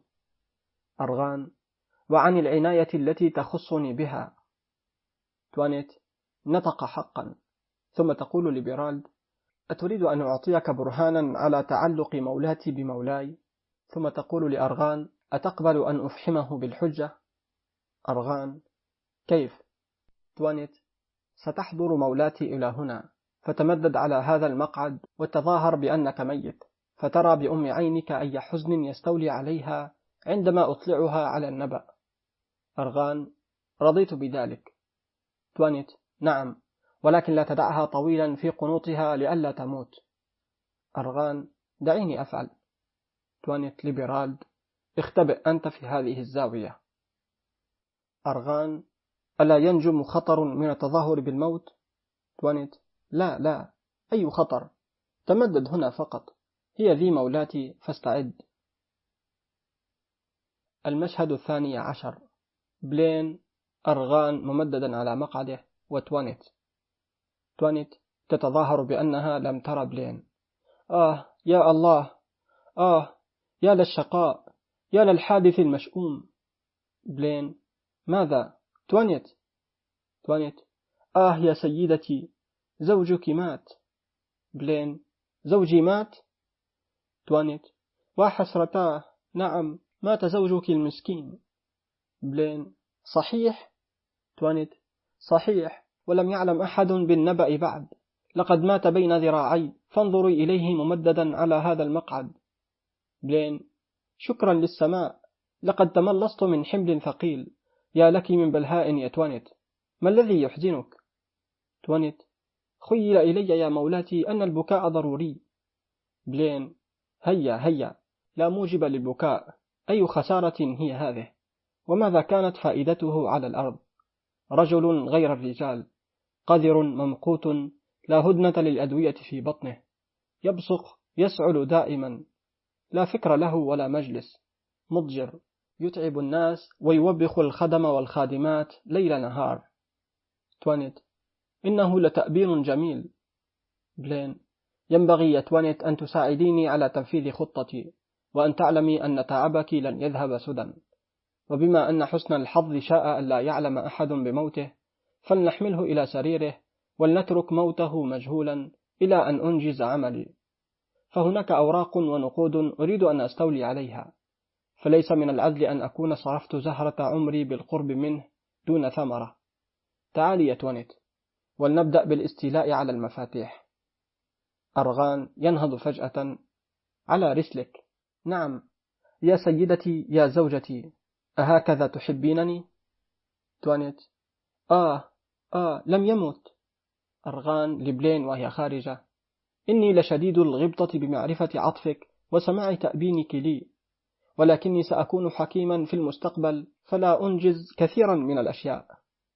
أرغان: وعن العناية التي تخصني بها. توانيت: نطق حقا. ثم تقول لبرالد: أتريد أن أعطيك برهانا على تعلق مولاتي بمولاي؟ ثم تقول لأرغان: أتقبل أن أفحمه بالحجة؟ أرغان: كيف؟ توانيت: ستحضر مولاتي إلى هنا، فتمدد على هذا المقعد وتظاهر بأنك ميت، فترى بأم عينك أي حزن يستولي عليها عندما أطلعها على النبأ. أرغان: رضيت بذلك. توانيت: نعم، ولكن لا تدعها طويلا في قنوطها لئلا تموت. أرغان: دعيني أفعل. توانيت لبرالد: اختبئ أنت في هذه الزاوية. أرغان: ألا ينجم خطر من التظاهر بالموت؟ توانيت: لا لا، أي خطر؟ تمدد هنا فقط، هي ذي مولاتي، فاستعد. المشهد الثاني عشر: بلين، أرغان ممددا على مقعده، وتوانيت. توانيت تتظاهر بأنها لم ترى بلين. آه يا الله، آه يا للشقاء، يا للحادث المشؤوم. بلين: ماذا؟ توانيت. توانيت: آه يا سيدتي، زوجك مات. بلين: زوجي مات؟ توانيت: وحسرتاه، نعم، مات زوجك المسكين. بلين: صحيح؟ توانيت: صحيح، ولم يعلم أحد بالنبأ بعد، لقد مات بين ذراعي، فانظري إليه ممددا على هذا المقعد. بلين: شكرا للسماء، لقد تملصت من حمل ثقيل، يا لك من بلهاء يا توانيت، ما الذي يحزنك؟ توانيت: خيل إلي يا مولاتي أن البكاء ضروري. بلين: هيا هيا، لا موجب للبكاء، أي خسارة هي هذه؟ وماذا كانت فائدته على الأرض؟ رجل غير الرجال، قذر ممقوت، لا هدنة للأدوية في بطنه، يبصق يسعل دائما، لا فكر له ولا مجلس، مضجر، يتعب الناس ويوبخ الخدم والخادمات ليل نهار. توانيت: إنه لتأبير جميل. بلين: ينبغي يا توانيت أن تساعديني على تنفيذ خطتي، وأن تعلمي أن تعبك لن يذهب سدى، وبما أن حسن الحظ شاء أن لا يعلم أحد بموته، فلنحمله إلى سريره ولنترك موته مجهولا إلى أن أنجز عملي. فهناك أوراق ونقود أريد أن أستولي عليها، فليس من العدل أن أكون صرفت زهرة عمري بالقرب منه دون ثمرة. تعالي يا توانيت، ولنبدأ بالاستيلاء على المفاتيح. أرغان ينهض فجأة: على رسلك. نعم يا سيدتي يا زوجتي، أهكذا تحبينني؟ توانيت: آه آه لم يمت. أرغان لبلين وهي خارجة: إني لشديد الغبطة بمعرفة عطفك وسماع تأبينك لي، ولكني سأكون حكيما في المستقبل فلا أنجز كثيرا من الأشياء.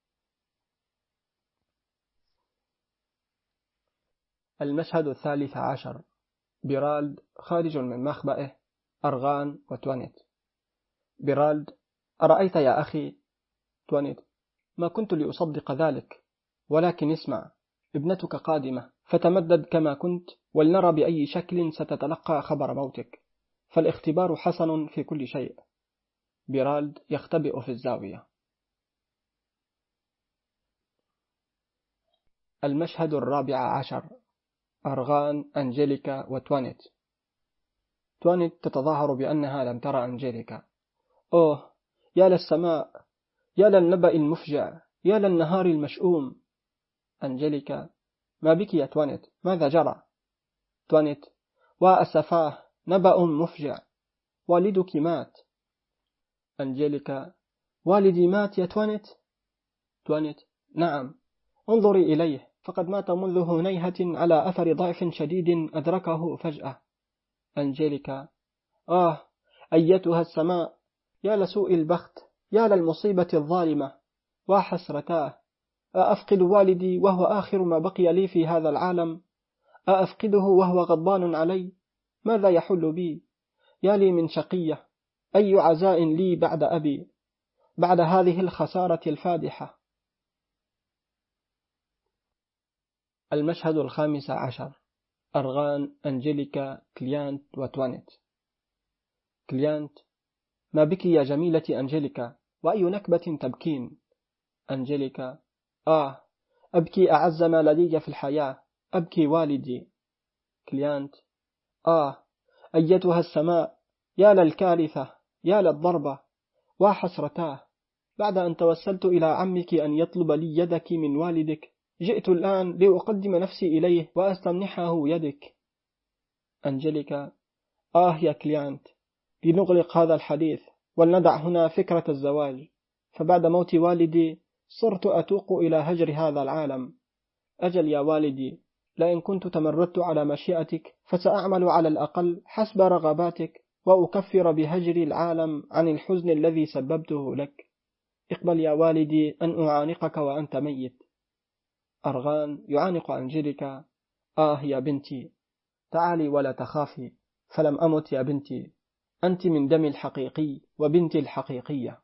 المشهد الثالث عشر. بيرالد خارج من مخبئه، أرغان وتوانيت. بيرالد: أرأيت يا أخي؟ توانيت: ما كنت لأصدق ذلك، ولكن اسمع، ابنتك قادمة، فتمدد كما كنت ولنرى بأي شكل ستتلقى خبر موتك، فالاختبار حسن في كل شيء. بيرالد يختبئ في الزاوية. المشهد الرابع عشر. أرغان، أنجيليكا وتوانيت. توانيت تتظاهر بأنها لم ترى أنجيليكا. أوه يا للسماء، يا للنبأ المفجع، يا للنهار المشؤوم. أنجيليكا: ما بك يا توانيت؟ ماذا جرى؟ توانيت: وأسفاه، نبأ مفجع، والدك مات. أنجيليكا: والدي مات يا توانيت؟ توانيت: نعم، انظري إليه، فقد مات منذ هنيهة على أثر ضعف شديد أدركه فجأة. أنجيليكا: آه أيتها السماء، يا لسوء البخت، يا للمصيبة الظالمة، وحسرتاه، أأفقد والدي وهو آخر ما بقي لي في هذا العالم؟ أأفقده وهو غضبان علي؟ ماذا يحل بي؟ يا لي من شقية، أي عزاء لي بعد أبي، بعد هذه الخسارة الفادحة. المشهد الخامس عشر. أرغان، أنجيليكا، كليانت وتوانيت. كليانت: ما بك يا جميلة أنجيليكا، وأي نكبة تبكين؟ أنجيليكا: آه أبكي أعز ما لدي في الحياة، أبكي والدي. كليانت: آه أيتها السماء، يا للكارثة، يا للضربة، وحسرتاه، بعد أن توسلت إلى عمك أن يطلب لي يدك من والدك، جئت الآن لأقدم نفسي إليه وأستمنحه يدك. أنجيليكا: آه يا كليانت، لنغلق هذا الحديث ولندع هنا فكرة الزواج، فبعد موت والدي صرت أتوق إلى هجر هذا العالم. أجل يا والدي، لئن كنت تمردت على مشيئتك فسأعمل على الأقل حسب رغباتك، وأكفر بهجر العالم عن الحزن الذي سببته لك. اقبل يا والدي أن أعانقك وأنت ميت. أرغان يعانق أنجيليكا: آه يا بنتي، تعالي ولا تخافي، فلم أمت يا بنتي، أنت من دمي الحقيقي وبنتي الحقيقية.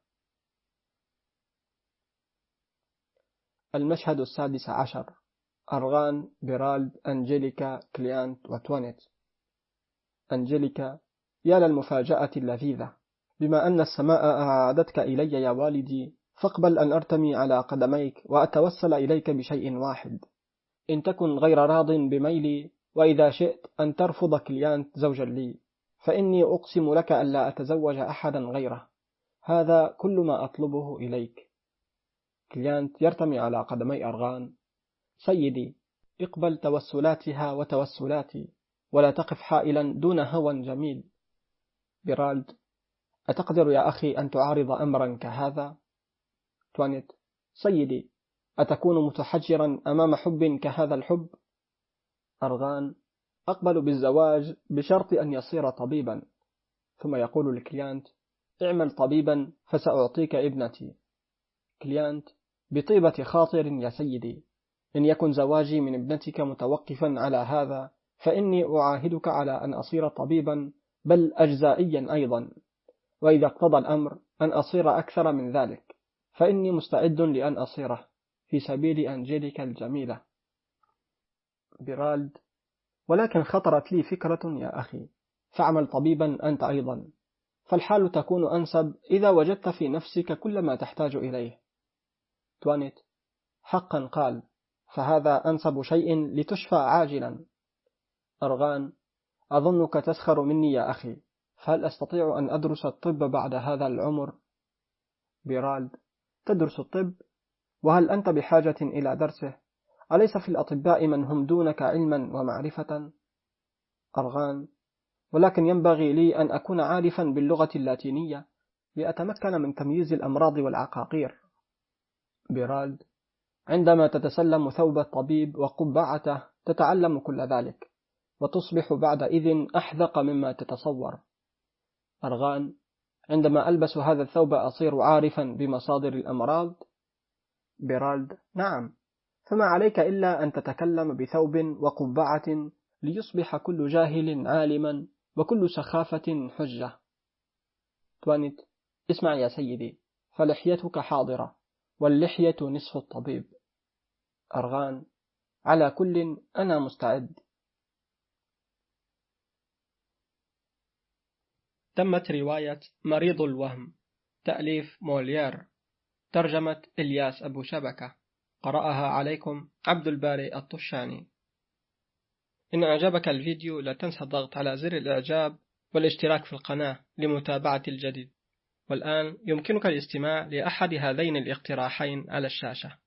المشهد السادس عشر. أرغان، بيرالد، أنجيليكا، كليانت وتوانيت. أنجيليكا: يا للمفاجأة اللذيذة، بما أن السماء أعادتك إلي يا والدي، فاقبل أن أرتمي على قدميك وأتوسل إليك بشيء واحد. إن تكن غير راض بميلي، وإذا شئت أن ترفض كليانت زوجا لي، فإني أقسم لك ألا أتزوج أحدا غيره، هذا كل ما أطلبه إليك. كليانت يرتمي على قدمي أرغان: سيدي، اقبل توسلاتها وتوسلاتي، ولا تقف حائلا دون هوى جميل. بيرالد: أتقدر يا أخي أن تعارض أمرا كهذا؟ توانيت: سيدي، أتكون متحجرا أمام حب كهذا الحب؟ أرغان: أقبل بالزواج بشرط أن يصير طبيبا. ثم يقول لكليانت: اعمل طبيبا فسأعطيك ابنتي. كليانت: بطيبة خاطر يا سيدي، إن يكن زواجي من ابنتك متوقفا على هذا، فإني أعاهدك على أن أصير طبيبا، بل أجزائيا أيضا، وإذا اقتضى الأمر أن أصير أكثر من ذلك، فإني مستعد لأن أصيره، في سبيل أنجيليكا الجميلة. بيرالد: ولكن خطرت لي فكرة يا أخي، فاعمل طبيبا أنت أيضا، فالحال تكون أنسب إذا وجدت في نفسك كل ما تحتاج إليه. توانيت: حقا قال، فهذا أنسب شيء لتشفى عاجلا. أرغان: أظنك تسخر مني يا أخي، فهل أستطيع أن أدرس الطب بعد هذا العمر؟ بيرالد: تدرس الطب؟ وهل أنت بحاجة إلى درسه؟ أليس في الأطباء من هم دونك علما ومعرفة؟ أرغان: ولكن ينبغي لي أن أكون عارفا باللغة اللاتينية لأتمكن من تمييز الأمراض والعقاقير. بيرالد: عندما تتسلم ثوب الطبيب وقبعته تتعلم كل ذلك، وتصبح بعدئذ أحذق مما تتصور. أرغان: عندما ألبس هذا الثوب أصير عارفا بمصادر الأمراض. بيرالد: نعم، فما عليك إلا أن تتكلم بثوب وقبعة ليصبح كل جاهل عالما وكل سخافة حجة. توانيت: اسمع يا سيدي، فلحيتك حاضرة، واللحية نصف الطبيب. أرغان: على كل أنا مستعد. تمت رواية مريض الوهم، تأليف موليير، ترجمة إلياس أبو شبكة، قرأها عليكم عبد الباري الطشاني. إن أعجبك الفيديو لا تنسى الضغط على زر الإعجاب والاشتراك في القناة لمتابعة الجديد. والآن يمكنك الاستماع لأحد هذين الاقتراحين على الشاشة.